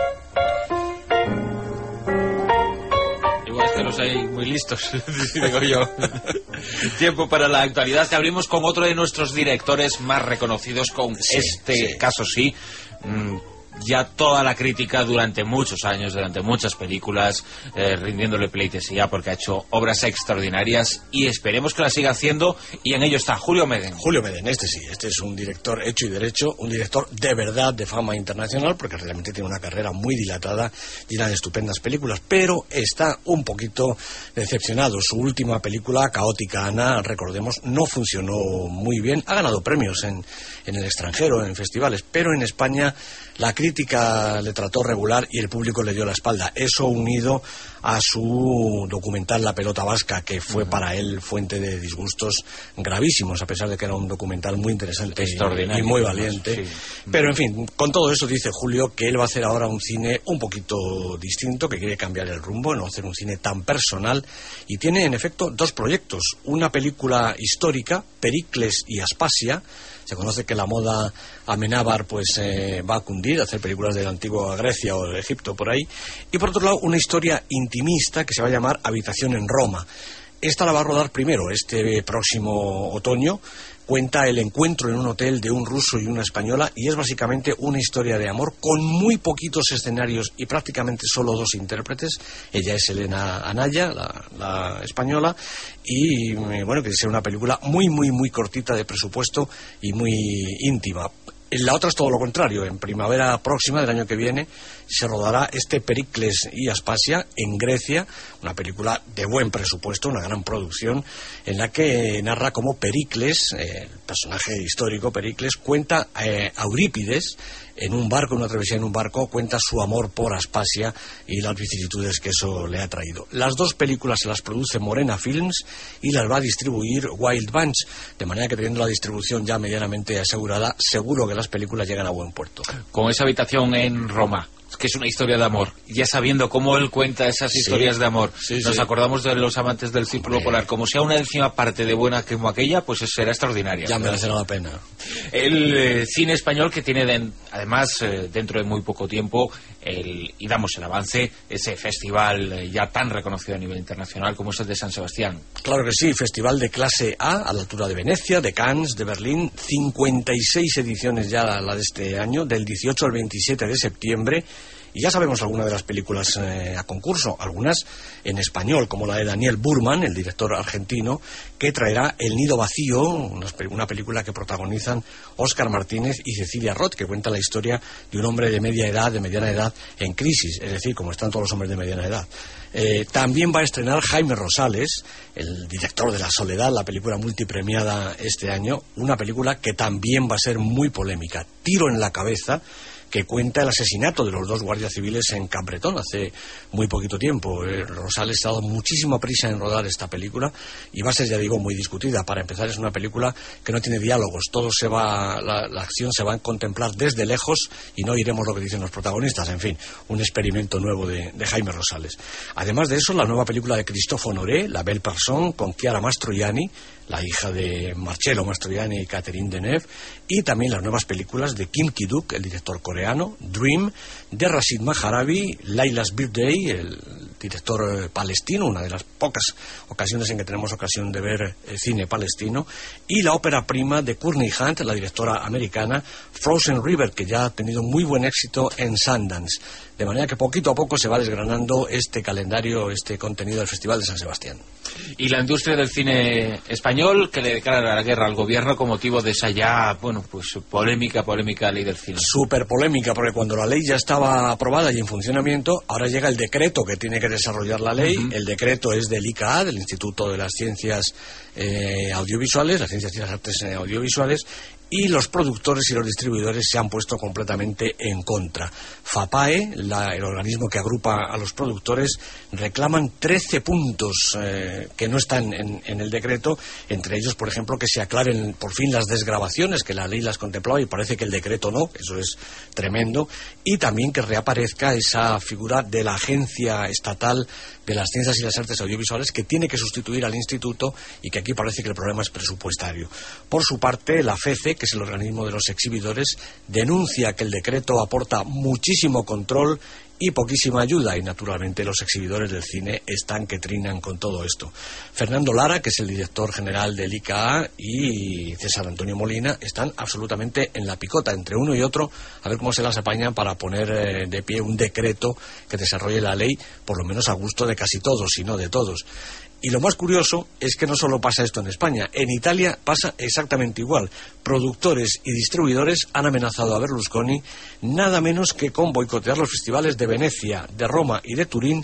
Igual es que los hay muy listos, digo yo. Tiempo para la actualidad, que abrimos con otro de nuestros directores más reconocidos, con caso sí. Ya toda la crítica durante muchos años, durante muchas películas, rindiéndole pleitesía porque ha hecho obras extraordinarias, y esperemos que la siga haciendo, y en ello está Julio Medem. Julio Medem, este es un director hecho y derecho, un director de verdad de fama internacional, porque realmente tiene una carrera muy dilatada, llena de estupendas películas, pero está un poquito decepcionado. Su última película, Caótica Ana, recordemos, no funcionó muy bien. Ha ganado premios en el extranjero, en festivales, pero en España la crítica le trató regular y el público le dio la espalda. Eso unido a su documental La pelota vasca, que fue para él fuente de disgustos gravísimos, a pesar de que era un documental muy interesante y muy valiente. Sí. Pero, en fin, con todo eso dice Julio que él va a hacer ahora un cine un poquito distinto, que quiere cambiar el rumbo, no hacer un cine tan personal, y tiene, en efecto, dos proyectos. Una película histórica, Pericles y Aspasia. Se conoce que la moda Amenábar pues va a cundir, a hacer películas de la antigua Grecia o de Egipto, por ahí. Y por otro lado, una historia intimista que se va a llamar Habitación en Roma. Esta la va a rodar primero este próximo otoño. Cuenta el encuentro en un hotel de un ruso y una española, y es básicamente una historia de amor con muy poquitos escenarios y prácticamente solo dos intérpretes. Ella es Elena Anaya, la española, y bueno, que es una película muy, muy, muy cortita de presupuesto y muy íntima. La otra es todo lo contrario. En primavera próxima del año que viene se rodará este Pericles y Aspasia en Grecia, una película de buen presupuesto, una gran producción, en la que narra cómo Pericles, el personaje histórico Pericles, cuenta a Eurípides en un barco, en una travesía en un barco, cuenta su amor por Aspasia y las vicisitudes que eso le ha traído. Las dos películas se las produce Morena Films y las va a distribuir Wild Bunch, de manera que, teniendo la distribución ya medianamente asegurada, seguro que las películas llegan a buen puerto. Con esa Habitación en Roma, que es una historia de amor, ya sabiendo cómo él cuenta esas historias de amor, nos acordamos de Los amantes del Círculo Polar. Como sea una décima parte de buena como aquella, pues será extraordinaria. Ya merecerá la pena. El cine español, que tiene además dentro de muy poco tiempo y damos el avance, ese festival ya tan reconocido a nivel internacional como es el de San Sebastián. Claro que sí, festival de clase A la altura de Venecia, de Cannes, de Berlín, 56 ediciones ya la de este año, del 18 al 27 de septiembre. Y ya sabemos algunas de las películas a concurso, algunas en español, como la de Daniel Burman, el director argentino, que traerá El nido vacío, una película que protagonizan Óscar Martínez y Cecilia Roth, que cuenta la historia de un hombre de mediana edad en crisis, es decir, como están todos los hombres de mediana edad. También va a estrenar Jaime Rosales, el director de La soledad, la película multipremiada este año, una película que también va a ser muy polémica, Tiro en la cabeza, que cuenta el asesinato de los dos guardias civiles en Capbretón hace muy poquito tiempo. Rosales ha dado muchísima prisa en rodar esta película y va a ser, ya digo, muy discutida. Para empezar, es una película que no tiene diálogos, la acción se va a contemplar desde lejos y no oiremos lo que dicen los protagonistas. En fin, un experimento nuevo de Jaime Rosales. Además de eso, la nueva película de Christophe Honoré, La Belle Personne, con Chiara Mastroianni, la hija de Marcello Mastroianni y Catherine Deneuve, y también las nuevas películas de Kim Ki-duk, el director coreano, Dream, de Rashid Maharabi, Laila's Birthday, el director palestino, una de las pocas ocasiones en que tenemos ocasión de ver cine palestino, y la ópera prima de Courtney Hunt, la directora americana, Frozen River, que ya ha tenido muy buen éxito en Sundance. De manera que poquito a poco se va desgranando este calendario, este contenido del Festival de San Sebastián. Y la industria del cine español, que le declara la guerra al gobierno con motivo de esa ya, polémica ley del cine. Súper polémica, porque cuando la ley ya estaba aprobada y en funcionamiento, ahora llega el decreto que tiene que desarrollar la ley. El decreto es del ICA, del Instituto de las Ciencias Audiovisuales, las Ciencias y las Artes Audiovisuales, y los productores y los distribuidores se han puesto completamente en contra. FAPAE, el organismo que agrupa a los productores, reclaman 13 puntos que no están en el decreto, entre ellos, por ejemplo, que se aclaren por fin las desgravaciones, que la ley las contemplaba y parece que el decreto no, eso es tremendo, y también que reaparezca esa figura de la Agencia Estatal de las Ciencias y las Artes Audiovisuales, que tiene que sustituir al instituto, y que aquí parece que el problema es presupuestario. Por su parte, la FECE, que es el organismo de los exhibidores, denuncia que el decreto aporta muchísimo control y poquísima ayuda, y naturalmente los exhibidores del cine están que trinan con todo esto. Fernando Lara, que es el director general del ICA, y César Antonio Molina están absolutamente en la picota entre uno y otro, a ver cómo se las apañan para poner de pie un decreto que desarrolle la ley, por lo menos a gusto de casi todos, si no de todos. Y lo más curioso es que no solo pasa esto en España, en Italia pasa exactamente igual. Productores y distribuidores han amenazado a Berlusconi nada menos que con boicotear los festivales de Venecia, de Roma y de Turín,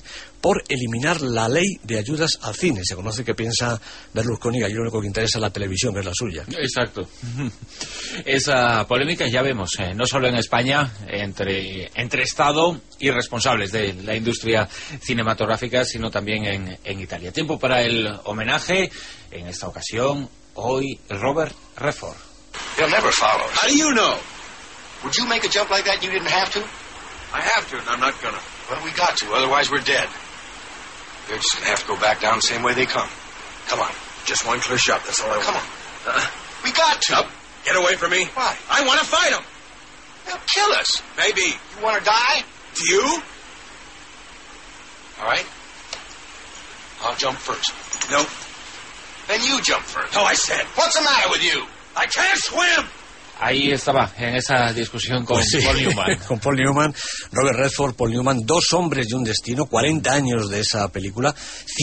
por eliminar la ley de ayudas al cine. Se conoce que piensa Berlusconi que allí lo único que interesa es la televisión, que es la suya. Exacto. Esa polémica, ya vemos, no solo en España, entre Estado y responsables de la industria cinematográfica, sino también en Italia. Tiempo para el homenaje, en esta ocasión, hoy, Robert Redford. He'll never follow us. How do you know? Would you make a jump like that? You didn't have to? I have to, and I'm not gonna. Well, we got to, otherwise we're dead. They're just gonna have to go back down the same way they come. Come on. Just one clear shot, that's all I want. Come on. We got to. Up. Get away from me. Why? I want to fight them. They'll kill us. Maybe. You want to die? Do you? All right. I'll jump first. No. Then you jump first. No, I said. What's the matter with you? I can't swim. Ahí estaba, en esa discusión con Paul Newman. Con Paul Newman, Robert Redford, Paul Newman, 2 hombres y un destino, 40 años de esa película,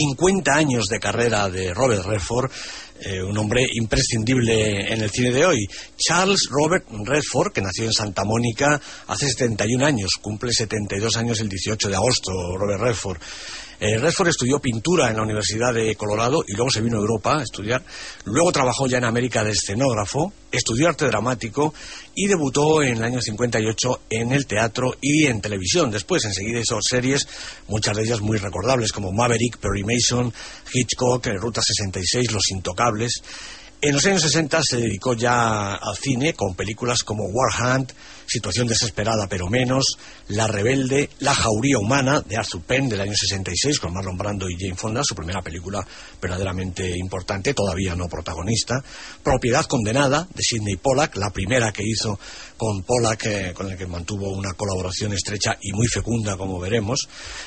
50 años de carrera de Robert Redford, un hombre imprescindible en el cine de hoy. Charles Robert Redford, que nació en Santa Mónica hace 71 años, cumple 72 años el 18 de agosto, Robert Redford. Redford estudió pintura en la Universidad de Colorado y luego se vino a Europa a estudiar. Luego trabajó ya en América de escenógrafo, estudió arte dramático y debutó en el año 58 en el teatro y en televisión. Después enseguida hizo series, muchas de ellas muy recordables, como Maverick, Perry Mason, Hitchcock, Ruta 66, Los Intocables. En los años 60 se dedicó ya al cine con películas como War Hunt, Situación desesperada pero menos, La rebelde, La jauría humana de Arthur Penn del año 66 con Marlon Brando y Jane Fonda, su primera película verdaderamente importante, todavía no protagonista. Propiedad condenada de Sidney Pollack, la primera que hizo con Pollack, con el que mantuvo una colaboración estrecha y muy fecunda, como veremos.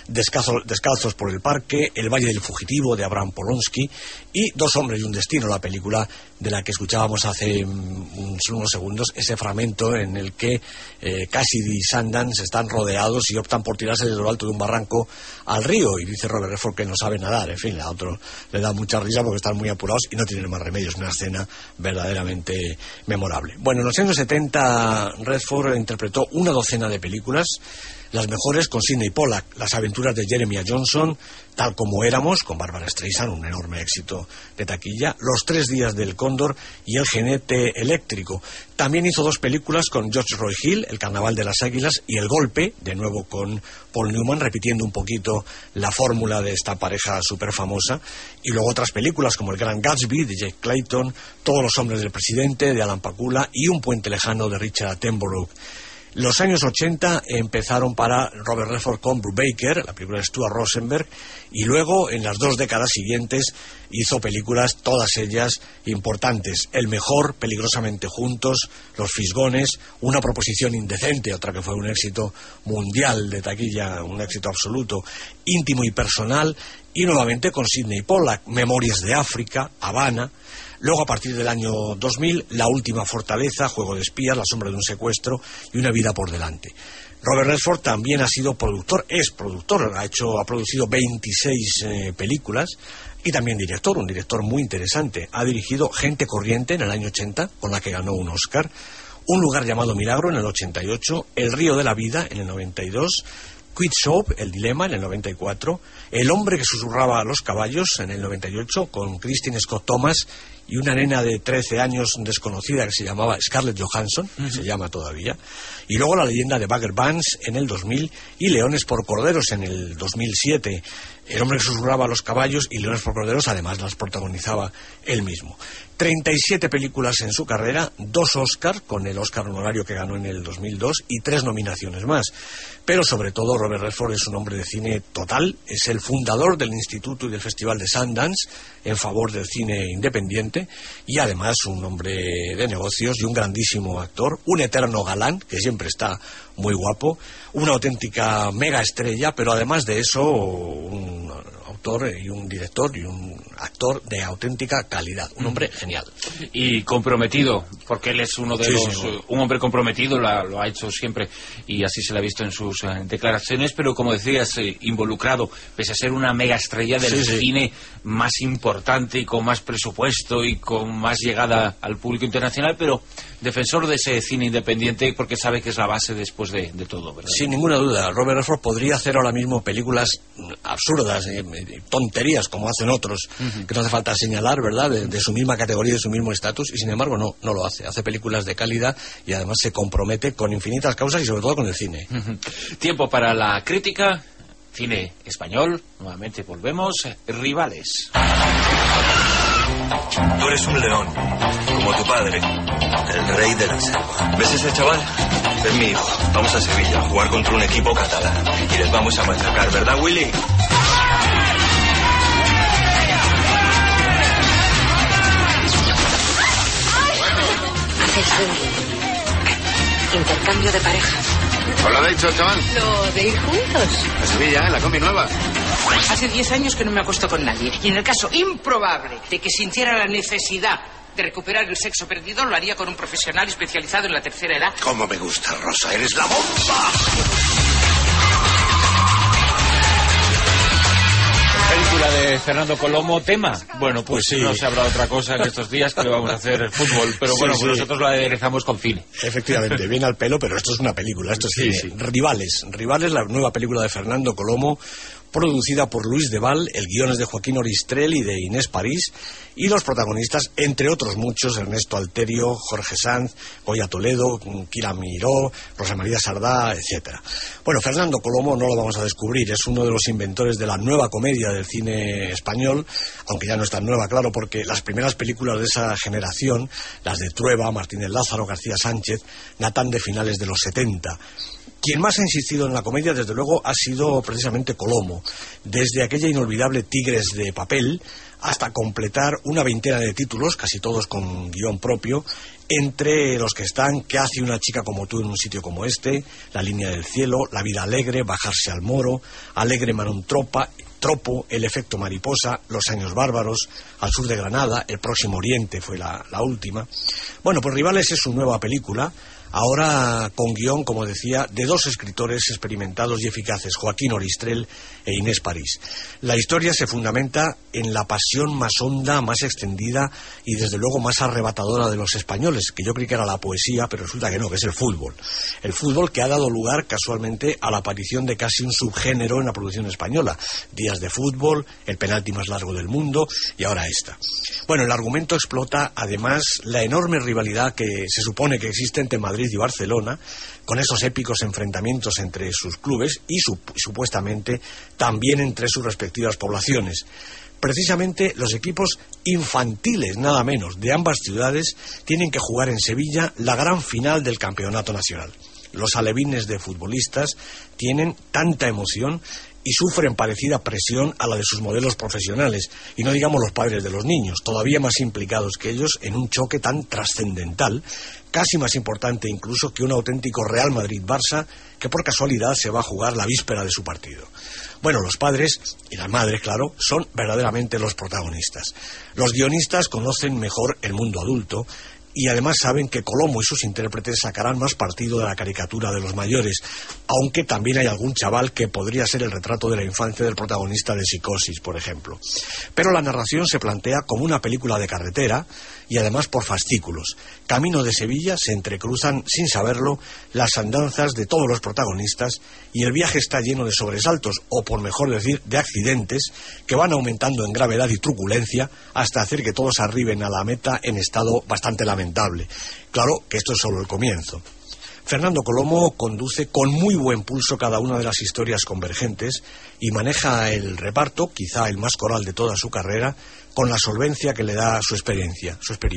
Descalzos por el parque, El valle del fugitivo de Abraham Polonsky y Dos hombres y un destino, la película de la que escuchábamos hace unos segundos, ese fragmento en el que Cassidy y Sundance están rodeados y optan por tirarse desde lo alto de un barranco al río, y dice Robert Redford que no sabe nadar. En fin, a otro le da mucha risa porque están muy apurados y no tienen más remedio. Es una escena verdaderamente memorable. Bueno, en los años 70 Redford interpretó una docena de películas, las mejores con Sidney Pollack, Las aventuras de Jeremiah Johnson, Tal como éramos, con Barbara Streisand, un enorme éxito de taquilla, Los 3 días del cóndor y El jinete eléctrico. También hizo 2 películas con George Roy Hill, El carnaval de las águilas y El golpe, de nuevo con Paul Newman, repitiendo un poquito la fórmula de esta pareja súper famosa. Y luego otras películas como El gran Gatsby, de Jake Clayton, Todos los hombres del presidente, de Alan Pakula, y Un puente lejano, de Richard Attenborough. Los años 80 empezaron para Robert Redford con Brubaker, la película de Stuart Rosenberg, y luego en las 2 décadas siguientes hizo películas, todas ellas importantes. El mejor, Peligrosamente juntos, Los fisgones, Una proposición indecente, otra que fue un éxito mundial de taquilla, un éxito absoluto, Íntimo y personal, y nuevamente con Sidney Pollack, Memorias de África, Habana. Luego, a partir del año 2000, La última fortaleza, Juego de espías, La sombra de un secuestro y Una vida por delante. Robert Redford también ha sido productor, es productor, ha producido 26 películas y también director, un director muy interesante. Ha dirigido Gente corriente en el año 80, con la que ganó un Oscar, Un lugar llamado Milagro en el 88, El río de la vida en el 92, Quiz Show, El dilema en el 94, El hombre que susurraba a los caballos en el 98 con Christine Scott Thomas y una nena de 13 años desconocida que se llamaba Scarlett Johansson, que se llama todavía, y luego La leyenda de Bagger Vance en el 2000 y Leones por corderos en el 2007. El hombre que susurraba a los caballos y Leones por corderos además las protagonizaba él mismo. 37 películas en su carrera, 2 Oscars, con el Oscar honorario que ganó en el 2002 y 3 nominaciones más. Pero sobre todo Robert Redford es un hombre de cine total, es el fundador del Instituto y del Festival de Sundance en favor del cine independiente y además un hombre de negocios y un grandísimo actor, un eterno galán que siempre está muy guapo, una auténtica mega estrella, pero además de eso un productor y un director y un actor de auténtica calidad, un hombre genial. Y comprometido, porque él es uno de un hombre comprometido, lo ha hecho siempre, y así se le ha visto en sus declaraciones, pero como decías, involucrado, pese a ser una mega estrella del cine más importante y con más presupuesto y con más llegada al público internacional, pero defensor de ese cine independiente, porque sabe que es la base después de todo, ¿verdad? Sin ninguna duda, Robert Redford podría hacer ahora mismo películas absurdas, tonterías como hacen otros, que no hace falta señalar, ¿verdad?, de su misma categoría, de su mismo estatus, y sin embargo no lo hace. Hace películas de calidad y además se compromete con infinitas causas y sobre todo con el cine. Tiempo para la crítica. Cine español, nuevamente volvemos. Rivales. Tú eres un león, como tu padre, el rey de la selva. ¿Ves ese chaval? Es mi hijo. Vamos a Sevilla a jugar contra un equipo catalán y les vamos a machacar, ¿verdad, Willy? Hacéis intercambio de parejas. ¿Os lo ha dicho el chaval? Lo de ir juntos. A Sevilla, en la combi nueva. Hace 10 años que no me acuesto con nadie. Y en el caso improbable de que sintiera la necesidad de recuperar el sexo perdido, lo haría con un profesional especializado en la tercera edad. ¿Cómo me gusta, Rosa? ¡Eres la bomba! Película de Fernando Colomo, tema. Bueno, pues sí, no se habrá otra cosa en estos días que vamos a hacer fútbol, pero bueno, pues nosotros lo aderezamos con cine. Efectivamente, viene al pelo, pero esto es una película, esto es cine. Rivales, la nueva película de Fernando Colomo, producida por Luis de Val, el guion es de Joaquín Oristrel y de Inés París, y los protagonistas, entre otros muchos, Ernesto Alterio, Jorge Sanz, Goya Toledo, Kira Miró, Rosa María Sardá, etcétera. Bueno, Fernando Colomo no lo vamos a descubrir, es uno de los inventores de la nueva comedia del cine español, aunque ya no es tan nueva, claro, porque las primeras películas de esa generación, las de Trueba, Martínez Lázaro, García Sánchez, datan de finales de los 70. Quien más ha insistido en la comedia, desde luego, ha sido precisamente Colomo, desde aquella inolvidable Tigres de papel hasta completar una veintena de títulos, casi todos con guión propio, entre los que están ¿Qué hace una chica como tú en un sitio como este?, La línea del cielo, La vida alegre, Bajarse al moro, Alegre Marón Tropo, El efecto mariposa, Los años bárbaros, Al sur de Granada, El próximo Oriente fue la última. Bueno, pues Rivales es su nueva película, ahora con guión, como decía, de dos escritores experimentados y eficaces, Joaquín Oristrel e Inés París. La historia se fundamenta en la pasión más honda, más extendida y desde luego más arrebatadora de los españoles, que yo creí que era la poesía, pero resulta que no, que es el fútbol. El fútbol que ha dado lugar casualmente a la aparición de casi un subgénero en la producción española. Días de fútbol, El penalti más largo del mundo y ahora esta. Bueno, el argumento explota además la enorme rivalidad que se supone que existe entre Madrid y Barcelona, con esos épicos enfrentamientos entre sus clubes y supuestamente también entre sus respectivas poblaciones. Precisamente los equipos infantiles, nada menos, de ambas ciudades tienen que jugar en Sevilla la gran final del campeonato nacional. Los alevines de futbolistas tienen tanta emoción y sufren parecida presión a la de sus modelos profesionales, y no digamos los padres de los niños, todavía más implicados que ellos en un choque tan trascendental, casi más importante incluso que un auténtico Real Madrid-Barça, que por casualidad se va a jugar la víspera de su partido. Bueno, los padres y las madres, claro, son verdaderamente los protagonistas. Los guionistas conocen mejor el mundo adulto, y además saben que Colomo y sus intérpretes sacarán más partido de la caricatura de los mayores, aunque también hay algún chaval que podría ser el retrato de la infancia del protagonista de Psicosis, por ejemplo. Pero la narración se plantea como una película de carretera y además por fascículos. Camino de Sevilla se entrecruzan, sin saberlo, las andanzas de todos los protagonistas y el viaje está lleno de sobresaltos, o por mejor decir, de accidentes, que van aumentando en gravedad y truculencia hasta hacer que todos arriben a la meta en estado bastante lamentable. Claro que esto es solo el comienzo. Fernando Colomo conduce con muy buen pulso cada una de las historias convergentes y maneja el reparto, quizá el más coral de toda su carrera, con la solvencia que le da su experiencia.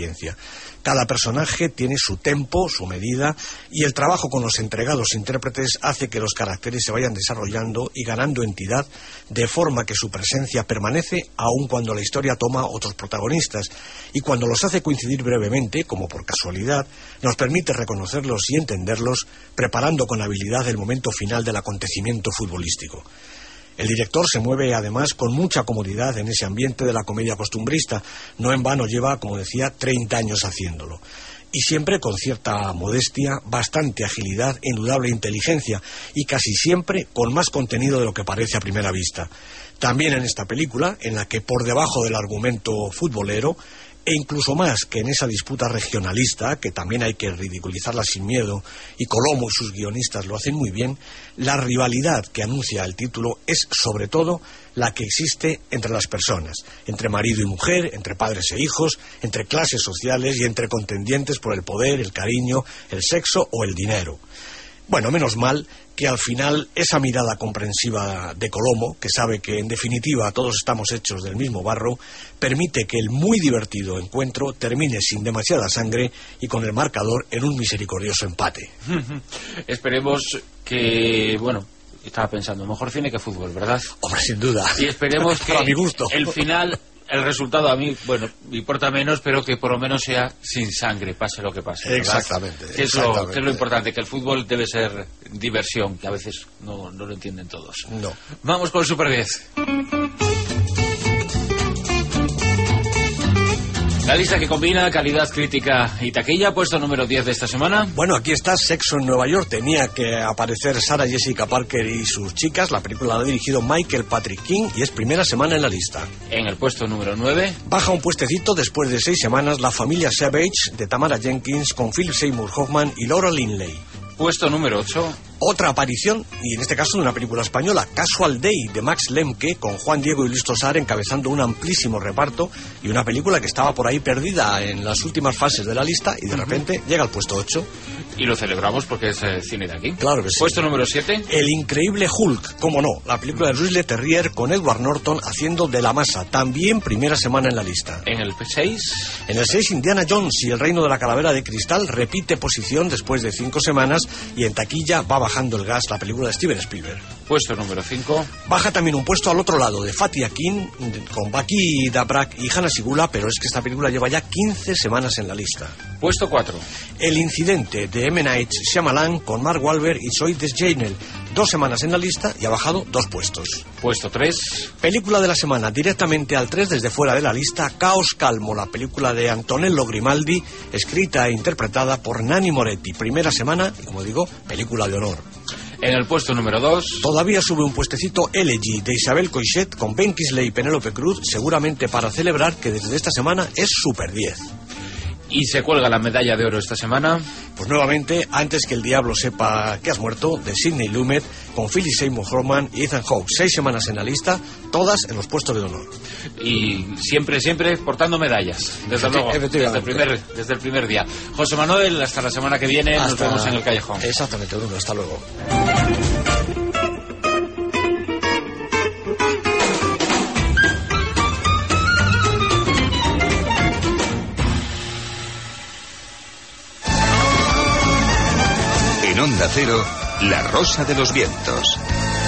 Cada personaje tiene su tempo, su medida, y el trabajo con los entregados intérpretes hace que los caracteres se vayan desarrollando y ganando entidad, de forma que su presencia permanece aun cuando la historia toma otros protagonistas, y cuando los hace coincidir brevemente, como por casualidad, nos permite reconocerlos y entenderlos, preparando con habilidad el momento final del acontecimiento futbolístico. El director se mueve además con mucha comodidad en ese ambiente de la comedia costumbrista. No en vano lleva, como decía, 30 años haciéndolo. Y siempre con cierta modestia, bastante agilidad, indudable inteligencia y casi siempre con más contenido de lo que parece a primera vista. También en esta película, en la que por debajo del argumento futbolero, e incluso más que en esa disputa regionalista, que también hay que ridiculizarla sin miedo, y Colomo y sus guionistas lo hacen muy bien, la rivalidad que anuncia el título es sobre todo la que existe entre las personas, entre marido y mujer, entre padres e hijos, entre clases sociales y entre contendientes por el poder, el cariño, el sexo o el dinero. Bueno, menos mal que al final esa mirada comprensiva de Colomo, que sabe que en definitiva todos estamos hechos del mismo barro, permite que el muy divertido encuentro termine sin demasiada sangre y con el marcador en un misericordioso empate. Esperemos que, bueno, estaba pensando, mejor cine que fútbol, ¿verdad? Hombre, sin duda. Y esperemos que a mi gusto. El final, el resultado a mí, bueno, me importa menos, pero que por lo menos sea sin sangre, pase lo que pase, ¿verdad? Exactamente. Que es lo importante, que el fútbol debe ser diversión, que a veces no lo entienden todos. No. Vamos con el Super 10. La lista que combina calidad, crítica y taquilla, puesto número 10 de esta semana. Bueno, aquí está Sexo en Nueva York. Tenía que aparecer Sarah Jessica Parker y sus chicas. La película la ha dirigido Michael Patrick King y es primera semana en la lista. En el puesto número 9. Baja un puestecito después de 6 semanas La familia Savage de Tamara Jenkins con Philip Seymour Hoffman y Laura Linney. Puesto número 8. Otra aparición, y en este caso de una película española, Casual Day, de Max Lemke, con Juan Diego y Luis Tosar encabezando un amplísimo reparto, y una película que estaba por ahí perdida en las últimas fases de la lista, y de repente llega al puesto 8. Y lo celebramos porque es cine de aquí. Claro que sí. Puesto número 7. El increíble Hulk, cómo no, la película de Louis Leterrier con Edward Norton haciendo de la masa, también primera semana en la lista. En el 6. En el 6, Indiana Jones y el reino de la calavera de cristal repite posición después de 5 semanas, y en taquilla va bajando el gas la película de Steven Spielberg. Puesto número 5. Baja también un puesto al otro lado de Fatih Akin con Baki Dabrak y Hanna Sigula, pero es que esta película lleva ya 15 semanas en la lista. Puesto 4. El incidente de M. Night Shyamalan con Mark Wahlberg y Zoe Deschanel, 2 semanas en la lista y ha bajado 2 puestos. Puesto 3. Película de la semana, directamente al 3 desde fuera de la lista, Caos Calmo, la película de Antonello Grimaldi, escrita e interpretada por Nanni Moretti. Primera semana y, como digo, película de honor. En el puesto número 2. Todavía sube un puestecito Elegy de Isabel Coixet con Ben Kingsley y Penélope Cruz, seguramente para celebrar que desde esta semana es Super 10. ¿Y se cuelga la medalla de oro esta semana? Pues nuevamente, Antes que el diablo sepa que has muerto, de Sidney Lumet, con Philip Seymour Hoffman y Ethan Hawke. 6 semanas en la lista, todas en los puestos de honor. Y siempre portando medallas, desde luego, desde el primer día. José Manuel, hasta la semana que viene, nos vemos en el callejón. Exactamente, Bruno, hasta luego. En Onda Cero, La Rosa de los Vientos.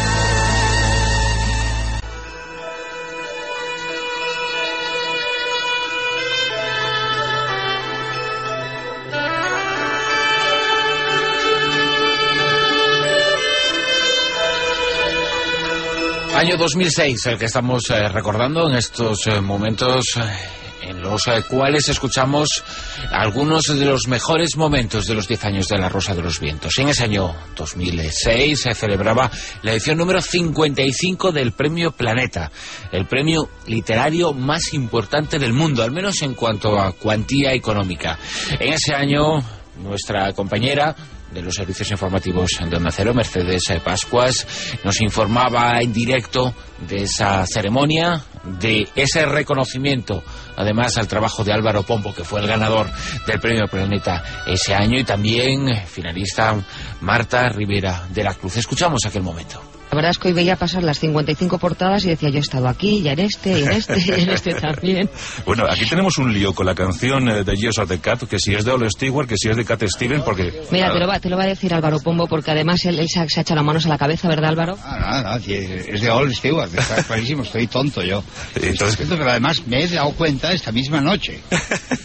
Año 2006, el que estamos recordando en estos momentos, en los cuales escuchamos algunos de los mejores momentos de los 10 años de La Rosa de los Vientos. En ese año 2006 se celebraba la edición número 55 del Premio Planeta, el premio literario más importante del mundo, al menos en cuanto a cuantía económica. En ese año, nuestra compañera de los servicios informativos de Onda Cero, Mercedes Pascuas, nos informaba en directo de esa ceremonia, de ese reconocimiento, además al trabajo de Álvaro Pombo, que fue el ganador del Premio Planeta ese año, y también finalista Marta Rivera de la Cruz. Escuchamos aquel momento. La verdad es que hoy veía pasar las 55 portadas y decía, yo he estado aquí, y en este, y en este, y en este también. Bueno, aquí tenemos un lío con la canción de Years of the Cat, que si es de Ole Stewart, que si es de Cat Stevens, porque... Mira, te lo va a decir Álvaro Pombo, porque además él se ha echado las manos a la cabeza, ¿verdad, Álvaro? No, es de Ole Stewart, está clarísimo, estoy tonto yo. Entonces, pero además me he dado cuenta esta misma noche. O sea,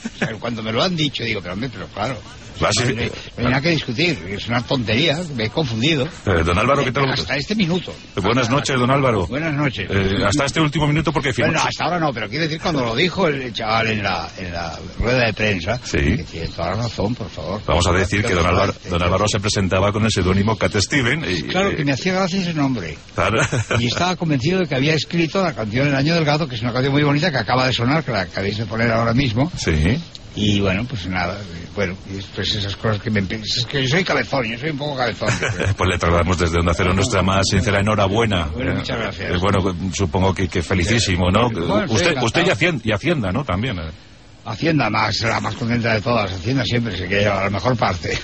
cuando me lo han dicho, digo, pero claro. No hay nada que discutir, es una tontería, me he confundido. Don Álvaro, ¿qué tal? Hasta este minuto. Buenas noches, don Álvaro. Buenas noches. Hasta este último minuto, porque... Bueno, hasta ahora no, pero quiero decir, cuando lo dijo el chaval en la rueda de prensa, que tiene toda la razón, por favor. Vamos a decir que don Álvaro se presentaba con el seudónimo Cat Steven. Claro, que me hacía gracia ese nombre. Claro. Y estaba convencido de que había escrito la canción El Año del Gato, que es una canción muy bonita que acaba de sonar, que la acabéis de poner ahora mismo. Sí. Y bueno, pues nada, pues esas cosas que es que yo soy cabezón, yo soy un poco cabezón. Pues le trasladamos desde Onda Cero nuestra más sincera enhorabuena. Bueno, muchas gracias. Bueno, supongo que felicísimo, ¿no? Bueno, usted y Hacienda, ¿no? También. Hacienda la más contenta de todas. Hacienda siempre se quiere llevar la mejor parte.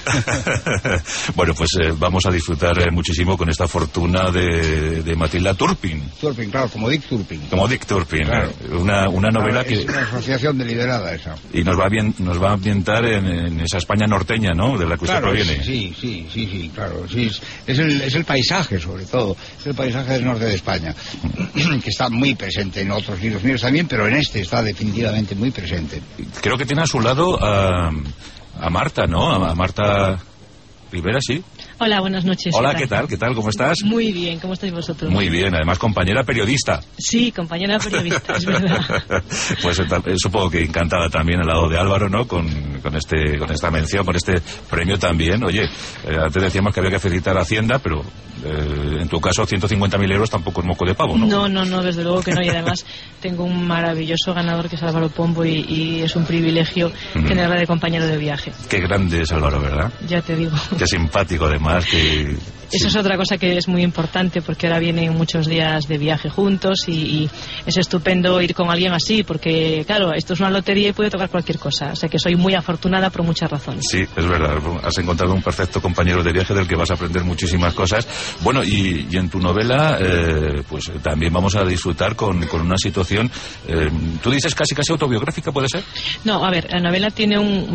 Bueno, pues vamos a disfrutar muchísimo con esta fortuna de Matilda Turpin. Turpin, claro, como Dick Turpin. Como Dick Turpin, claro. Una novela que... Es una asociación deliberada esa. Y nos va a ambientar en esa España norteña, ¿no? De la que usted proviene. Sí, claro. Sí, es el paisaje, sobre todo. Es el paisaje del norte de España, que está muy presente en otros libros míos también, pero en este está definitivamente muy presente. Creo que tiene a su lado a Marta, ¿no? A Marta Rivera, sí. Hola, buenas noches. Hola, ¿qué tal? ¿Cómo estás? Muy bien, ¿cómo estáis vosotros? Muy bien, además compañera periodista. Sí, compañera periodista, es verdad. Pues supongo que encantada también al lado de Álvaro, ¿no? Con esta mención, con este premio también. Oye, antes decíamos que había que felicitar a Hacienda, pero en tu caso 150.000 euros tampoco es moco de pavo, ¿no? No, desde luego que no. Y además tengo un maravilloso ganador que es Álvaro Pombo y es un privilegio tenerle de compañero de viaje. Qué grande es Álvaro, ¿verdad? Ya te digo. Qué simpático, además. Eso es otra cosa que es muy importante, porque ahora vienen muchos días de viaje juntos y es estupendo ir con alguien así, porque claro, esto es una lotería y puede tocar cualquier cosa, o sea que soy muy afortunada por muchas razones. Sí, es verdad, has encontrado un perfecto compañero de viaje del que vas a aprender muchísimas cosas. Bueno, y en tu novela pues también vamos a disfrutar con una situación, tú dices casi autobiográfica, ¿puede ser? No, a ver, la novela tiene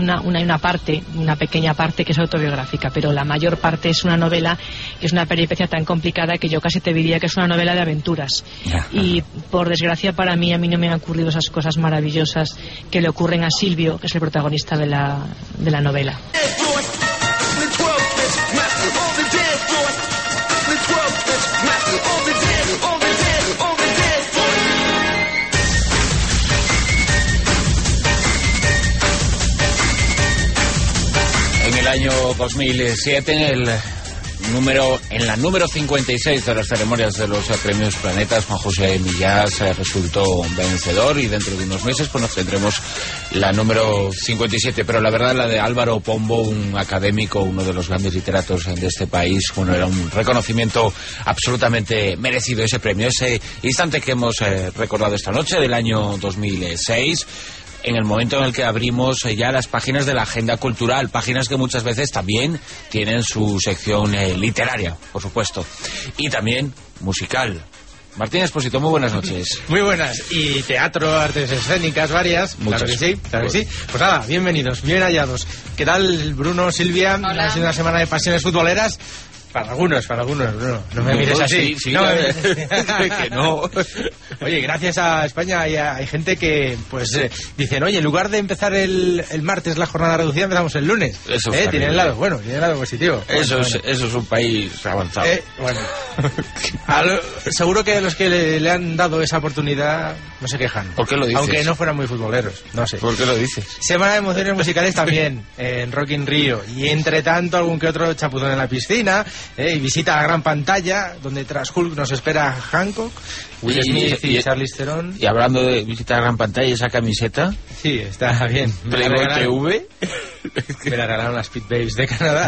una pequeña parte que es autobiográfica, pero la mayor parte es una novela que es una peripecia tan complicada que yo casi te diría que es una novela de aventuras. Y por desgracia para mí, a mí no me han ocurrido esas cosas maravillosas que le ocurren a Silvio, que es el protagonista de la novela. En el año 2007, en la número 56 de las ceremonias de los premios Planetas, Juan José Millás resultó vencedor, y dentro de unos meses pues nos tendremos la número 57, pero la verdad la de Álvaro Pombo, un académico, uno de los grandes literatos de este país, bueno, era un reconocimiento absolutamente merecido ese premio, ese instante que hemos recordado esta noche del año 2006. En el momento en el que abrimos ya las páginas de la agenda cultural, páginas que muchas veces también tienen su sección literaria, por supuesto, y también musical. Martín Expósito, muy buenas noches. Muy buenas. Y teatro, artes escénicas, varias. Muchas. Claro que sí. Pues nada, bienvenidos, bien hallados. ¿Qué tal, Bruno, Silvia? Hola. Ha sido una semana de pasiones futboleras. Para algunos, Bruno. No me mires así. Sí, no, que no. Oye, gracias a España hay gente que, pues, dicen, oye, en lugar de empezar el martes la jornada reducida, empezamos el lunes. Eso tiene el lado bueno, tiene el lado positivo. Eso es un país avanzado. Bueno. Seguro que los que le han dado esa oportunidad no se quejan. ¿Por qué lo dices? Aunque no fueran muy futboleros, no sé. ¿Por qué lo dices? Semana de emociones musicales también, en Rock in Rio. Y entre tanto, algún que otro chapuzón en la piscina, y visita a la gran pantalla, donde tras Hulk nos espera Hancock, Will Smith y Charlize Theron. Y hablando de visitar a la gran pantalla, esa camiseta. Sí, está bien. Playboy TV. Me la regalaron las Pit Babes de Canadá.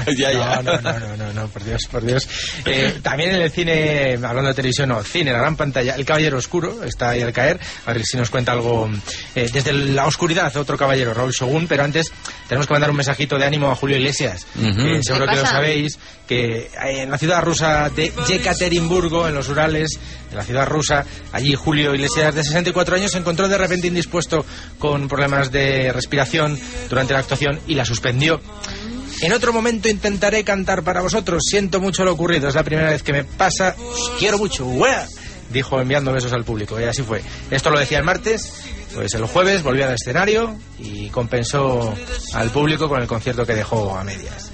No, por Dios. También en el cine, hablando de televisión, cine, la gran pantalla, El Caballero Oscuro, está ahí al caer. A ver si nos cuenta algo desde la oscuridad, otro caballero, Raúl Shogun. Pero antes tenemos que mandar un mensajito de ánimo a Julio Iglesias. Seguro que lo sabéis, que en la ciudad rusa de Yekaterinburgo, en los Urales de la ciudad rusa, allí Julio Iglesias, de 64 años, se encontró de repente indispuesto con problemas de respiración durante la actuación y la suspendió. En otro momento intentaré cantar para vosotros. Siento mucho lo ocurrido, es la primera vez que me pasa. Os quiero mucho. ¡Wea! dijo enviando besos al público, y así fue. Esto lo decía el martes, pues el jueves volvió al escenario y compensó al público con el concierto que dejó a medias.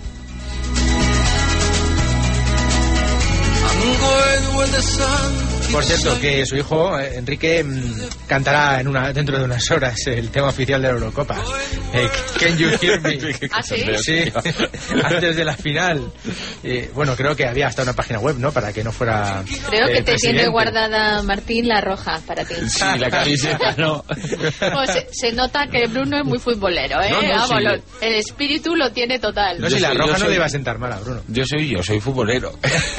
Por cierto, que su hijo, Enrique, cantará dentro de unas horas el tema oficial de la Eurocopa. Can You Hear Me? ¿Ah, sí? Sí, antes de la final. Bueno, creo que había hasta una página web, ¿no? Para que no fuera Creo que te presidente. tiene guardada, Martín, la roja para ti. Sí, la camiseta, no. Se nota que Bruno es muy futbolero, ¿eh? No, Vamos, sí. el espíritu lo tiene total. No, si la roja no le iba a sentar mal a Bruno. Yo soy futbolero.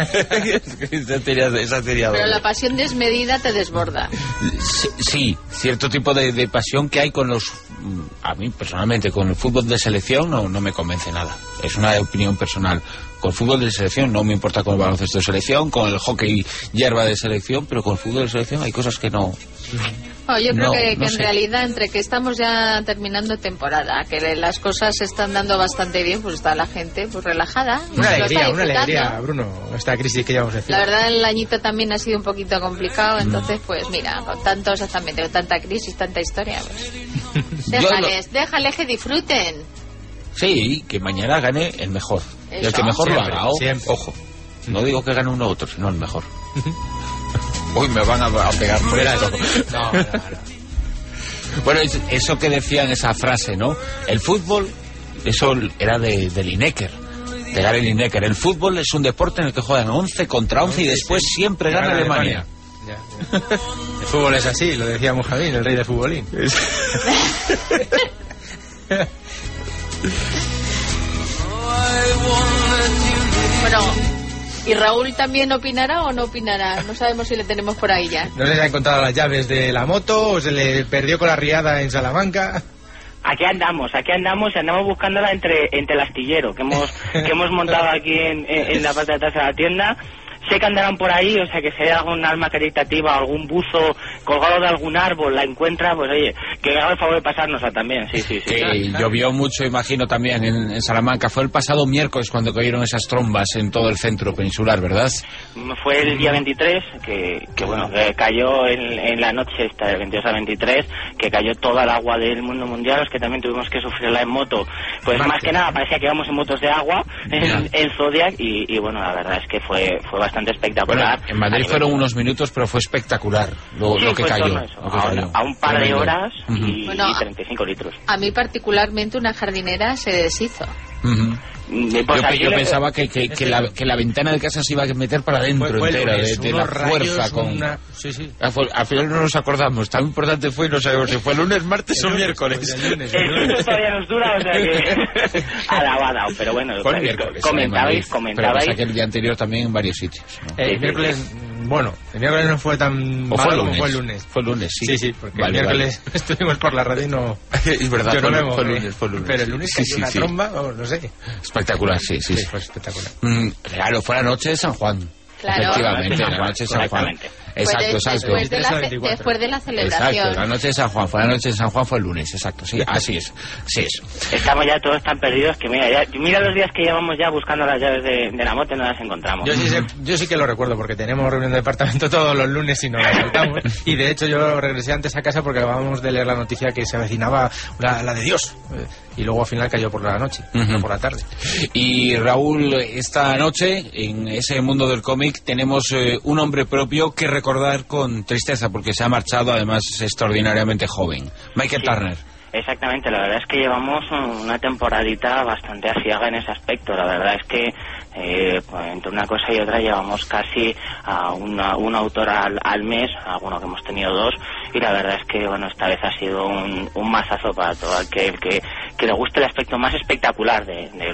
esa teoría Pero la pasión desmedida te desborda. Sí, cierto tipo de pasión que hay con los... A mí, personalmente, con el fútbol de selección no me convence nada. Es una opinión personal. Con el fútbol de selección no me importa, con el baloncesto de selección, con el hockey hierba de selección, pero con el fútbol de selección hay cosas que no... Yo creo que en sé. realidad, entre que estamos ya terminando temporada, que las cosas se están dando bastante bien, pues está la gente pues relajada. Una Lo está alegría, disfrutando. Bruno, esta crisis que llevamos encima. La verdad, el añito también ha sido un poquito complicado, entonces, pues mira, con tanta crisis, tanta historia, pues déjales que disfruten. Sí, que mañana gane el mejor. Y el Eso. que mejor Siempre, lo haga, siempre. ojo. No digo que gane uno u otro, sino el mejor. Uy, me van a pegar por esto. No. Bueno, eso que decían, esa frase, ¿no? El fútbol, eso era de Lineker, de Gary Lineker. El fútbol es un deporte en el que juegan 11 contra 11 y después siempre gana Alemania. Ya. El fútbol es así, lo decía Mujahideen, el rey del futbolín. Bueno, ¿y Raúl también opinará o no opinará? No sabemos si le tenemos por ahí ya. No se ha encontrado las llaves de la moto o se le perdió con la riada en Salamanca. Aquí andamos y andamos buscándola entre el astillero que hemos montado aquí en la parte de atrás de la tienda. Sé que andarán por ahí, o sea que si hay algún alma caritativa, algún buzo colgado de algún árbol, la encuentra, pues oye, que haga el favor de pasárnosla también, sí. Que llovió mucho, imagino, también en Salamanca. Fue el pasado miércoles cuando cayeron esas trombas en todo el centro peninsular, ¿verdad? Fue el día 23, que bueno, que cayó en la noche esta del 22 al 23, que cayó toda el agua del mundo mundial, los que también tuvimos que sufrirla en moto. Pues más que nada parecía que íbamos en motos de agua, en Zodiac, y bueno, la verdad es que fue bastante espectacular. Bueno, en Madrid fueron unos minutos, pero fue espectacular lo que cayó. A un par de horas y Bueno, 35 litros. A mí particularmente una jardinera se deshizo. Yo pensaba que la ventana de casa se iba a meter para adentro entera, de la fuerza. Sí. Al final no nos acordamos. Tan importante fue, no sabemos si fue lunes, martes o miércoles. El lunes todavía nos dura, o sea que alabada, pero bueno, fue el miércoles. comentabais. Pero pasa que el día anterior también en varios sitios, ¿no? El miércoles, bueno, el miércoles no fue tan ¿O malo fue como fue el lunes. Fue el lunes, sí. Sí, porque el miércoles estuvimos por la radio y no... Es verdad, yo no me fue moví. lunes. Pero el lunes cayó una tromba, no sé. Espectacular, sí. Fue espectacular. Claro, fue la noche de San Juan. Claro. Efectivamente, la noche de San Juan. Exacto. Después de la celebración. Exacto, la noche de San Juan. Fue la noche de San Juan, fue el lunes, exacto. Sí, así es. Estamos ya todos tan perdidos que mira los días que llevamos ya buscando las llaves de la moto y no las encontramos. Yo sí que lo recuerdo porque tenemos reunión de departamento todos los lunes y nos la saltamos. Y de hecho yo regresé antes a casa porque acabábamos de leer la noticia que se avecinaba la de Dios. Y luego al final cayó por la noche, no por la tarde. Y Raúl, esta noche en ese mundo del cómic tenemos un hombre propio que recordar con tristeza porque se ha marchado, además extraordinariamente joven, Michael Turner. Exactamente, la verdad es que llevamos una temporadita bastante aciaga en ese aspecto. La verdad es que entre una cosa y otra llevamos casi a un autor al mes, alguno que hemos tenido dos, y la verdad es que bueno, esta vez ha sido un mazazo para todo aquel que le guste el aspecto más espectacular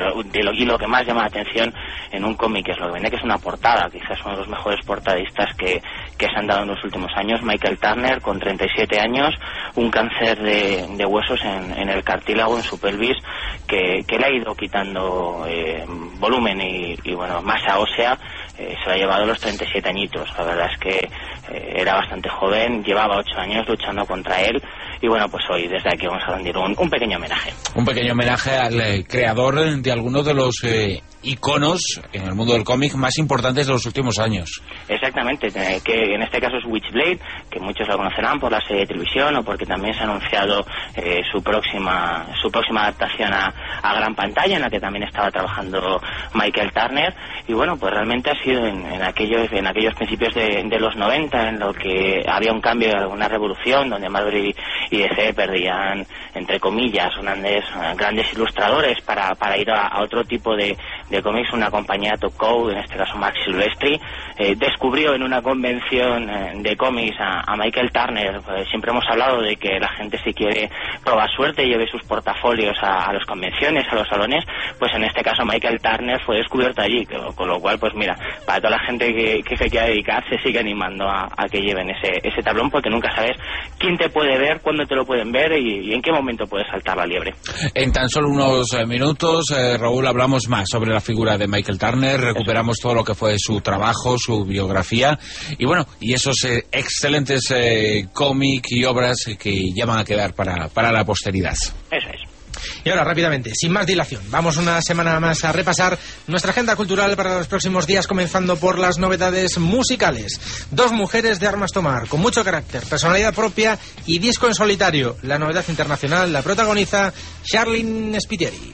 y lo que más llama la atención en un cómic, es lo que vende, que es una portada, quizás uno de los mejores portadistas que se han dado en los últimos años. Michael Turner, con 37 años, un cáncer de huesos en el cartílago, en su pelvis, que le ha ido quitando volumen y bueno, masa ósea. Se lo ha llevado a los 37 añitos. La verdad es que era bastante joven, llevaba 8 años luchando contra él, y bueno, pues hoy desde aquí vamos a rendir un pequeño homenaje. Un pequeño homenaje al creador de algunos de los iconos en el mundo del cómic más importantes de los últimos años. Exactamente, que en este caso es Witchblade, que muchos lo conocerán por la serie de televisión o porque también se ha anunciado su próxima adaptación a gran pantalla, en la que también estaba trabajando Michael Turner. Y bueno, pues realmente ha sido en aquellos principios de los 90, en lo que había un cambio, una revolución, donde Marvel y DC perdían, entre comillas, grandes ilustradores para ir a otro tipo de cómics. Una compañía Top Cow, en este caso Max Silvestri, descubrió en una convención de cómics a Michael Turner. Siempre hemos hablado de que la gente, si quiere probar suerte, lleve sus portafolios a las convenciones, a los salones. Pues en este caso Michael Turner fue descubierto allí, con lo cual, pues mira, para toda la gente que se quiera dedicar, se sigue animando a que lleven ese tablón, porque nunca sabes quién te puede ver, cuándo te lo pueden ver y en qué momento puede saltar la liebre. En tan solo unos minutos, Raúl, hablamos más sobre la figura de Michael Turner, recuperamos todo lo que fue su trabajo, su biografía y bueno, y esos excelentes cómics y obras que ya van a quedar para la posteridad. Eso es. Y ahora, rápidamente, sin más dilación, vamos una semana más a repasar nuestra agenda cultural para los próximos días, comenzando por las novedades musicales. 2 mujeres de armas tomar, con mucho carácter, personalidad propia y disco en solitario. La novedad internacional la protagoniza Charlene Spiteri.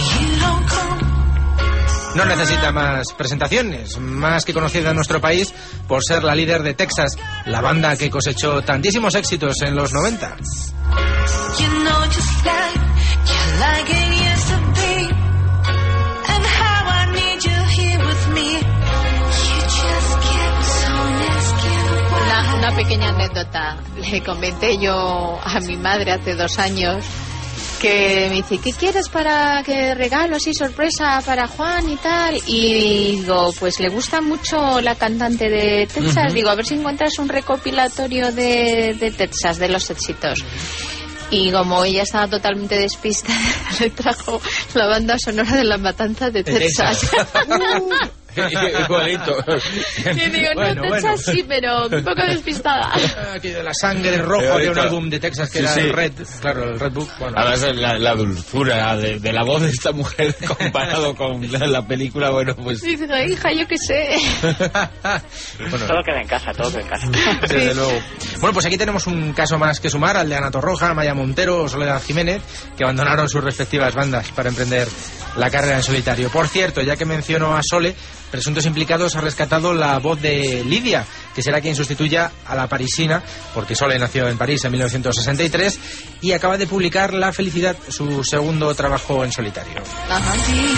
No necesita más presentaciones, más que conocida en nuestro país por ser la líder de Texas, la banda que cosechó tantísimos éxitos en los 90. Una pequeña anécdota. Le comenté yo a mi madre hace 2 años que me dice, ¿qué quieres para que regalo así sorpresa para Juan y tal? Y digo, pues le gusta mucho la cantante de Texas. Digo, a ver si encuentras un recopilatorio de Texas, de los éxitos. Y como ella estaba totalmente despistada, le trajo la banda sonora de La Matanza de Texas. Igualito. Y digo, bueno, Texas sí, pero un poco despistada. Aquí de la sangre roja de un álbum de Texas que era el Red, claro, el Red Book. Bueno. Además, la dulzura de la voz de esta mujer comparado con la película, bueno, pues... Y digo, hija, yo qué sé. Bueno, todo queda en casa, todo queda en casa. Desde luego. Bueno, pues aquí tenemos un caso más que sumar, al de Ana Torroja, Maya Montero o Soledad Jiménez, que abandonaron sus respectivas bandas para emprender la carrera en solitario. Por cierto, ya que menciono a Sole, Presuntos Implicados ha rescatado la voz de Lidia, que será quien sustituya a la parisina, porque Sole nació en París en 1963 y acaba de publicar La Felicidad, su segundo trabajo en solitario. Ajá.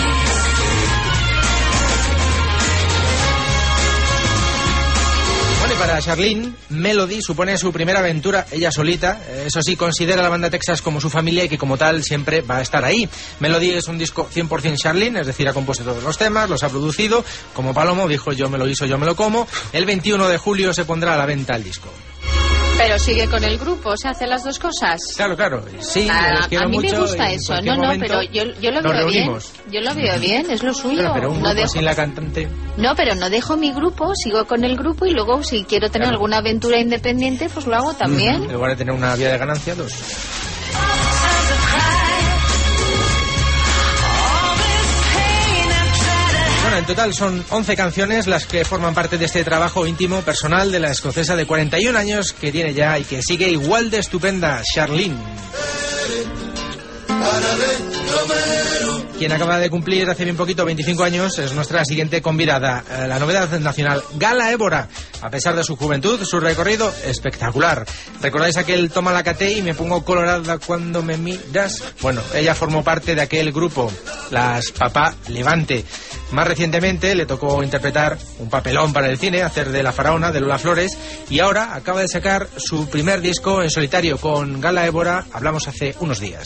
Bueno, y para Charlene, Melody supone su primera aventura, ella solita. Eso sí, considera a la banda Texas como su familia y que como tal siempre va a estar ahí. Melody es un disco 100% Charlene, es decir, ha compuesto todos los temas, los ha producido. Como Palomo dijo, yo me lo guiso, yo me lo como. El 21 de julio se pondrá a la venta el disco. Pero sigue con el grupo, ¿se hace las dos cosas? Claro, claro. Sí, a mí me gusta eso. No, pero yo lo veo bien. Yo lo veo bien, es lo suyo. Claro, pero un no grupo dejo... sin la cantante... No, pero no dejo mi grupo, sigo con el grupo y luego si quiero tener alguna aventura independiente, pues lo hago también. En lugar de tener una vía de ganancia, 2. Bueno, en total son 11 canciones las que forman parte de este trabajo íntimo personal de la escocesa de 41 años que tiene ya y que sigue igual de estupenda, Charlene. Quien acaba de cumplir hace bien poquito 25 años es nuestra siguiente convidada, la novedad nacional, Gala Évora. A pesar de su juventud, su recorrido espectacular. ¿Recordáis aquel Toma la Cate y me pongo colorada cuando me miras? Bueno, ella formó parte de aquel grupo, las Papá Levante. Más recientemente le tocó interpretar un papelón para el cine, hacer de La Faraona, de Lola Flores, y ahora acaba de sacar su primer disco en solitario. Con Gala Évora hablamos hace unos días.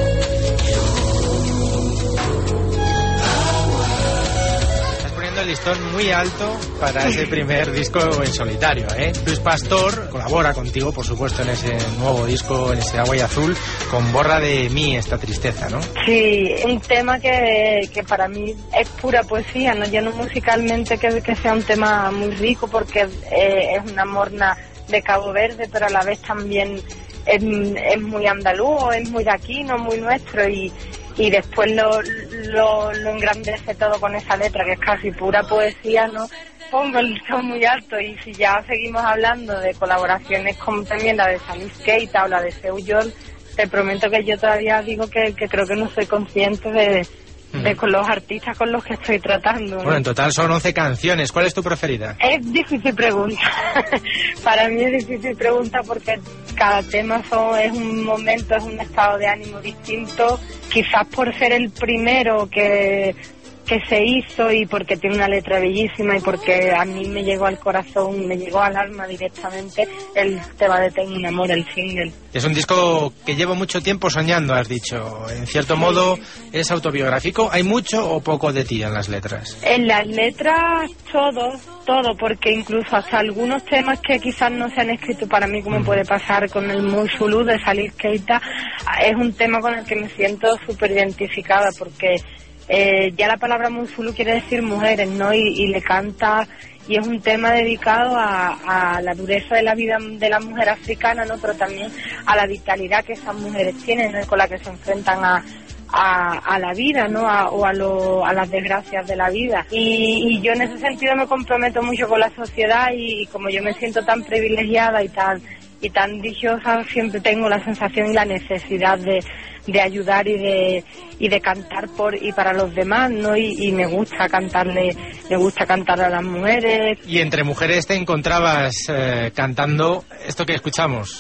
El listón muy alto para ese primer disco en solitario, ¿eh? Luis Pastor colabora contigo, por supuesto, en ese nuevo disco, en ese Agua y Azul, con Borra de mí esta tristeza, ¿no? Sí, un tema que para mí es pura poesía, ¿no? Ya no musicalmente que sea un tema muy rico, porque es una morna de Cabo Verde, pero a la vez también es muy andaluz, es muy de aquí, no muy nuestro, y y después lo engrandece todo con esa letra que es casi pura poesía, ¿no? Pongo el listón muy alto, y si ya seguimos hablando de colaboraciones como también la de Salis Keita o la de Seuyol, te prometo que yo todavía digo que creo que no soy consciente de con los artistas con los que estoy tratando, ¿no? Bueno, en total son 11 canciones. ¿Cuál es tu preferida? Es difícil pregunta. Para mí es difícil pregunta porque cada tema es un momento, es un estado de ánimo distinto. Quizás por ser el primero que se hizo y porque tiene una letra bellísima y porque a mí me llegó al corazón, me llegó al alma directamente el tema de Tengo un amor, el single. Es un disco que llevo mucho tiempo soñando, has dicho. En cierto modo es autobiográfico. ¿Hay mucho o poco de ti en las letras? En las letras todo, porque incluso hasta algunos temas que quizás no se han escrito para mí, como puede pasar con el Musulu de Salis Keita, es un tema con el que me siento súper identificada porque ya la palabra Musulu quiere decir mujeres, ¿no? Y le canta, y es un tema dedicado a la dureza de la vida de la mujer africana, ¿no? Pero también a la vitalidad que esas mujeres tienen, ¿no? Con la que se enfrentan a la vida, ¿no? A las desgracias de la vida. Y yo en ese sentido me comprometo mucho con la sociedad, y como yo me siento tan privilegiada y tan dichosa, siempre tengo la sensación y la necesidad de ayudar y de cantar por y para los demás, ¿no? Y me gusta cantar a las mujeres. Y entre mujeres te encontrabas cantando esto que escuchamos.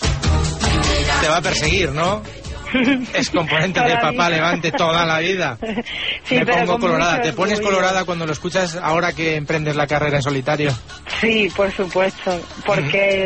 Te va a perseguir, ¿no? Es componente de Papá Levante toda la vida. Sí, me pongo colorada. ¿Te pones orgullo. colorada cuando lo escuchas ahora que emprendes la carrera en solitario? Sí, por supuesto, porque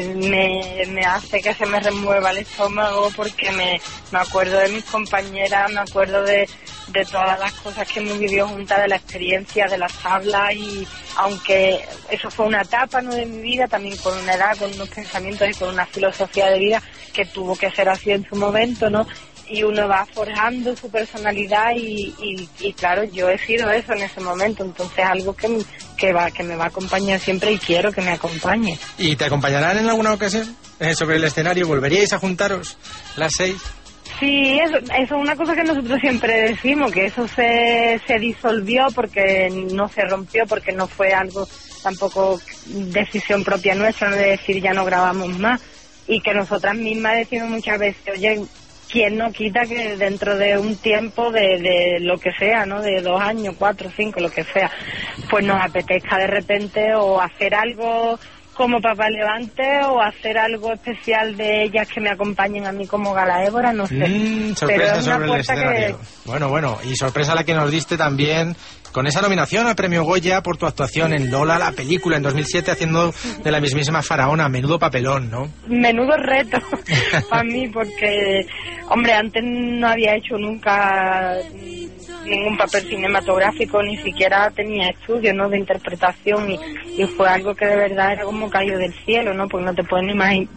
me hace que se me remueva el estómago, porque me acuerdo de mis compañeras, me acuerdo de todas las cosas que hemos vivido juntas, de la experiencia, de las tablas, y aunque eso fue una etapa, ¿no?, de mi vida, también con una edad, con unos pensamientos y con una filosofía de vida que tuvo que ser así en su momento, ¿no? Y uno va forjando su personalidad y claro, yo he sido eso en ese momento, entonces algo que me va a acompañar siempre y quiero que me acompañe. ¿Y te acompañarán en alguna ocasión sobre el escenario? ¿Volveríais a juntaros las 6? Sí, eso es una cosa que nosotros siempre decimos, que eso se disolvió porque no se rompió, porque no fue algo tampoco decisión propia nuestra, no de decir ya no grabamos más, y que nosotras mismas decimos muchas veces, oye, ¿quién no quita que dentro de un tiempo de lo que sea, ¿no?, de 2 años, 4, 5, lo que sea, pues nos apetezca de repente o hacer algo como Papá Levante o hacer algo especial de ellas que me acompañen a mí como Gala Évora, no sé. Sorpresa pero es una sobre el escenario. Bueno, y sorpresa la que nos diste también con esa nominación al Premio Goya por tu actuación en Lola, la película, en 2007, haciendo de la mismísima faraona. Menudo papelón, ¿no? Menudo reto para mí, porque, hombre, antes no había hecho nunca ningún papel cinematográfico, ni siquiera tenía estudios, ¿no?, de interpretación, y fue algo que de verdad era como caído del cielo, ¿no? Porque no te puedes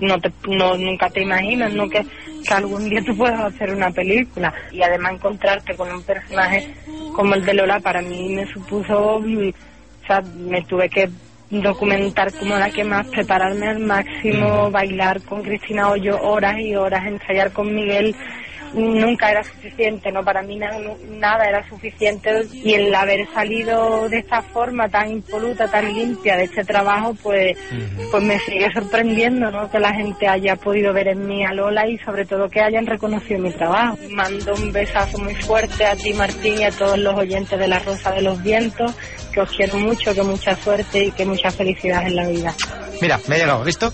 nunca te imaginas, ¿no?, que algún día tú puedas hacer una película, y además encontrarte con un personaje como el de Lola para mí me supuso, o sea, me tuve que documentar como la que más, prepararme al máximo, bailar con Cristina Hoyo horas y horas, ensayar con Miguel. Nunca era suficiente, ¿no? Para mí nada era suficiente, y el haber salido de esta forma tan impoluta, tan limpia de este trabajo, pues me sigue sorprendiendo, ¿no?, que la gente haya podido ver en mí a Lola, y sobre todo que hayan reconocido mi trabajo. Mando un besazo muy fuerte a ti, Martín, y a todos los oyentes de La Rosa de los Vientos, que os quiero mucho, que mucha suerte y que mucha felicidad en la vida. Mira, me ha llegado, ¿visto?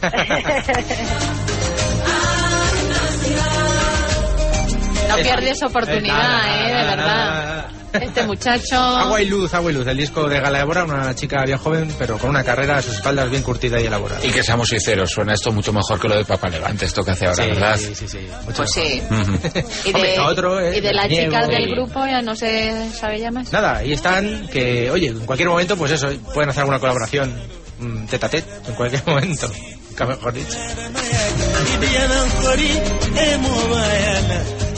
No pierdes oportunidad, de verdad. Este muchacho... Agua y luz, el disco de Gala Évora, una chica bien joven, pero con una carrera a sus espaldas bien curtida y elaborada. Y que seamos sinceros, suena esto mucho mejor que lo de Papá Levante, esto que hace ahora, ¿verdad? Sí. Pues mejor. sí. Y de las chicas del grupo ya no se sabe ya más. Nada, ahí están, que, oye, en cualquier momento, pues eso, pueden hacer alguna colaboración tete a tete, en cualquier momento, nunca mejor dicho.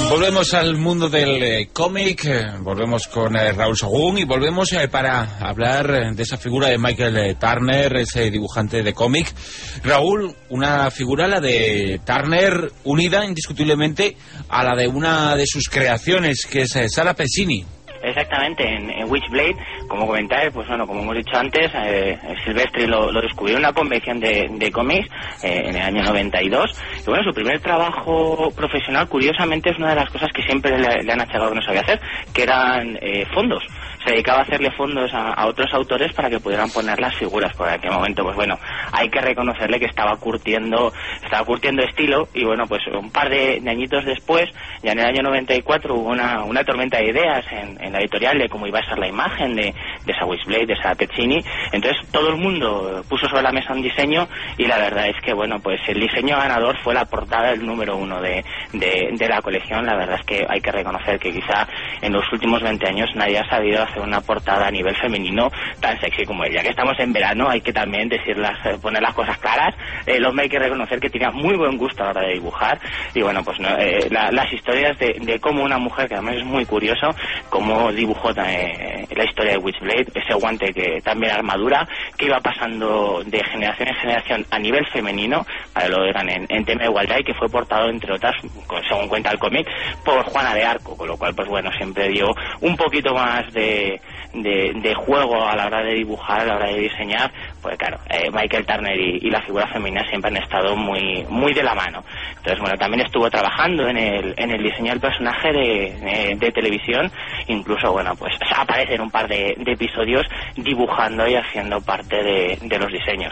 Volvemos al mundo del cómic, volvemos con Raúl Según y volvemos para hablar de esa figura de Michael Turner, ese dibujante de cómic. Raúl, una figura, la de Turner, unida indiscutiblemente a la de una de sus creaciones, que es Sara Pezzini. Exactamente, en Witchblade, como comentáis, pues bueno, como hemos dicho antes, Silvestri lo descubrió en una convención de cómics en el año 92. Y bueno, su primer trabajo profesional, curiosamente, es una de las cosas que siempre le han achacado que no sabía hacer, que eran fondos. Se dedicaba a hacerle fondos a otros autores para que pudieran poner las figuras. Por aquel momento, pues bueno, hay que reconocerle que estaba curtiendo estilo. Y bueno, pues un par de añitos después, ya en el año 94, hubo una tormenta de ideas en la editorial de cómo iba a ser la imagen de esa Witchblade, de esa Pezzini. Entonces todo el mundo puso sobre la mesa un diseño, y la verdad es que bueno, pues el diseño ganador fue la portada del número 1 de la colección. La verdad es que hay que reconocer que quizá en los últimos 20 años nadie ha sabido hacer una portada a nivel femenino tan sexy como ella. Ya que estamos en verano, hay que también poner las cosas claras. El hombre, hay que reconocer que tenía muy buen gusto a la hora de dibujar. Y bueno, pues las historias de cómo una mujer, que además es muy curioso, cómo dibujó la historia de Witchblade, ese guante que también armadura, que iba pasando de generación en generación a nivel femenino, para lo eran en tema de igualdad, y que fue portado, entre otras, según cuenta el cómic, por Juana de Arco, con lo cual, pues bueno, siempre dio un poquito más de juego a la hora de dibujar, a la hora de diseñar. Pues claro, Michael Turner y la figura femenina siempre han estado muy muy de la mano. Entonces bueno, también estuvo trabajando en el diseño del personaje de televisión. Incluso bueno, pues aparece en un par de episodios dibujando y haciendo parte de los diseños.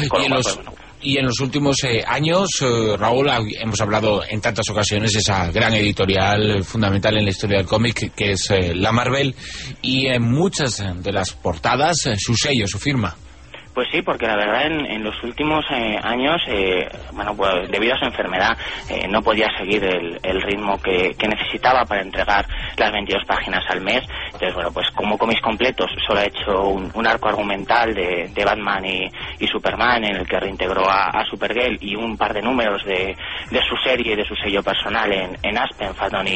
Y en los últimos años, Raúl, hemos hablado en tantas ocasiones de esa gran editorial fundamental en la historia del cómic, que es la Marvel, y en muchas de las portadas su sello, su firma. Pues sí, porque la verdad en los últimos años, bueno, pues debido a su enfermedad no podía seguir el ritmo que necesitaba para entregar las 22 páginas al mes. Entonces, bueno, pues como cómics completos solo ha hecho un arco argumental de Batman y Superman, en el que reintegró a Supergirl, y un par de números de su serie, de su sello personal en Aspen, Phaeton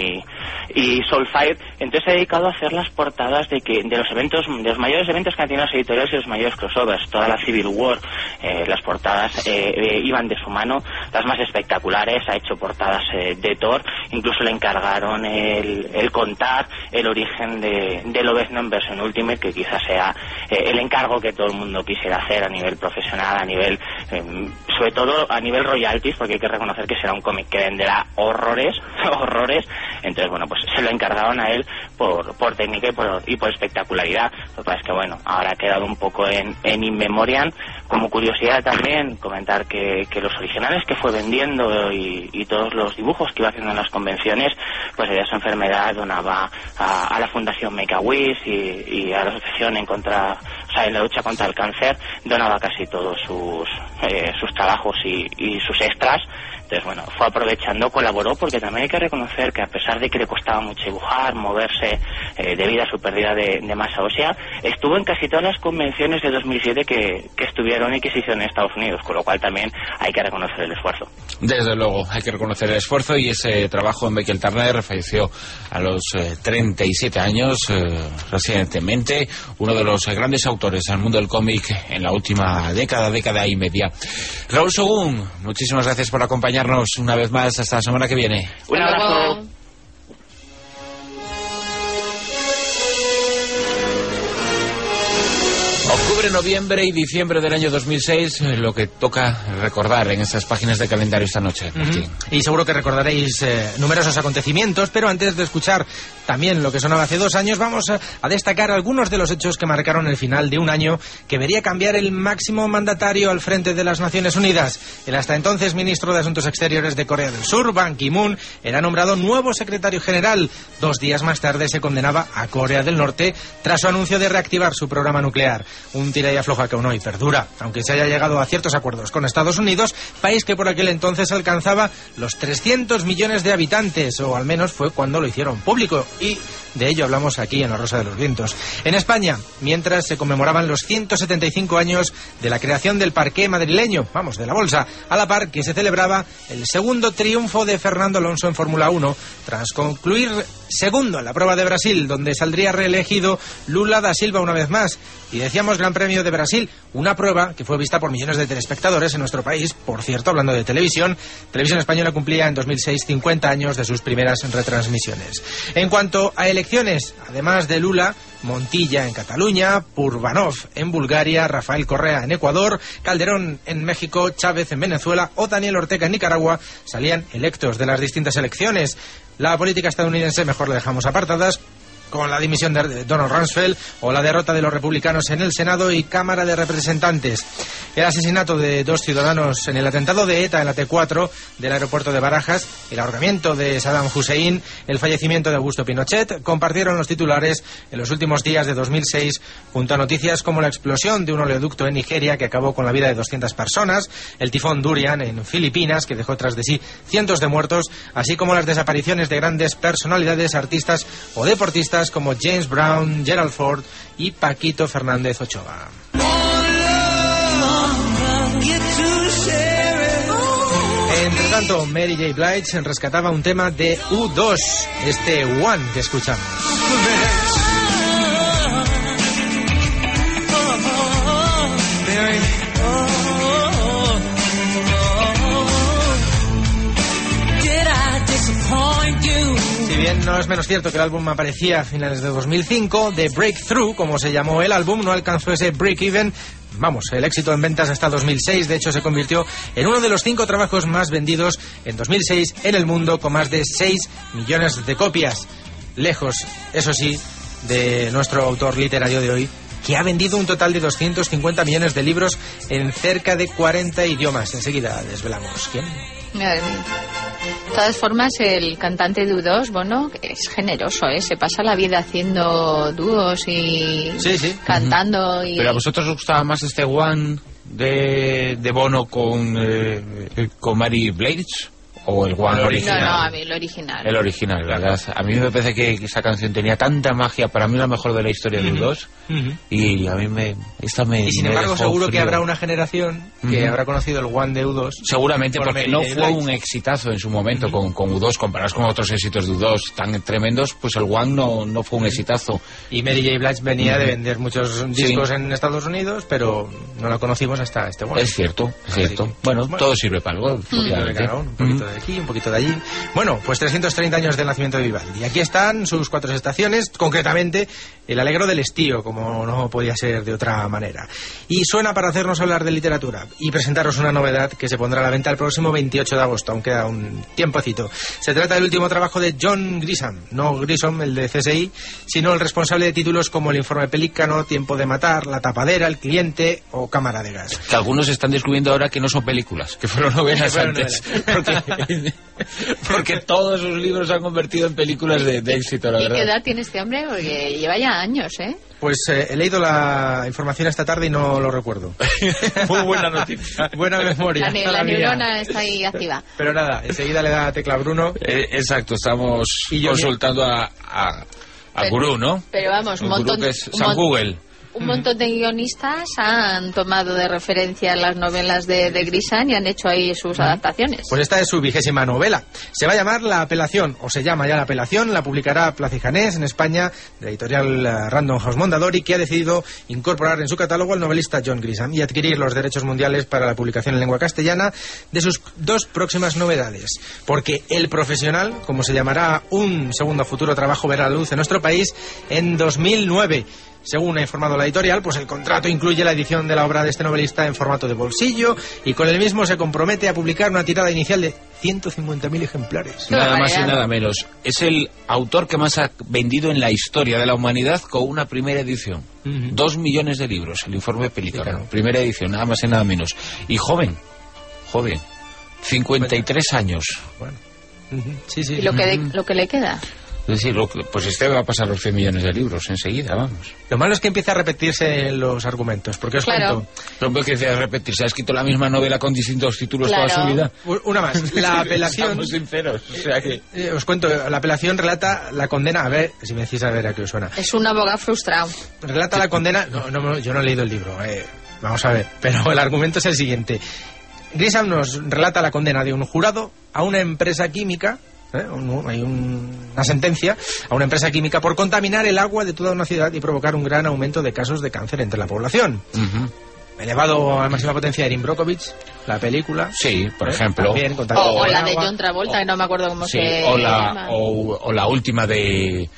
y Soulfire. Entonces se ha dedicado a hacer las portadas de los mayores eventos que han tenido las editoriales y los mayores crossovers. Toda la Civil War, las portadas iban de su mano, las más espectaculares. Ha hecho portadas de Thor, incluso le encargaron el contar el origen de Lobezno en versión Ultimate, que quizás sea el encargo que todo el mundo quisiera hacer a nivel profesional, a nivel sobre todo a nivel royalties, porque hay que reconocer que será un cómic que venderá horrores. Entonces bueno, pues se lo encargaron a él por técnica y por espectacularidad. Lo que pasa es que bueno, ahora ha quedado un poco en in-memoriam. Como curiosidad también comentar que los originales que fue vendiendo y todos los dibujos que iba haciendo en las convenciones, pues debido a su enfermedad donaba a la Fundación Make-A-Wish y a la asociación en la lucha contra el cáncer, donaba casi todos sus trabajos y sus extras. Entonces, bueno, fue aprovechando, colaboró, porque también hay que reconocer que a pesar de que le costaba mucho dibujar, moverse, debido a su pérdida de masa ósea, estuvo en casi todas las convenciones de 2007 que estuvieron y que se hicieron en Estados Unidos, con lo cual también hay que reconocer el esfuerzo. Desde luego, hay que reconocer el esfuerzo, y ese trabajo en Michael Turner falleció a los 37 años, recientemente, uno de los grandes autores al mundo del cómic en la última década y media. Raúl Según, muchísimas gracias por acompañarnos una vez más. Hasta la semana que viene. Un abrazo. Octubre, noviembre y diciembre del año 2006, lo que toca recordar en estas páginas de calendario esta noche. Y seguro que recordaréis numerosos acontecimientos, pero antes de escuchar también lo que sonaba hace 2 años, vamos a destacar algunos de los hechos que marcaron el final de un año que vería cambiar el máximo mandatario al frente de las Naciones Unidas. El hasta entonces ministro de Asuntos Exteriores de Corea del Sur, Ban Ki-moon, era nombrado nuevo secretario general. 2 días más tarde se condenaba a Corea del Norte tras su anuncio de reactivar su programa nuclear. Un un tira y afloja que aún hoy perdura, aunque se haya llegado a ciertos acuerdos con Estados Unidos, país que por aquel entonces alcanzaba los 300 millones de habitantes, o al menos fue cuando lo hicieron público, y de ello hablamos aquí en La Rosa de los Vientos. En España, mientras se conmemoraban los 175 años de la creación del parqué madrileño, vamos, de la Bolsa, a la par que se celebraba el segundo triunfo de Fernando Alonso en Fórmula 1, tras concluir segundo en la prueba de Brasil, donde saldría reelegido Lula da Silva una vez más. Y decíamos Gran Premio de Brasil, una prueba que fue vista por millones de telespectadores en nuestro país. Por cierto, hablando de televisión, Televisión Española cumplía en 2006 50 años de sus primeras retransmisiones. En cuanto a elecciones, además de Lula, Montilla en Cataluña, Purbanov en Bulgaria, Rafael Correa en Ecuador, Calderón en México, Chávez en Venezuela o Daniel Ortega en Nicaragua salían electos de las distintas elecciones. La política estadounidense mejor la dejamos apartadas, con la dimisión de Donald Rumsfeld o la derrota de los republicanos en el Senado y Cámara de Representantes. El asesinato de 2 ciudadanos en el atentado de ETA en la T4 del aeropuerto de Barajas, el ahorcamiento de Saddam Hussein, el fallecimiento de Augusto Pinochet compartieron los titulares en los últimos días de 2006, junto a noticias como la explosión de un oleoducto en Nigeria que acabó con la vida de 200 personas, el tifón Durian en Filipinas que dejó tras de sí cientos de muertos, así como las desapariciones de grandes personalidades, artistas o deportistas como James Brown, Gerald Ford y Paquito Fernández Ochoa. Entre tanto, Mary J. Blige rescataba un tema de U2, este One que escuchamos. Si bien no es menos cierto que el álbum aparecía a finales de 2005, The Breakthrough, como se llamó el álbum, no alcanzó ese break-even. Vamos, el éxito en ventas hasta 2006, de hecho se convirtió en uno de los 5 trabajos más vendidos en 2006 en el mundo, con más de 6 millones de copias. Lejos, eso sí, de nuestro autor literario de hoy, que ha vendido un total de 250 millones de libros en cerca de 40 idiomas. Enseguida desvelamos quién. Madre mía. De todas formas, el cantante de U2, bueno, es generoso, ¿eh? Se pasa la vida haciendo dúos y cantando. Y... ¿Pero a vosotros os gustaba más este One de Bono con Mary Blige? ¿O el One original? No, a mí el original. El original, ¿verdad? A mí me parece que esa canción tenía tanta magia, para mí la mejor de la historia de U2, y a mí esta me... Y sin embargo seguro frío. Que habrá una generación que habrá conocido el One de U2. Seguramente, porque no fue un exitazo en su momento con U2, comparados con otros éxitos de U2 tan tremendos, pues el One no fue un exitazo. Y Mary J. Blige venía de vender muchos discos en Estados Unidos, pero no la conocimos hasta este One. Es cierto, es cierto. Bueno, todo sirve para algo. Un poquito de aquí, un poquito de allí. Bueno, pues 330 años del nacimiento de Vivaldi. Aquí están sus 4 estaciones, concretamente el Allegro del Estío, como no podía ser de otra manera. Y suena para hacernos hablar de literatura y presentaros una novedad que se pondrá a la venta el próximo 28 de agosto, aún queda un tiempocito. Se trata del último trabajo de John Grisham, no Grisham, el de CSI, sino el responsable de títulos como El Informe Pelícano, Tiempo de Matar, La Tapadera, El Cliente o Cámara de Gas. Que algunos están descubriendo ahora que no son películas, que fueron novelas antes. Porque todos sus libros se han convertido en películas de éxito, la verdad. ¿Y qué edad tiene este hombre? Porque lleva ya años, ¿eh? Pues he leído la información esta tarde y no lo recuerdo. Muy buena noticia. Buena memoria. La neurona está ahí activa. Pero nada, enseguida le da tecla a Bruno. Exacto, estamos consultando a Gurú, ¿no? Pero vamos, un montón de... San Google. Un montón de guionistas han tomado de referencia las novelas de Grisham y han hecho ahí sus adaptaciones. Pues esta es su 20ª novela. Se va a llamar La Apelación, o se llama ya La Apelación. La publicará Plaza y Janés en España, de la editorial Random House Mondadori, que ha decidido incorporar en su catálogo al novelista John Grisham y adquirir los derechos mundiales para la publicación en lengua castellana de sus 2 próximas novedades. Porque El Profesional, como se llamará un segundo futuro trabajo, verá la luz en nuestro país en 2009. Según ha informado la editorial, pues el contrato incluye la edición de la obra de este novelista en formato de bolsillo y con el mismo se compromete a publicar una tirada inicial de 150.000 ejemplares. Nada más y nada menos. Es el autor que más ha vendido en la historia de la humanidad con una primera edición. 2 millones de libros, el Informe Pelícano. Primera edición, nada más y nada menos. Y joven. 53 años. Bueno. Sí. ¿Y lo que le queda? Es decir, pues este va a pasar los 100 millones de libros enseguida, vamos. Lo malo es que empieza a repetirse los argumentos, porque os cuento... No puede que repetirse, ha escrito la misma novela con distintos títulos toda su vida. Una más, la apelación... Estamos sinceros, o sea que... os cuento, la apelación relata la condena, a ver, si me decís a ver a qué os suena. Es un abogado frustrado. Relata la condena... No, yo no he leído el libro, vamos a ver, pero el argumento es el siguiente. Grisham nos relata la condena de un jurado a una empresa química... hay una sentencia a una empresa química por contaminar el agua de toda una ciudad y provocar un gran aumento de casos de cáncer entre la población. Elevado a máxima potencia Erin Brockovich, la película. Sí, por ejemplo. También, o la de John Travolta, que no me acuerdo cómo se llama. O la última de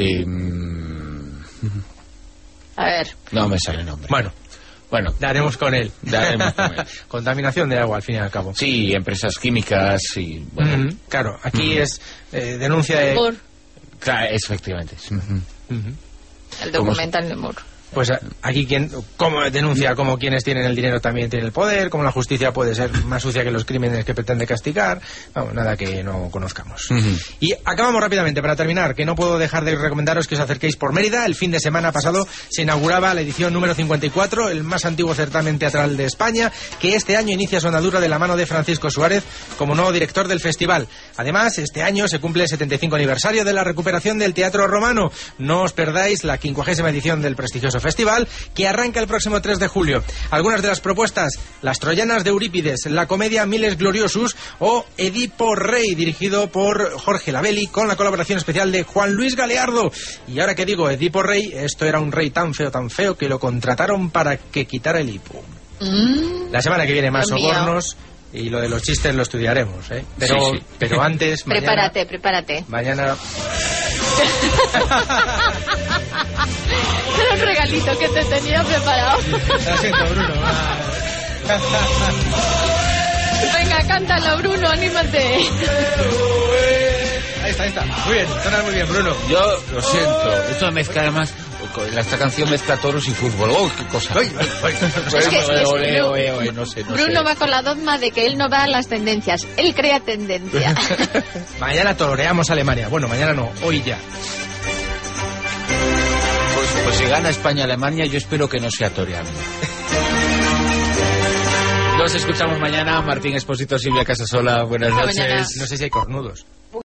a ver. No me sale el nombre. Bueno, daremos con él. Contaminación de agua, al fin y al cabo. Sí, empresas químicas y... Bueno. Claro, aquí es denuncia de... Claro, efectivamente. El documental de Moore. Pues aquí como denuncia como quienes tienen el dinero también tienen el poder, como la justicia puede ser más sucia que los crímenes que pretende castigar, nada que no conozcamos. Y acabamos rápidamente para terminar, que no puedo dejar de recomendaros que os acerquéis por Mérida. El fin de semana pasado se inauguraba la edición número 54, el más antiguo certamen teatral de España, que este año inicia su andadura de la mano de Francisco Suárez como nuevo director del festival. Además, este año se cumple el 75 aniversario de la recuperación del Teatro Romano. No os perdáis la 50ª edición del prestigioso festival, que arranca el próximo 3 de julio. Algunas de las propuestas: Las Troyanas de Eurípides, la comedia Miles Gloriosus o Edipo Rey, dirigido por Jorge Labelli, con la colaboración especial de Juan Luis Galeardo. Y ahora que digo Edipo Rey, esto era un rey tan feo que lo contrataron para que quitara el hipo. La semana que viene más sobornos. Y lo de los chistes lo estudiaremos, pero antes... Prepárate. Mañana... Era un regalito que te tenía preparado. Lo siento, Bruno. Venga, cántalo, Bruno, anímate. Ahí está. Muy bien, suena muy bien, Bruno. Yo lo siento, esto mezcla además... Esta canción mezcla toros y fútbol. ¡Oh, qué cosa! No sé. Bruno va con la dogma de que él no va a las tendencias, él crea tendencia. Mañana toreamos a Alemania. Bueno, mañana no, hoy ya. Pues si gana España-Alemania, yo espero que no sea toreando. Nos escuchamos mañana. Martín Expósito, Silvia Casasola, buenas noches. No sé si hay cornudos.